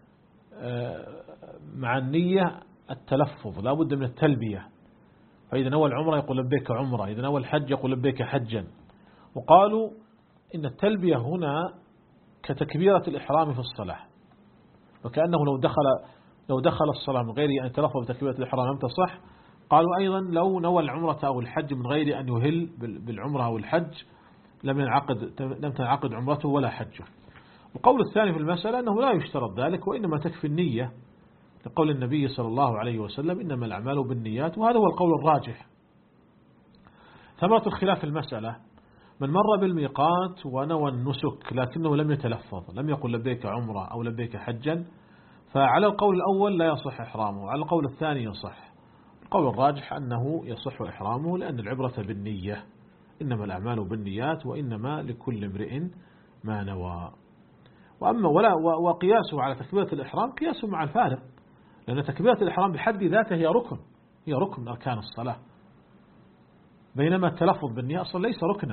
مع النية التلفظ، لا بد من التلبية. فإذا نوى العمرة يقول لبيك عمرة، إذا نوى الحج يقول لبيك حجا. وقالوا إن التلبية هنا كتكبيرة الإحرام في الصلاة، وكأنه لو دخل لو دخل الصلاة من غير أن يتلفظ بتكبيرة الإحرام لم تصح. قالوا أيضا لو نوى العمرة أو الحج من غير أن يهل بالعمرة أو الحج لم ينعقد لم تنعقد عمرته ولا حجه. القول الثاني في المسألة أنه لا يشترط ذلك، وإنما تكفي النية لقول النبي صلى الله عليه وسلم إنما الأعمال بالنيات، وهذا هو القول الراجح. ثمرة الخلاف في المسألة: من مر بالميقات ونوى النسك لكنه لم يتلفظ، لم يقل لبيك عمرة أو لبيك حجا، فعلى القول الأول لا يصح إحرامه، على القول الثاني يصح. القول الراجح أنه يصح إحرامه، لأن العبرة بالنية، إنما الأعمال بالنيات وإنما لكل امرئ ما نوى. وأما ولا وقياسه على تكبيرة الإحرام قياسه مع الفارق، لأن تكبيرة الإحرام بحد ذاتها هي ركن، هي ركن أركان الصلاة، بينما التلفظ بالنية أصلا ليس ركنا.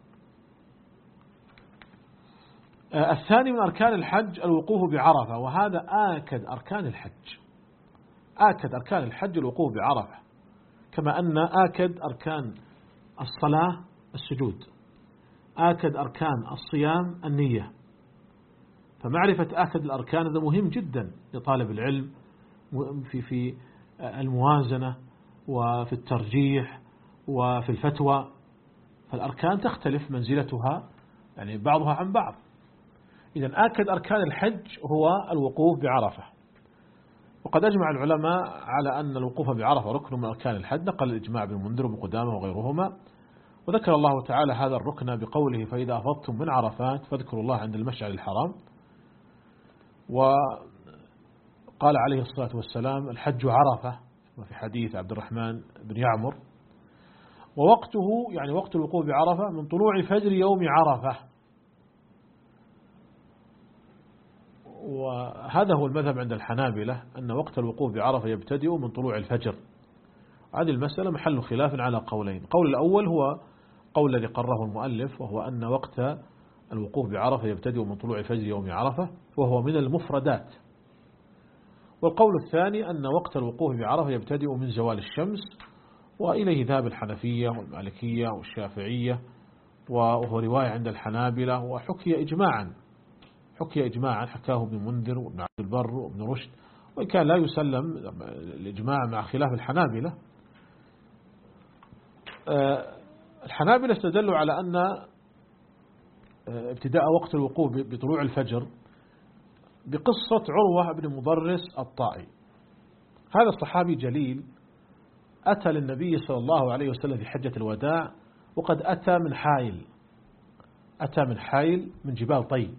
الثاني من أركان الحج الوقوف بعرفة، وهذا آكد أركان الحج، آكد أركان الحج الوقوف بعرفة، كما أن آكد أركان الصلاة السجود، آكد أركان الصيام النية. فمعرفة آكد الأركان هذا مهم جدا لطالب العلم في في الموازنة وفي الترجيح وفي الفتوى، فالأركان تختلف منزلتها يعني بعضها عن بعض. إذن آكد أركان الحج هو الوقوف بعرفة، وقد أجمع العلماء على أن الوقوف بعرفة ركن من أركان الحج، نقل الإجماع بن المنذر وابن قدامة وغيرهما. وذكر الله تعالى هذا الركن بقوله: فإذا أفضتم من عرفات فاذكروا الله عند المشعر الحرام. وقال عليه الصلاة والسلام: الحج عرفة، وفي حديث عبد الرحمن بن يعمر. ووقته يعني وقت الوقوف بعرفة من طلوع فجر يوم عرفة، وهذا هو المذهب عند الحنابلة، أن وقت الوقوف بعرفة يبتدئ من طلوع الفجر. هذه المسألة محل خلاف على قولين. القول الأول هو قول الذي قرره المؤلف، وهو أن وقت الوقوف بعرفة يبتدئ من طلوع فجر يوم عرفة، وهو من المفردات. والقول الثاني أن وقت الوقوف بعرفة يبتدئ من زوال الشمس، وإليه ذهب الحنفية والمالكية والشافعية، وهو رواية عند الحنابلة، وحكي إجماعا حكي إجماعا حكاه ابن منذر وابن عبد البر وابن رشد، وإن كان لا يسلم الإجماع مع خلاف الحنابلة. الحنابلة استدلوا على أن ابتداء وقت الوقوف بطلوع الفجر بقصة عروة بن مضرس الطائي. هذا الصحابي جليل أتى للنبي صلى الله عليه وسلم في حجة الوداع، وقد أتى من حائل أتى من حائل من جبال طي،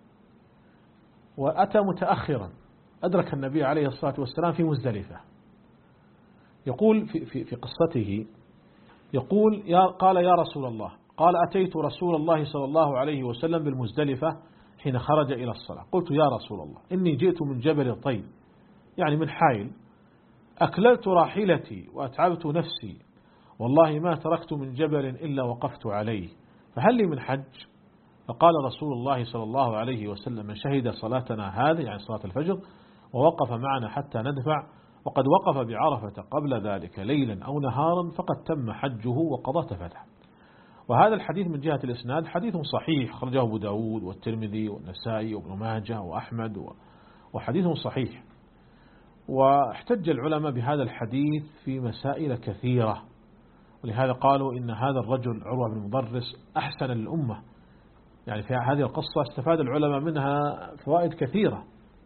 وأتى متأخرا، أدرك النبي عليه الصلاة والسلام في مزدلفة. يقول في, في, في قصته، يقول يا قال: يا رسول الله، قال: أتيت رسول الله صلى الله عليه وسلم بالمزدلفة حين خرج إلى الصلاة، قلت: يا رسول الله، إني جئت من جبل الطي، يعني من حائل، أكللت راحلتي وأتعبت نفسي، والله ما تركت من جبل إلا وقفت عليه، فهل لي من حج؟ فقال رسول الله صلى الله عليه وسلم: من شهد صلاتنا هذه، يعني صلاة الفجر، ووقف معنا حتى ندفع، وقد وقف بعرفة قبل ذلك ليلا أو نهارا، فقد تم حجه وقضى تفته. وهذا الحديث من جهة الإسناد حديث صحيح، خرجه أبو داود والترمذي والنسائي وابن ماجه وأحمد، وحديث صحيح. واحتج العلماء بهذا الحديث في مسائل كثيرة، ولهذا قالوا إن هذا الرجل عروة بن مضرس أحسن للأمة، يعني في هذه القصة استفاد العلماء منها فوائد كثيرة.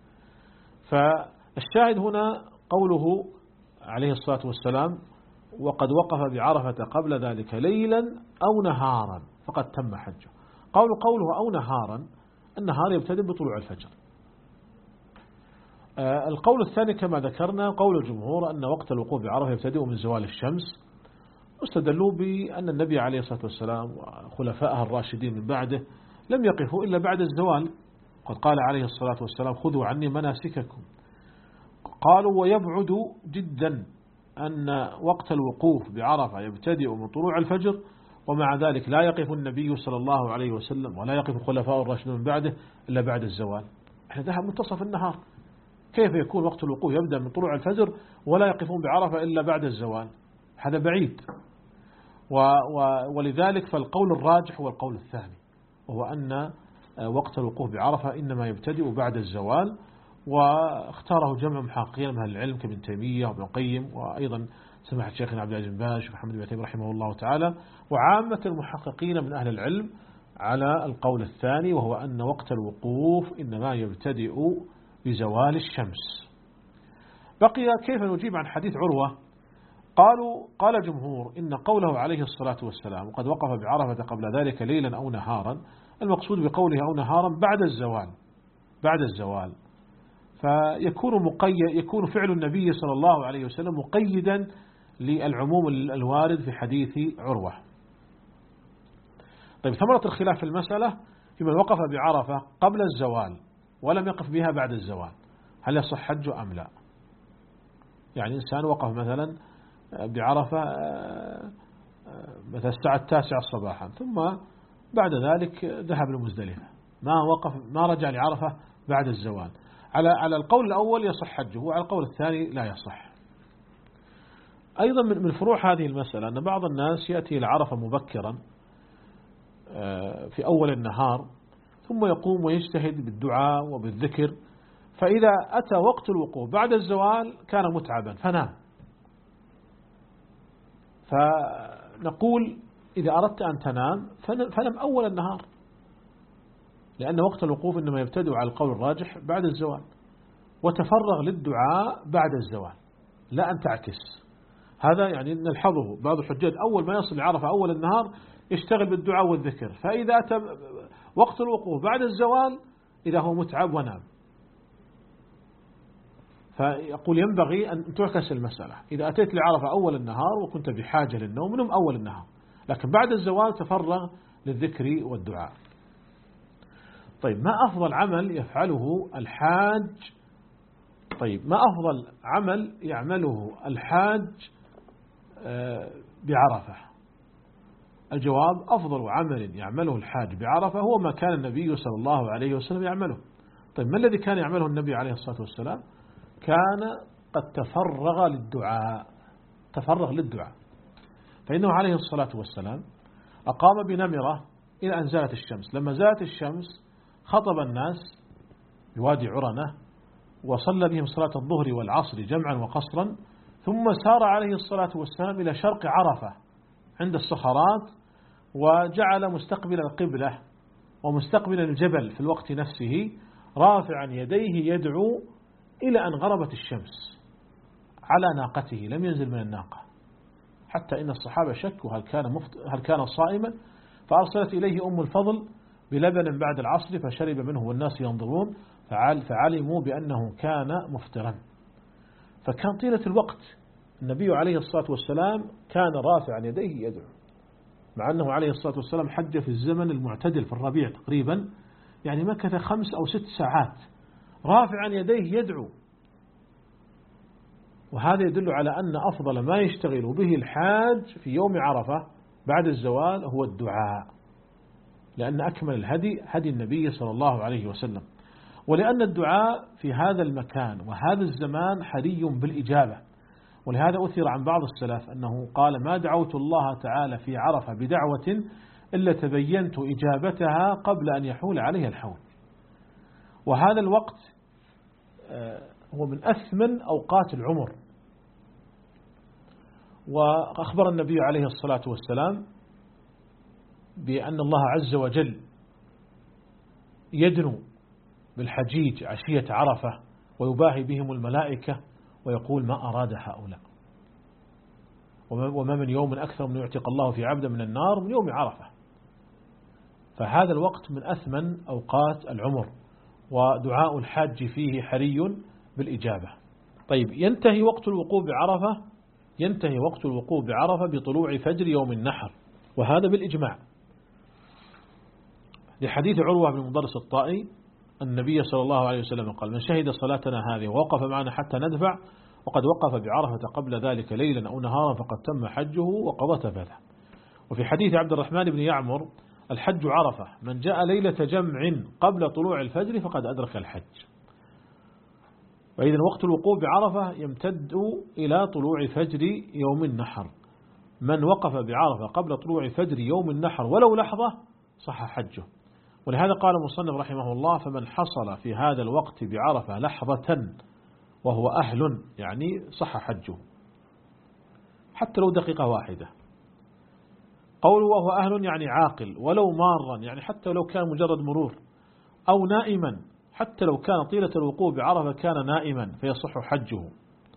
فالشاهد هنا قوله عليه الصلاة والسلام: وقد وقف بعرفة قبل ذلك ليلا أو نهارا فقد تم حجه. قول قوله أو نهارا، النهار يبتدئ بطلوع الفجر. القول الثاني كما ذكرنا قول الجمهور أن وقت الوقوف بعرفة يبتدئ من زوال الشمس، واستدلوا بأن النبي عليه الصلاة والسلام وخلفائه الراشدين من بعده لم يقفوا إلا بعد الزوال، قد قال عليه الصلاة والسلام: خذوا عني مناسككم. قالوا: ويبعد جدا أن وقت الوقوف بعرفة يبتدئ من طلوع الفجر، ومع ذلك لا يقف النبي صلى الله عليه وسلم ولا يقف الخلفاء الراشدون من بعده إلا بعد الزوال. احنا ذهب منتصف النهار، كيف يكون وقت الوقوف يبدأ من طلوع الفجر ولا يقفون بعرفة إلا بعد الزوال؟ هذا بعيد. و و ولذلك فالقول الراجح هو القول الثاني، وهو أن وقت الوقوف بعرفة إنما يبتدئ بعد الزوال، واختاره جمع محققين من أهل العلم كابن تيمية وابن القيم، وأيضا سماحة شيخنا عبد العزيز بن باز ومحمد بن تيمية رحمه الله تعالى، وعامة المحققين من أهل العلم على القول الثاني، وهو أن وقت الوقوف إنما يبتدئ بزوال الشمس. بقي كيف نجيب عن حديث عروة؟ قالوا قال جمهور إن قوله عليه الصلاة والسلام وقد وقف بعرفة قبل ذلك ليلا أو نهارا، المقصود بقوله أو نهارا بعد الزوال، بعد الزوال، فيكون مقيد، يكون فعل النبي صلى الله عليه وسلم مقيدا للعموم الوارد في حديث عروة. طيب ثمرة الخلاف في المسألة في من وقف بعرفة قبل الزوال ولم يقف بها بعد الزوال، هل يصح حجه أم لا؟ يعني إنسان وقف مثلا بعرفة مثلا الساعة التاسعة صباحا ثم بعد ذلك ذهب لمزدلفة، ما وقف ما رجع لعرفة بعد الزوال، على على القول الأول يصح حجه، وعلى القول الثاني لا يصح. أيضا من فروع هذه المسألة أن بعض الناس يأتي إلى عرفة مبكرا في أول النهار ثم يقوم ويجتهد بالدعاء وبالذكر، فإذا أتى وقت الوقوف بعد الزوال كان متعبا فنام. فنقول إذا أردت أن تنام فنم أول النهار، لأن وقت الوقوف إنما يبتدئ على القول الراجح بعد الزوال، وتفرغ للدعاء بعد الزوال لا أن تعكس. هذا يعني نلحظه بعض الحجاج أول ما يصل لعرفة أول النهار يشتغل بالدعاء والذكر، فإذا أتى وقت الوقوف بعد الزوال إذا هو متعب ونام. فيقول ينبغي أن تعكس المسألة، إذا أتيت لعرفة أول النهار وكنت بحاجة للنوم نم أول النهار، لكن بعد الزوال تفرغ للذكر والدعاء. طيب ما أفضل عمل يفعله الحاج؟ طيب ما أفضل عمل يعمله الحاج بعرفة؟ الجواب أفضل عمل يعمله الحاج بعرفة هو ما كان النبي صلى الله عليه وسلم يعمله. طيب ما الذي كان يعمله النبي عليه الصلاة والسلام؟ كان قد تفرغ للدعاء، تفرغ للدعاء، فإنه عليه الصلاة والسلام أقام بنمرة إلى أن زالت الشمس، لما زالت الشمس خطب الناس بوادي عرنة وصلى بهم صلاة الظهر والعصر جمعا وقصرا، ثم سار عليه الصلاة والسلام إلى شرق عرفة عند الصخرات، وجعل مستقبل القبلة ومستقبل الجبل في الوقت نفسه رافعا يديه يدعو إلى أن غربت الشمس على ناقته، لم ينزل من الناقة، حتى إن الصحابة شكوا هل كان مفت... هل كان صائما، فأرسلت إليه أم الفضل بلبن بعد العصر فشرب منه والناس ينظرون فعل... فعلموا بأنه كان مفطرا. فكان طيلة الوقت النبي عليه الصلاة والسلام كان رافعا يديه يدعو، مع أنه عليه الصلاة والسلام حج في الزمن المعتدل في الربيع تقريبا، يعني مكث خمس أو ست ساعات رافعا يديه يدعو. وهذا يدل على أن أفضل ما يشتغل به الحاج في يوم عرفة بعد الزوال هو الدعاء، لأن أكمل الهدي هدي النبي صلى الله عليه وسلم، ولأن الدعاء في هذا المكان وهذا الزمان حري بالإجابة. ولهذا أثر عن بعض السلف أنه قال ما دعوت الله تعالى في عرفة بدعوة إلا تبينت إجابتها قبل أن يحول عليها الحول. وهذا الوقت هو من أثمن أوقات العمر، وأخبر النبي عليه الصلاة والسلام بأن الله عز وجل يدنو بالحجيج عشية عرفة ويباهي بهم الملائكة ويقول ما أراد هؤلاء، وما من يوم أكثر من يعتق الله في عبد من النار من يوم عرفة. فهذا الوقت من أثمن أوقات العمر، ودعاء الحاج فيه حري بالإجابة. طيب ينتهي وقت الوقوف بعرفة ينتهي وقت الوقوف بعرفة بطلوع فجر يوم النحر، وهذا بالإجماع لحديث عروة بن مضرس الطائي النبي صلى الله عليه وسلم قال من شهد صلاتنا هذه ووقف معنا حتى ندفع وقد وقف بعرفة قبل ذلك ليلا أو نهارا فقد تم حجه وقضى تفاته. وفي حديث عبد الرحمن بن يعمر الحج عرفة من جاء ليلة جمع قبل طلوع الفجر فقد أدرك الحج. وإذن وقت الوقوف بعرفة يمتد إلى طلوع فجر يوم النحر، من وقف بعرفة قبل طلوع فجر يوم النحر ولو لحظة صح حجه. ولهذا قال المصنف رحمه الله فمن حصل في هذا الوقت بعرفة لحظة وهو أهل يعني صح حجه حتى لو دقيقة واحدة. قوله وهو أهل يعني عاقل، ولو مارا يعني حتى لو كان مجرد مرور، أو نائما حتى لو كان طيلة الوقوف بعرفة كان نائما فيصح حجه.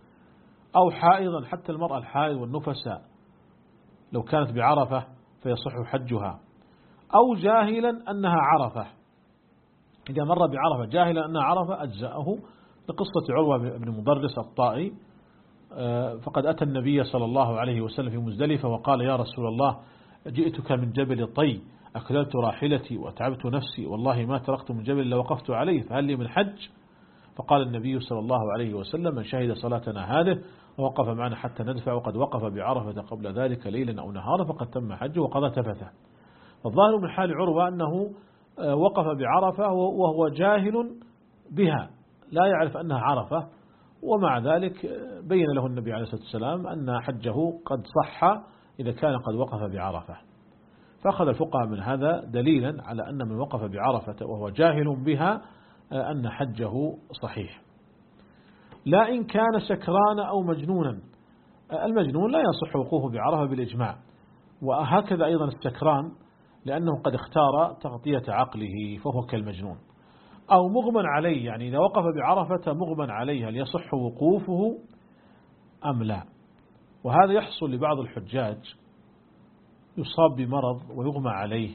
أو حائضا، حتى المرأة الحائض والنفساء لو كانت بعرفة فيصح حجها، أو جاهلا أنها عرفة، إذا مر بعرفة جاهلا أنها عرفة أجزأه، لقصة عروة بن مضرس الطائي، فقد أتى النبي صلى الله عليه وسلم في مزدلفة وقال: يا رسول الله، جئتك من جبل طي، أكللت راحلتي وأتعبت نفسي، والله ما تركت من جبل لوقفت عليه، فهل لي من حج؟ فقال النبي صلى الله عليه وسلم: من شهد صلاتنا هذه ووقف معنا حتى ندفع وقد وقف بعرفة قبل ذلك ليلا أو نهارا فقد تم حجه وقضى تفته. الظاهر من حال عروة أنه وقف بعرفة وهو جاهل بها، لا يعرف أنها عرفة، ومع ذلك بين له النبي عليه الصلاة والسلام أن حجه قد صح إذا كان قد وقف بعرفة. فأخذ الفقهاء من هذا دليلا على أن من وقف بعرفة وهو جاهل بها أن حجه صحيح. لا إن كان سكران أو مجنونا، المجنون لا يصح وقوفه بعرفة بالإجماع، وهكذا أيضا السكران لأنه قد اختار تغطية عقله فهو كالمجنون. أو مغمى عليه، يعني إذا وقف بعرفة مغمى عليه هل يصح وقوفه أم لا؟ وهذا يحصل لبعض الحجاج، يصاب بمرض ويغمى عليه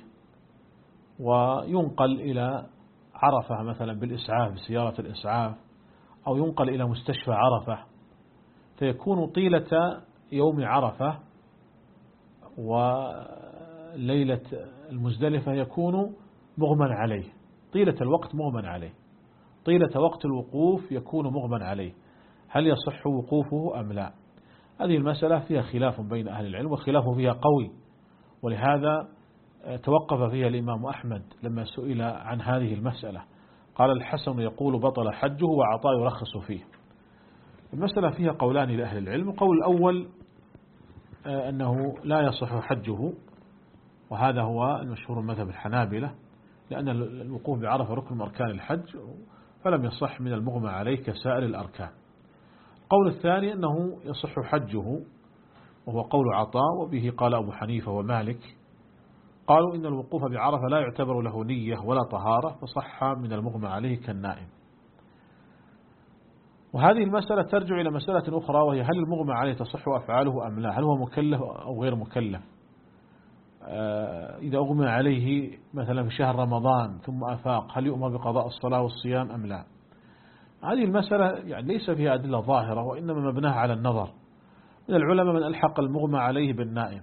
وينقل إلى عرفة مثلا بالإسعاف بسيارة الإسعاف، أو ينقل إلى مستشفى عرفة، فيكون طيلة يوم عرفة وليلة المزدلفة يكون مغمى عليه، طيلة الوقت مغمى عليه، طيلة وقت الوقوف يكون مغمى عليه، هل يصح وقوفه أم لا؟ هذه المسألة فيها خلاف بين أهل العلم، وخلافه فيها قوي، ولهذا توقف فيها الإمام أحمد لما سئل عن هذه المسألة، قال: الحسن يقول بطل حجه وعطاء يرخص فيه. المسألة فيها قولان لأهل العلم. القول الأول أنه لا يصح حجه، وهذا هو المشهور مذهب الحنابلة، لأن الوقوف بعرفة ركن من أركان الحج، فلم يصح من المغمى عليه كسائر الأركان. القول الثاني أنه يصح حجه، وهو قول عطاء، وبه قال أبو حنيفة ومالك، قالوا إن الوقوف بعرفة لا يعتبر له نية ولا طهارة، فصح من المغمى عليه كالنائم. وهذه المسألة ترجع إلى مسألة أخرى، وهي هل المغمى عليه تصح أفعاله أم لا؟ هل هو مكلف أو غير مكلف؟ إذا أغمى عليه مثلا في شهر رمضان ثم أفاق، هل يؤمر بقضاء الصلاة والصيام أم لا؟ هذه المسألة يعني ليس فيها أدلة ظاهرة، وإنما مبناها على النظر. من العلماء من ألحق المغمى عليه بالنائم،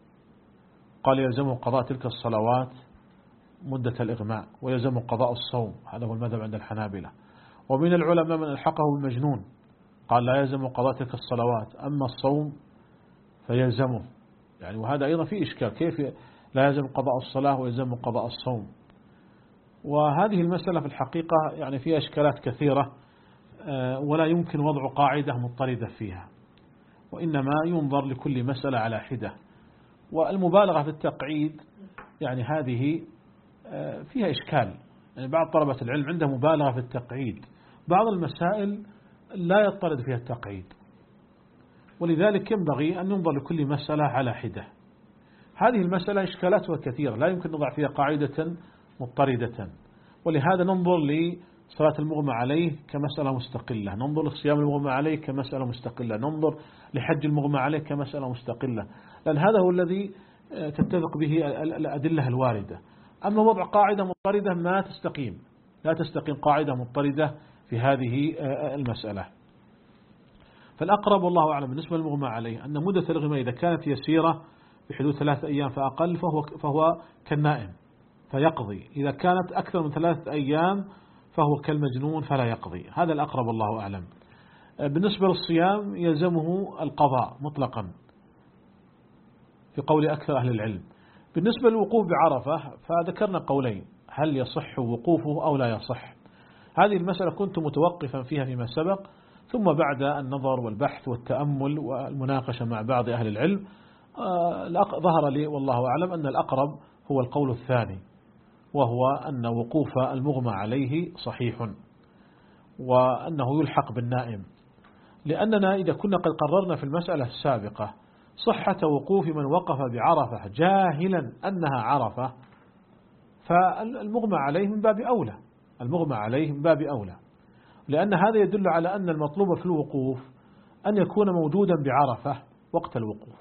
قال يلزمه قضاء تلك الصلوات مدة الإغماء، ويلزمه قضاء الصوم، هذا هو المذهب عند الحنابلة. ومن العلماء من ألحقه بالمجنون، قال لا يلزمه قضاء تلك الصلوات، أما الصوم فيلزمه، يعني وهذا أيضا في إشكال، كيف لا يلزم قضاء الصلاة ويلزم قضاء الصوم؟ وهذه المسألة في الحقيقة يعني فيها إشكالات كثيرة، ولا يمكن وضع قاعدة مضطردة فيها، وإنما ينظر لكل مسألة على حدة. والمبالغة في التقعيد يعني هذه فيها إشكال، يعني بعض طلبة العلم عنده مبالغة في التقعيد، بعض المسائل لا يضطرد فيها التقعيد، ولذلك ينبغي أن ننظر لكل مسألة على حدة. هذه المسألة إشكالاتها كثيرة، لا يمكن نضع فيها قاعدة مضطردة، ولهذا ننظر لصلاة المغمى عليه كمسألة مستقلة، ننظر لصيام المغمى عليه كمسألة مستقلة، ننظر لحج المغمى عليه كمسألة مستقلة، لأن هذا هو الذي تتفق به الأدلة الواردة. أما وضع قاعدة مضطردة ما تستقيم، لا تستقيم قاعدة مضطردة في هذه المسألة. فالأقرب والله أعلم بالنسبة للمغمى عليه أن مدة الإغماء إذا كانت يسيرة بحدود ثلاثة أيام فأقل فهو, فهو كالنائم فيقضي، إذا كانت أكثر من ثلاثة أيام فهو كالمجنون فلا يقضي، هذا الأقرب والله أعلم. بالنسبة للصيام يلزمه القضاء مطلقا في قول أكثر أهل العلم. بالنسبة للوقوف بعرفة فذكرنا قولين، هل يصح وقوفه أو لا يصح؟ هذه المسألة كنت متوقفا فيها فيما سبق، ثم بعد النظر والبحث والتأمل والمناقشة مع بعض أهل العلم ظهر لي والله أعلم أن الأقرب هو القول الثاني، وهو أن وقوف المغمى عليه صحيح، وأنه يلحق بالنائم، لأننا إذا كنا قد قررنا في المسألة السابقة صحة وقوف من وقف بعرفة جاهلا أنها عرفة، فالمغمى عليه من باب أولى، المغمى عليه من باب أولى، لأن هذا يدل على أن المطلوب في الوقوف أن يكون موجودا بعرفة وقت الوقوف،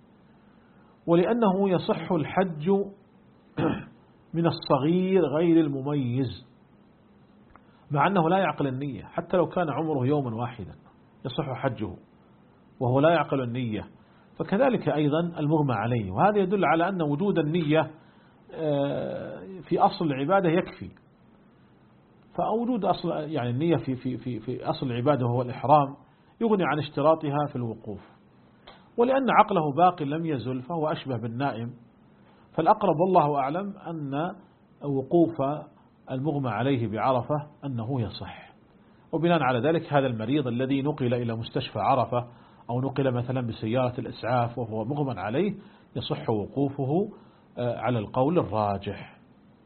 ولأنه يصح الحج من الصغير غير المميز، مع أنه لا يعقل النية، حتى لو كان عمره يوما واحدا يصح حجه وهو لا يعقل النية. فكذلك أيضا المغمى عليه، وهذا يدل على أن وجود النية في أصل العبادة يكفي. فوجود أصل يعني النية في في في في أصل العبادة وهو الإحرام يغني عن اشتراطها في الوقوف، ولأن عقله باق لم يزل فهو أشبه بالنائم. فالأقرب والله أعلم أن وقوف المغمى عليه بعرفة أنه يصح. وبناء على ذلك هذا المريض الذي نقل إلى مستشفى عرفة أو نقل مثلا بسيارة الإسعاف وهو مغمى عليه يصح وقوفه على القول الراجح.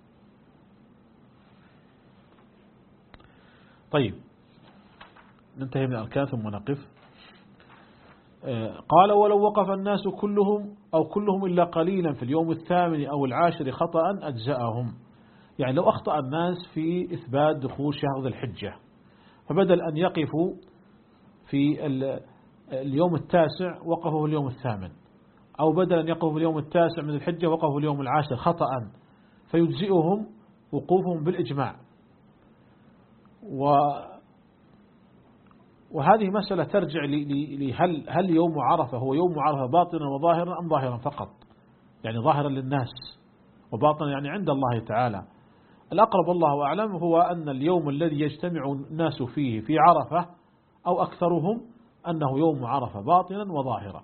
طيب ننتهي من الأركان ثم نقف. قال ولو وقف الناس كلهم أو كلهم إلا قليلا في اليوم الثامن أو العاشر خطأ أجزأهم. يعني لو أخطأ الناس في إثبات دخول شهر ذي الحجة، فبدل أن يقفوا في اليوم التاسع وقفوا في اليوم الثامن، أو بدل أن يقفوا في اليوم التاسع من الحجة وقفوا في اليوم العاشر خطأ، فيجزئهم وقوفهم بالإجماع. و وهذه مسألة ترجع لهل هل يوم عرفة هو يوم عرفة باطنا وظاهرا أم ظاهرا فقط، يعني ظاهرا للناس وباطنا يعني عند الله تعالى. الأقرب الله أعلم هو أن اليوم الذي يجتمع الناس فيه في عرفة أو أكثرهم أنه يوم عرفة باطنا وظاهرا.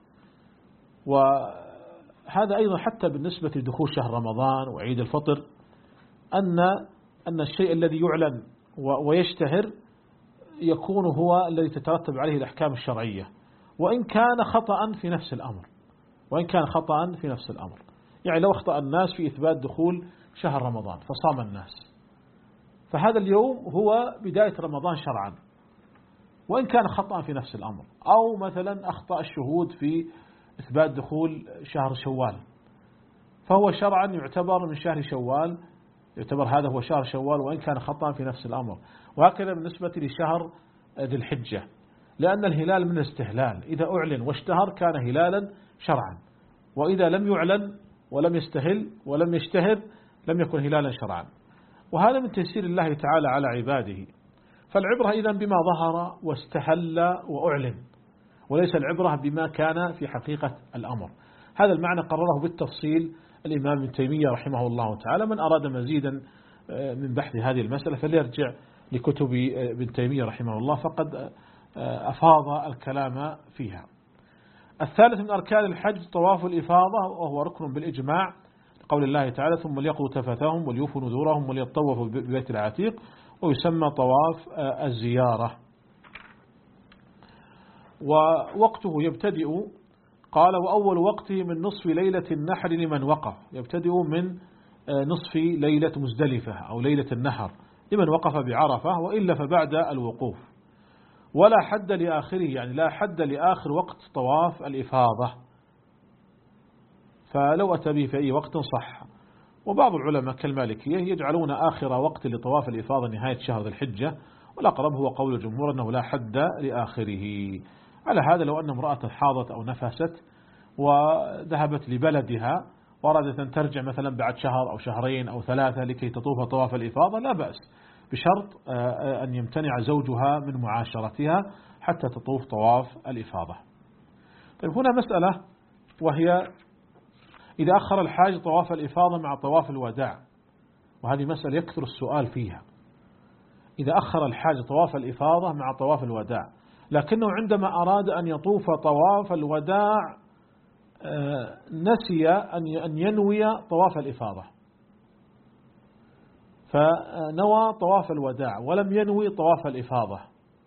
وهذا أيضا حتى بالنسبة لدخول شهر رمضان وعيد الفطر، أن أن الشيء الذي يعلن ويشتهر يكون هو الذي تترتب عليه الأحكام الشرعية، وإن كان خطأ في نفس الأمر وإن كان خطأ في نفس الأمر يعني لو أخطأ الناس في إثبات دخول شهر رمضان فصام الناس، فهذا اليوم هو بداية رمضان شرعا وإن كان خطأ في نفس الأمر. أو مثلا أخطأ الشهود في إثبات دخول شهر شوال، فهو شرعا يعتبر من شهر شوال، يعتبر هذا هو شهر شوال وإن كان خطأ في نفس الأمر. وهكذا بالنسبة لشهر ذي الحجة، لأن الهلال من الاستهلال، إذا أعلن واشتهر كان هلالا شرعا، وإذا لم يعلن ولم يستهل ولم يشتهر لم يكن هلالا شرعا. وهذا من تيسير الله تعالى على عباده. فالعبرة إذن بما ظهر واستهل وأعلن، وليس العبرة بما كان في حقيقة الأمر. هذا المعنى قرره بالتفصيل الإمام ابن تيمية رحمه الله تعالى. من أراد مزيدا من بحث هذه المسألة فليرجع لكتب ابن تيمية رحمه الله، فقد أفاض الكلام فيها. الثالث من أركان الحج طواف الإفاضة، وهو ركن بالإجماع، قول الله تعالى ثم ليقضوا تفثهم وليوفوا نذورهم وليطوفوا بالبيت العتيق، ويسمى طواف الزيارة. ووقته يبتدئ قال وأول وقته من نصف ليلة النحر لمن وقف، يبتدئ من نصف ليلة مزدلفة أو ليلة النحر لمن وقف بعرفة، وإلا فبعد الوقوف. ولا حد لآخره، يعني لا حد لآخر وقت طواف الإفاضة، فلو أتى به في أي وقت صح. وبعض العلماء كالمالكية يجعلون آخر وقت لطواف الإفاضة نهاية شهر ذي الحجة، والأقرب هو قول الجمهور أنه لا حد لآخره. على هذا لو أن امرأة حاضت أو نفست وذهبت لبلدها وأرادت أن ترجع مثلا بعد شهر أو شهرين أو ثلاثة لكي تطوف طواف الإفاضة لا بأس، بشرط أن يمتنع زوجها من معاشرتها حتى تطوف طواف الإفاضة. طيب هنا مسألة، وهي إذا أخر الحاج طواف الإفاضة مع طواف الوداع، وهذه مسألة يكثر السؤال فيها. إذا أخر الحاج طواف الإفاضة مع طواف الوداع، لكنه عندما أراد أن يطوف طواف الوداع نسي أن ينوي طواف الإفاضة، فنوى طواف الوداع ولم ينوي طواف الإفاضة،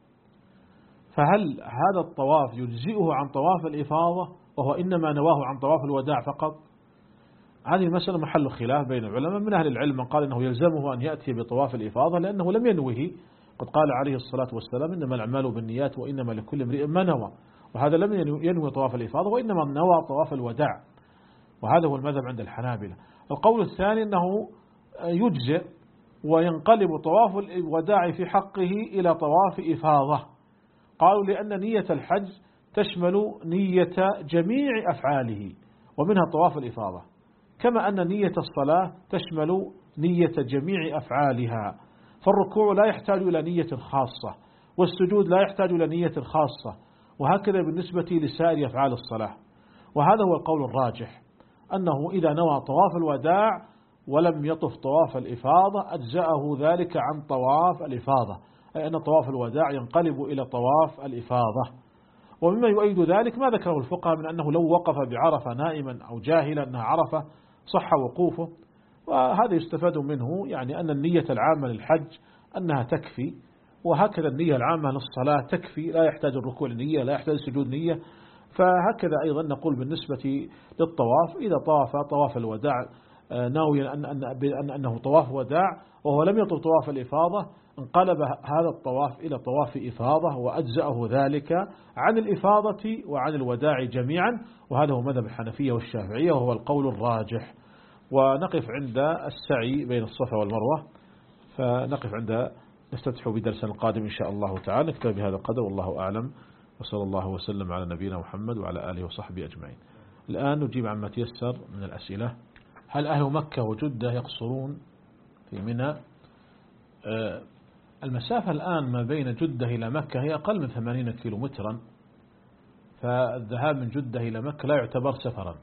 فهل هذا الطواف يجزئه عن طواف الإفاضة وهو إنما نواه عن طواف الوداع فقط؟ هذه المسألة محل خلاف بين العلماء. من أهل العلم من قال إنه يلزمه أن يأتي بطواف الإفاضة لأنه لم ينوه، قد قال عليه الصلاة والسلام إنما الأعمال بالنيات وإنما لكل امرئ ما نوى، وهذا لم ينوي طواف الإفاضة وإنما نوى طواف الوداع، وهذا هو المذهب عند الحنابلة. القول الثاني أنه يجزئ وينقلب طواف الوداع في حقه إلى طواف إفاضة. قالوا لأن نية الحج تشمل نية جميع أفعاله ومنها طواف الإفاضة، كما أن نية الصلاة تشمل نية جميع أفعالها، فالركوع لا يحتاج إلى نية خاصة، والسجود لا يحتاج إلى نية خاصة، وهكذا بالنسبة لسائر أفعال الصلاة. وهذا هو القول الراجح، أنه إذا نوى طواف الوداع ولم يطف طواف الإفاضة أجزأه ذلك عن طواف الإفاضة، أي أن طواف الوداع ينقلب إلى طواف الإفاضة. ومما يؤيد ذلك ما ذكره الفقهاء من أنه لو وقف بعرفة نائما أو جاهلا أنها عرفة صح وقوفه، وهذا يستفاد منه يعني أن النية العامة للحج أنها تكفي، وهكذا النية العامة للصلاة تكفي، لا يحتاج الركوع نية، لا يحتاج السجود نية. فهكذا أيضا نقول بالنسبة للطواف، إذا طاف طواف الوداع ناويا أن أن أنه طواف وداع وهو لم يطف طواف الإفاضة، انقلب هذا الطواف إلى طواف إفاضة وأجزأه ذلك عن الإفاضة وعن الوداع جميعا، وهذا هو مذهب الحنفية والشافعية وهو القول الراجح. ونقف عند السعي بين الصفا والمروة، فنقف عند نفتتح بدرسنا القادم إن شاء الله تعالى. نكتفي بهذا القدر والله أعلم، وصلى الله وسلم على نبينا محمد وعلى آله وصحبه أجمعين. الآن نجيب عما تيسر من الأسئلة. هل أهل مكة وجدة يقصرون في منى؟ المسافة الآن ما بين جدة إلى مكة هي أقل من ثمانين كيلو مترا، فالذهاب من جدة إلى مكة لا يعتبر سفرا.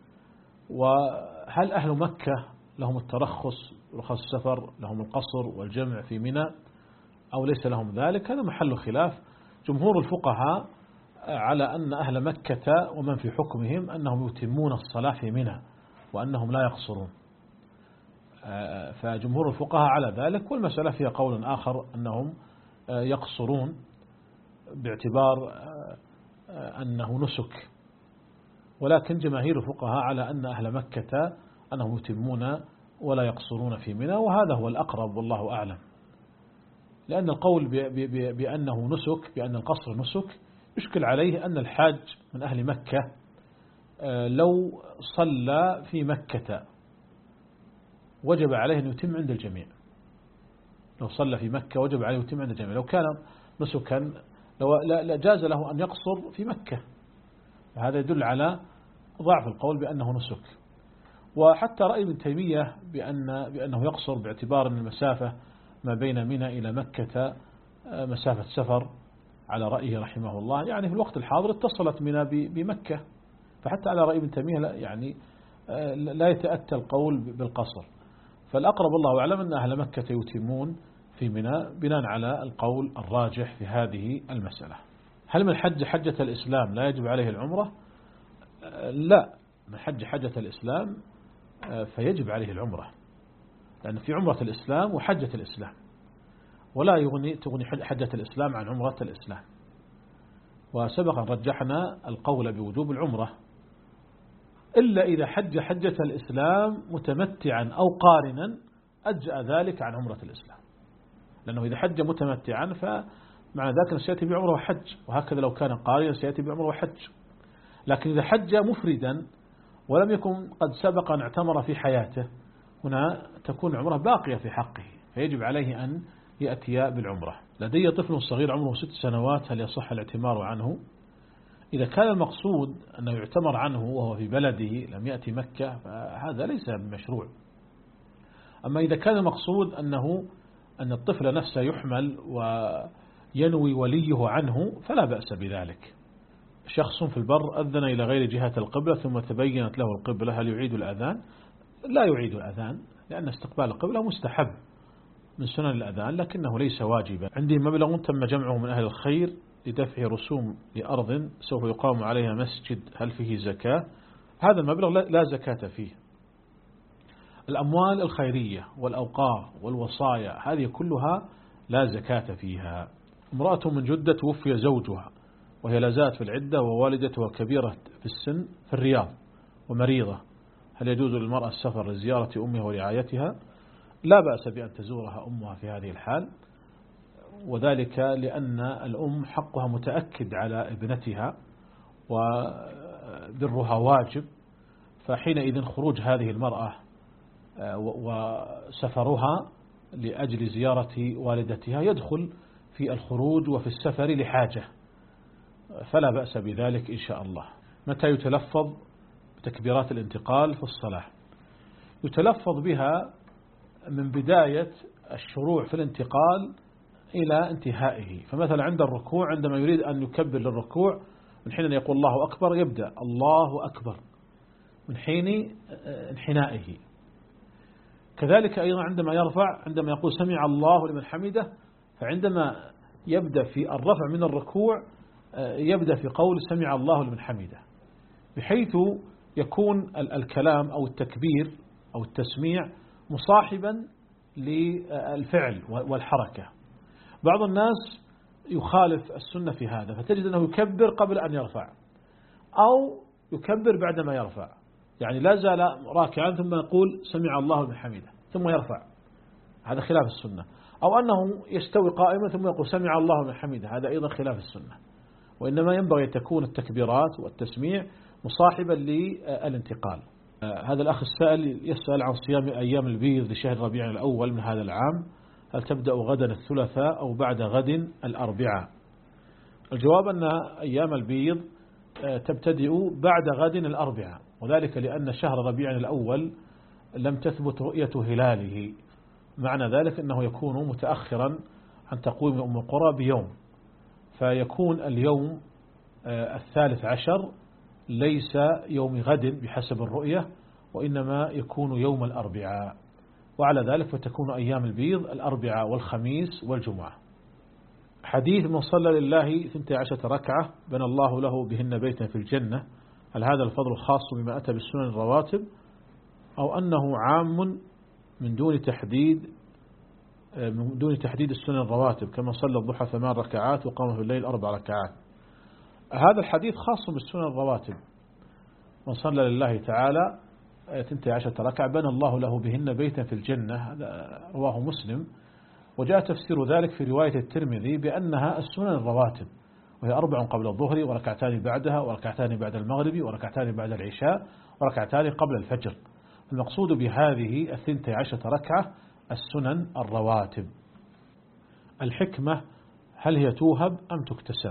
وهل أهل مكة لهم الترخص رخص السفر، لهم القصر والجمع في منى أو ليس لهم ذلك؟ هذا محل خلاف. جمهور الفقهاء على أن أهل مكة ومن في حكمهم أنهم يتمون الصلاة في منى وأنهم لا يقصرون، فجمهور الفقهاء على ذلك. والمسألة فيها قول آخر أنهم يقصرون باعتبار أنه نسك، ولكن جماهير الفقهاء على أن أهل مكة أنهم يتمون ولا يقصرون في منى، وهذا هو الأقرب والله أعلم. لأن القول بأنه نسك، بأن القصر نسك، يشكل عليه أن الحاج من أهل مكة لو صلى في مكة وجب عليه أن يتم عند الجميع. لو صلى في مكة وجب عليه أن يتم عند الجميع. لو كان نسكا لا جاز له أن يقصر في مكة. هذا يدل على ضعف القول بأنه نسك. وحتى رأي ابن تيمية بأن بأنه يقصر باعتبار أن المسافة ما بين منى إلى مكة مسافة سفر على رأيه رحمه الله، يعني في الوقت الحاضر اتصلت منى بمكة، فحتى على رأي ابن تيمية لا يعني لا يتأتى القول بالقصر. فالأقرب الله أعلم أن أهل مكة يتمون في منى بناء على القول الراجح في هذه المسألة. هل من حج حجة الإسلام لا يجب عليه العمرة؟ لا، من حج حجة الإسلام فيجب عليه العمرة، لأن في عمرة الإسلام وحجة الإسلام، ولا يغني تغني حجة الإسلام عن عمرة الإسلام. وسبقا رجحنا القول بوجوب العمرة إلا إذا حج حجة الإسلام متمتعا أو قارنا أجزأ ذلك عن عمرة الإسلام، لأنه إذا حج متمتعا فمعنى ذلك سيأتي بعمرة وحج، وهكذا لو كان قارنا سيأتي بعمرة وحج. لكن إذا حج مفردا ولم يكن قد سبق أن اعتمر في حياته، هنا تكون عمره باقية في حقه، فيجب عليه أن يأتي بالعمرة. لدي طفل صغير عمره ست سنوات، هل يصح الاعتمار عنه؟ إذا كان المقصود أنه يعتمر عنه وهو في بلده لم يأتي مكة فهذا ليس بمشروع. أما إذا كان المقصود أنه أن الطفل نفسه يحمل وينوي وليه عنه فلا بأس بذلك. شخص في البر أذن إلى غير جهة القبلة ثم تبينت له القبلة، هل يعيد الأذان؟ لا يعيد الأذان، لأن استقبال القبلة مستحب من سنن الأذان لكنه ليس واجبا. عندي مبلغ تم جمعه من أهل الخير لدفع رسوم لأرض سوف يقام عليها مسجد، هل فيه زكاة؟ هذا المبلغ لا زكاة فيه. الأموال الخيرية والأوقاف والوصايا هذه كلها لا زكاة فيها. امرأة من جدة توفي زوجها وهي لا زالت في العدة ووالدتها كبيرة في السن في الرياض ومريضة، هل يجوز للمرأة السفر لزيارة أمها ورعايتها؟ لا بأس بأن تزورها أمها في هذه الحال، وذلك لأن الأم حقها متأكد على ابنتها وبرها واجب، فحينئذ خروج هذه المرأة وسفرها لأجل زيارة والدتها يدخل في الخروج وفي السفر لحاجة، فلا بأس بذلك إن شاء الله. متى يتلفظ بتكبيرات الانتقال في الصلاة؟ يتلفظ بها من بداية الشروع في الانتقال إلى انتهائه. فمثلا عند الركوع عندما يريد أن يكبر للركوع من حين يقول الله أكبر يبدأ الله أكبر من حين انحنائه. كذلك أيضا عندما يرفع عندما يقول سمع الله لمن حمده، فعندما يبدأ في الرفع من الركوع يبدأ في قول سمع الله لمن حمده، بحيث يكون الكلام أو التكبير أو التسميع مصاحبا للفعل والحركة. بعض الناس يخالف السنة في هذا، فتجد أنه يكبر قبل أن يرفع أو يكبر بعدما يرفع، يعني لا زال راكعا ثم يقول سمع الله لمن حمده ثم يرفع، هذا خلاف السنة. أو أنه يستوي قائما ثم يقول سمع الله لمن حمده، هذا أيضا خلاف السنة. وإنما ينبغي أن تكون التكبيرات والتسميع مصاحبا للانتقال. هذا الأخ السائل يسأل عن صيام أيام البيض لشهر ربيع الأول من هذا العام، هل تبدأ غدا الثلاثاء أو بعد غد الأربعاء؟ الجواب أن أيام البيض تبتدئ بعد غد الأربعاء، وذلك لأن شهر ربيع الأول لم تثبت رؤية هلاله، معنى ذلك أنه يكون متأخرا عن تقويم أم القرى بيوم، فيكون اليوم الثالث عشر ليس يوم غد بحسب الرؤية، وإنما يكون يوم الأربعاء، وعلى ذلك فتكون أيام البيض الأربعاء والخميس والجمعة. حديث من صلى لله ثنتي عشرة ركعة بنى الله له بهن بيتا في الجنة، هل هذا الفضل خاص بما أتى بالسنن الرواتب أو أنه عام من دون تحديد من دون تحديد السنن الرواتب كما صلى الضحى ثمان ركعات وقام في الليل أربع ركعات؟ هذا الحديث خاص بالسنن الرواتب، من صلى لله تعالى ثنتي عشرة ركعة بنى الله له بهن بيتا في الجنة، هذا رواه مسلم. وجاء تفسير ذلك في رواية الترمذي بأنها السنن الرواتب، وهي أربع قبل الظهر وركعتان بعدها وركعتان بعد المغرب وركعتان بعد العشاء وركعتان قبل الفجر. المقصود بهذه الثنتي عشرة ركعة السنن الرواتب. الحكمة هل هي توهب أم تكتسب؟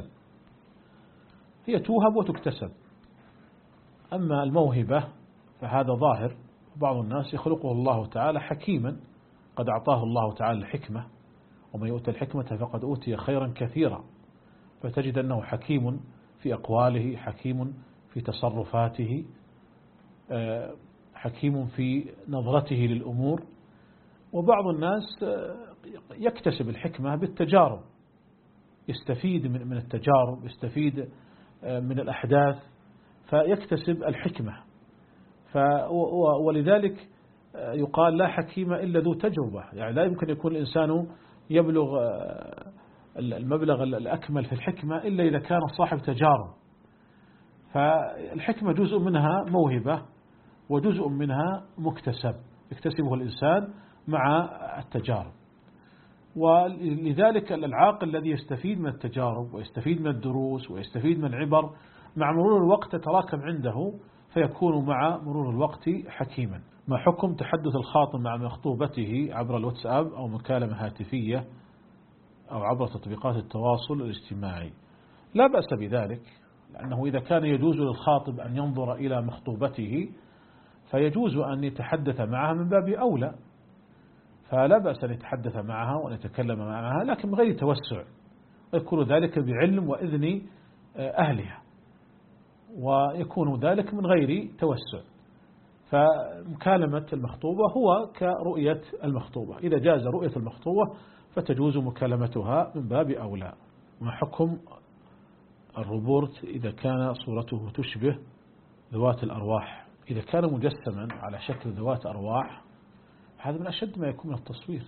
هي توهب وتكتسب. أما الموهبة فهذا ظاهر، بعض الناس يخلقه الله تعالى حكيما، قد أعطاه الله تعالى الحكمة، ومن يؤتى الحكمة فقد أوتي خيرا كثيرا، فتجد أنه حكيم في أقواله، حكيم في تصرفاته، حكيم في نظرته للأمور. وبعض الناس يكتسب الحكمة بالتجارب، يستفيد من التجارب، يستفيد من الأحداث فيكتسب الحكمة. ولذلك يقال لا حكيم إلا ذو تجربة، يعني لا يمكن يكون الإنسان يبلغ المبلغ الأكمل في الحكمة إلا إذا كان صاحب تجارب. فالحكمة جزء منها موهبة وجزء منها مكتسب يكتسبه الإنسان مع التجارب. ولذلك العاقل الذي يستفيد من التجارب ويستفيد من الدروس ويستفيد من العبر مع مرور الوقت تتراكم عنده، فيكون مع مرور الوقت حكيما. ما حكم تحدث الخاطب مع مخطوبته عبر الواتساب أو مكالمة هاتفية أو عبر تطبيقات التواصل الاجتماعي؟ لا بأس بذلك، لأنه إذا كان يجوز للخاطب أن ينظر إلى مخطوبته فيجوز أن يتحدث معها من باب أولى، فلا بأس أن يتحدث معها وأن يتكلم معها، لكن بغير توسع، ويكون ذلك بعلم وإذن أهلها، ويكون ذلك من غير توسع. فمكالمة المخطوبة هو كرؤية المخطوبة، إذا جاز رؤية المخطوبة فتجوز مكالمتها من باب أولى. ما حكم الروبورت إذا كان صورته تشبه ذوات الأرواح؟ إذا كان مجسما على شكل ذوات أرواح هذا من أشد ما يكون من التصوير،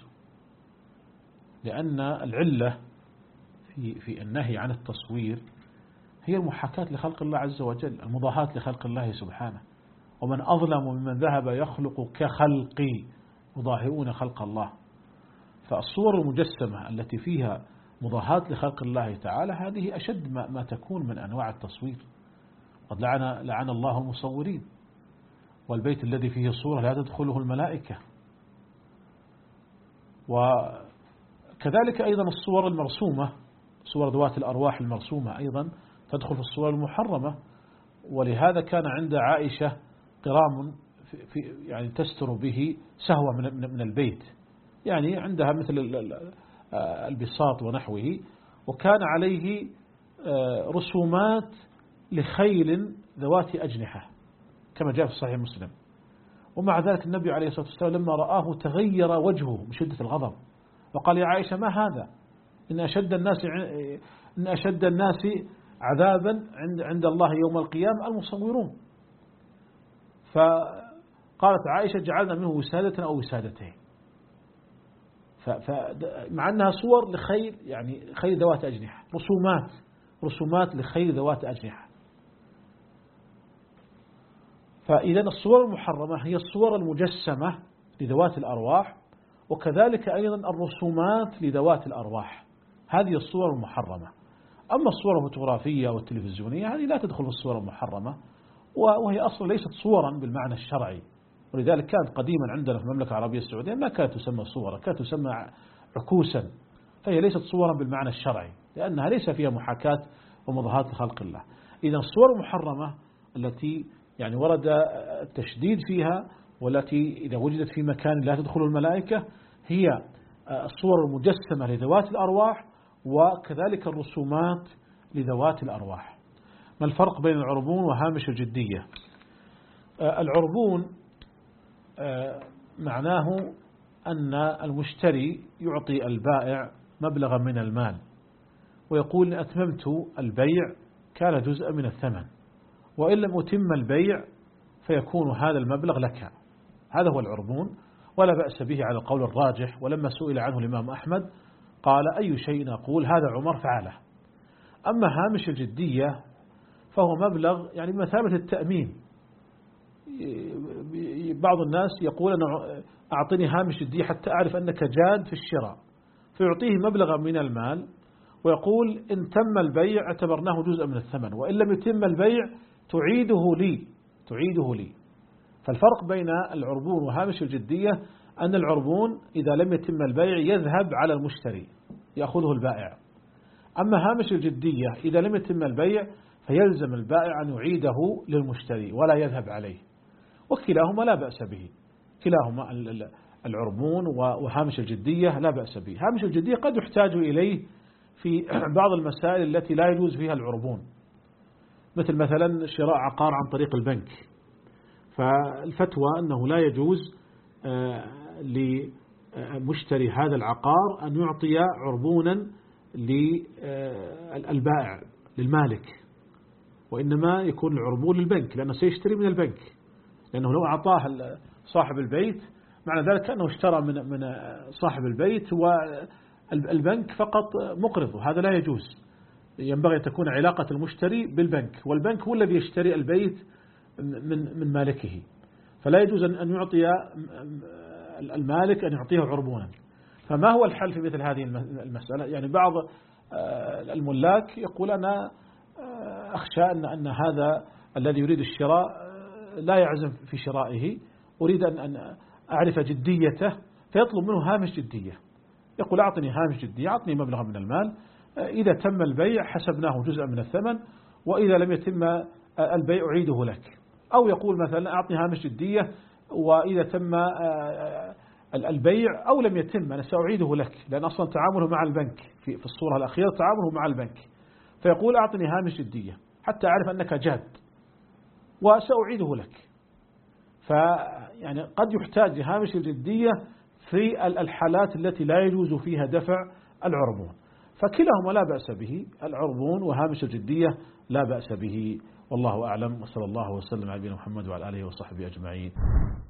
لأن العلة في في النهي عن التصوير هي المحاكاة لخلق الله عز وجل، المضاهاة لخلق الله سبحانه. ومن أظلم ممن ذهب يخلق كخلقي يضاهئون خلق الله. فالصور المجسمة التي فيها مضاهاة لخلق الله تعالى هذه أشد ما, ما تكون من أنواع التصوير. قد لعن, لعن الله المصورين، والبيت الذي فيه صورة لا تدخله الملائكة. وكذلك أيضا الصور المرسومة، صور ذوات الأرواح المرسومة أيضا تدخل في الصور المحرمة. ولهذا كان عند عائشة قرام في يعني تستر به سهوة من من البيت، يعني عندها مثل البساط ونحوه، وكان عليه رسومات لخيل ذوات أجنحة كما جاء في صحيح مسلم. ومع ذلك النبي عليه الصلاة والسلام لما رآه تغير وجهه من شدة الغضب، وقال يا عائشة ما هذا؟ إن أشد الناس إن أشد الناس عذابا عند عند الله يوم القيامة المصورون. فقالت عائشة جعلنا منه وسادة أو وسادتين، مع أنها صور لخيل، يعني خيل ذوات أجنحة، رسومات رسومات لخيل ذوات أجنحة. فإذا الصور المحرمة هي الصور المجسمة لذوات الأرواح، وكذلك أيضا الرسومات لذوات الأرواح، هذه الصور المحرمة. أما الصور الفوتوغرافية والتلفزيونية هذه لا تدخل في الصور المحرمة، وهي أصلا ليست صورا بالمعنى الشرعي. ولذلك كانت قديما عندنا في المملكة العربية السعودية ما كانت تسمى صورا، كانت تسمى عكوسا، فهي ليست صورا بالمعنى الشرعي لأنها ليس فيها محاكاة ومضاهاة لخلق الله. إذا الصور المحرمة التي يعني ورد التشديد فيها والتي إذا وجدت في مكان لا تدخل الملائكة هي الصور المجسمة لذوات الأرواح، وكذلك الرسومات لذوات الأرواح. ما الفرق بين العربون وهامش الجدية؟ العربون معناه أن المشتري يعطي البائع مبلغا من المال ويقول إن أتممت البيع كان جزءا من الثمن، وإن لم أتم البيع فيكون هذا المبلغ لك. هذا هو العربون، ولا بأس به على القول الراجح. ولما سئل عنه الإمام أحمد قال أي شيء أقول هذا عمر فعله. أما هامش الجدية فهو مبلغ يعني بمثابة التأمين. بعض الناس يقول أنا أعطني هامش جدية حتى أعرف أنك جاد في الشراء، فيعطيه مبلغا من المال ويقول إن تم البيع اعتبرناه جزءا من الثمن، وإن لم يتم البيع تعيده لي تعيده لي. فالفرق بين العربون وهامش الجدية أن العربون إذا لم يتم البيع يذهب على المشتري يأخذه البائع، أما هامش الجدية إذا لم يتم البيع فيلزم البائع أن يعيده للمشتري ولا يذهب عليه، وكلاهما لا بأس به. كلاهما العربون وهامش الجدية لا بأس به. هامش الجدية قد يحتاج إليه في بعض المسائل التي لا يجوز فيها العربون، مثل مثلا شراء عقار عن طريق البنك، فالفتوى أنه لا يجوز لمشتري هذا العقار أن يعطي عربونا للبائع للمالك، وإنما يكون العربون للبنك لأنه سيشتري من البنك، لأنه لو أعطاه صاحب البيت معنى ذلك أنه اشترى من من صاحب البيت والبنك فقط مقرض، وهذا لا يجوز. ينبغي أن تكون علاقة المشتري بالبنك، والبنك هو الذي يشتري البيت من من مالكه، فلا يجوز أن يعطي المالك أن يعطيه عربونا. فما هو الحل في مثل هذه المسألة؟ يعني بعض الملاك يقول أنا أخشى أن أن هذا الذي يريد الشراء لا يعزم في شرائه، أريد أن أعرف جديته، فيطلب منه هامش جدية، يقول أعطني هامش جدية، أعطني مبلغ من المال، إذا تم البيع حسبناه جزءا من الثمن، وإذا لم يتم البيع أعيده لك. أو يقول مثلا أعطني هامش جدية وإذا تم البيع أو لم يتم أنا سأعيده لك، لأن أصلا تعامله مع البنك في الصورة الأخيرة تعامله مع البنك، فيقول أعطني هامش جدية حتى أعرف أنك جاد وسأعيده لك. فيعني قد يحتاج هامش الجدية في الحالات التي لا يجوز فيها دفع العربون، فكلاهما لا بأس به، العربون وهامش الجدية لا بأس به. والله أعلم، وصلى الله وسلم على نبينا محمد وعلى آله وصحبه أجمعين.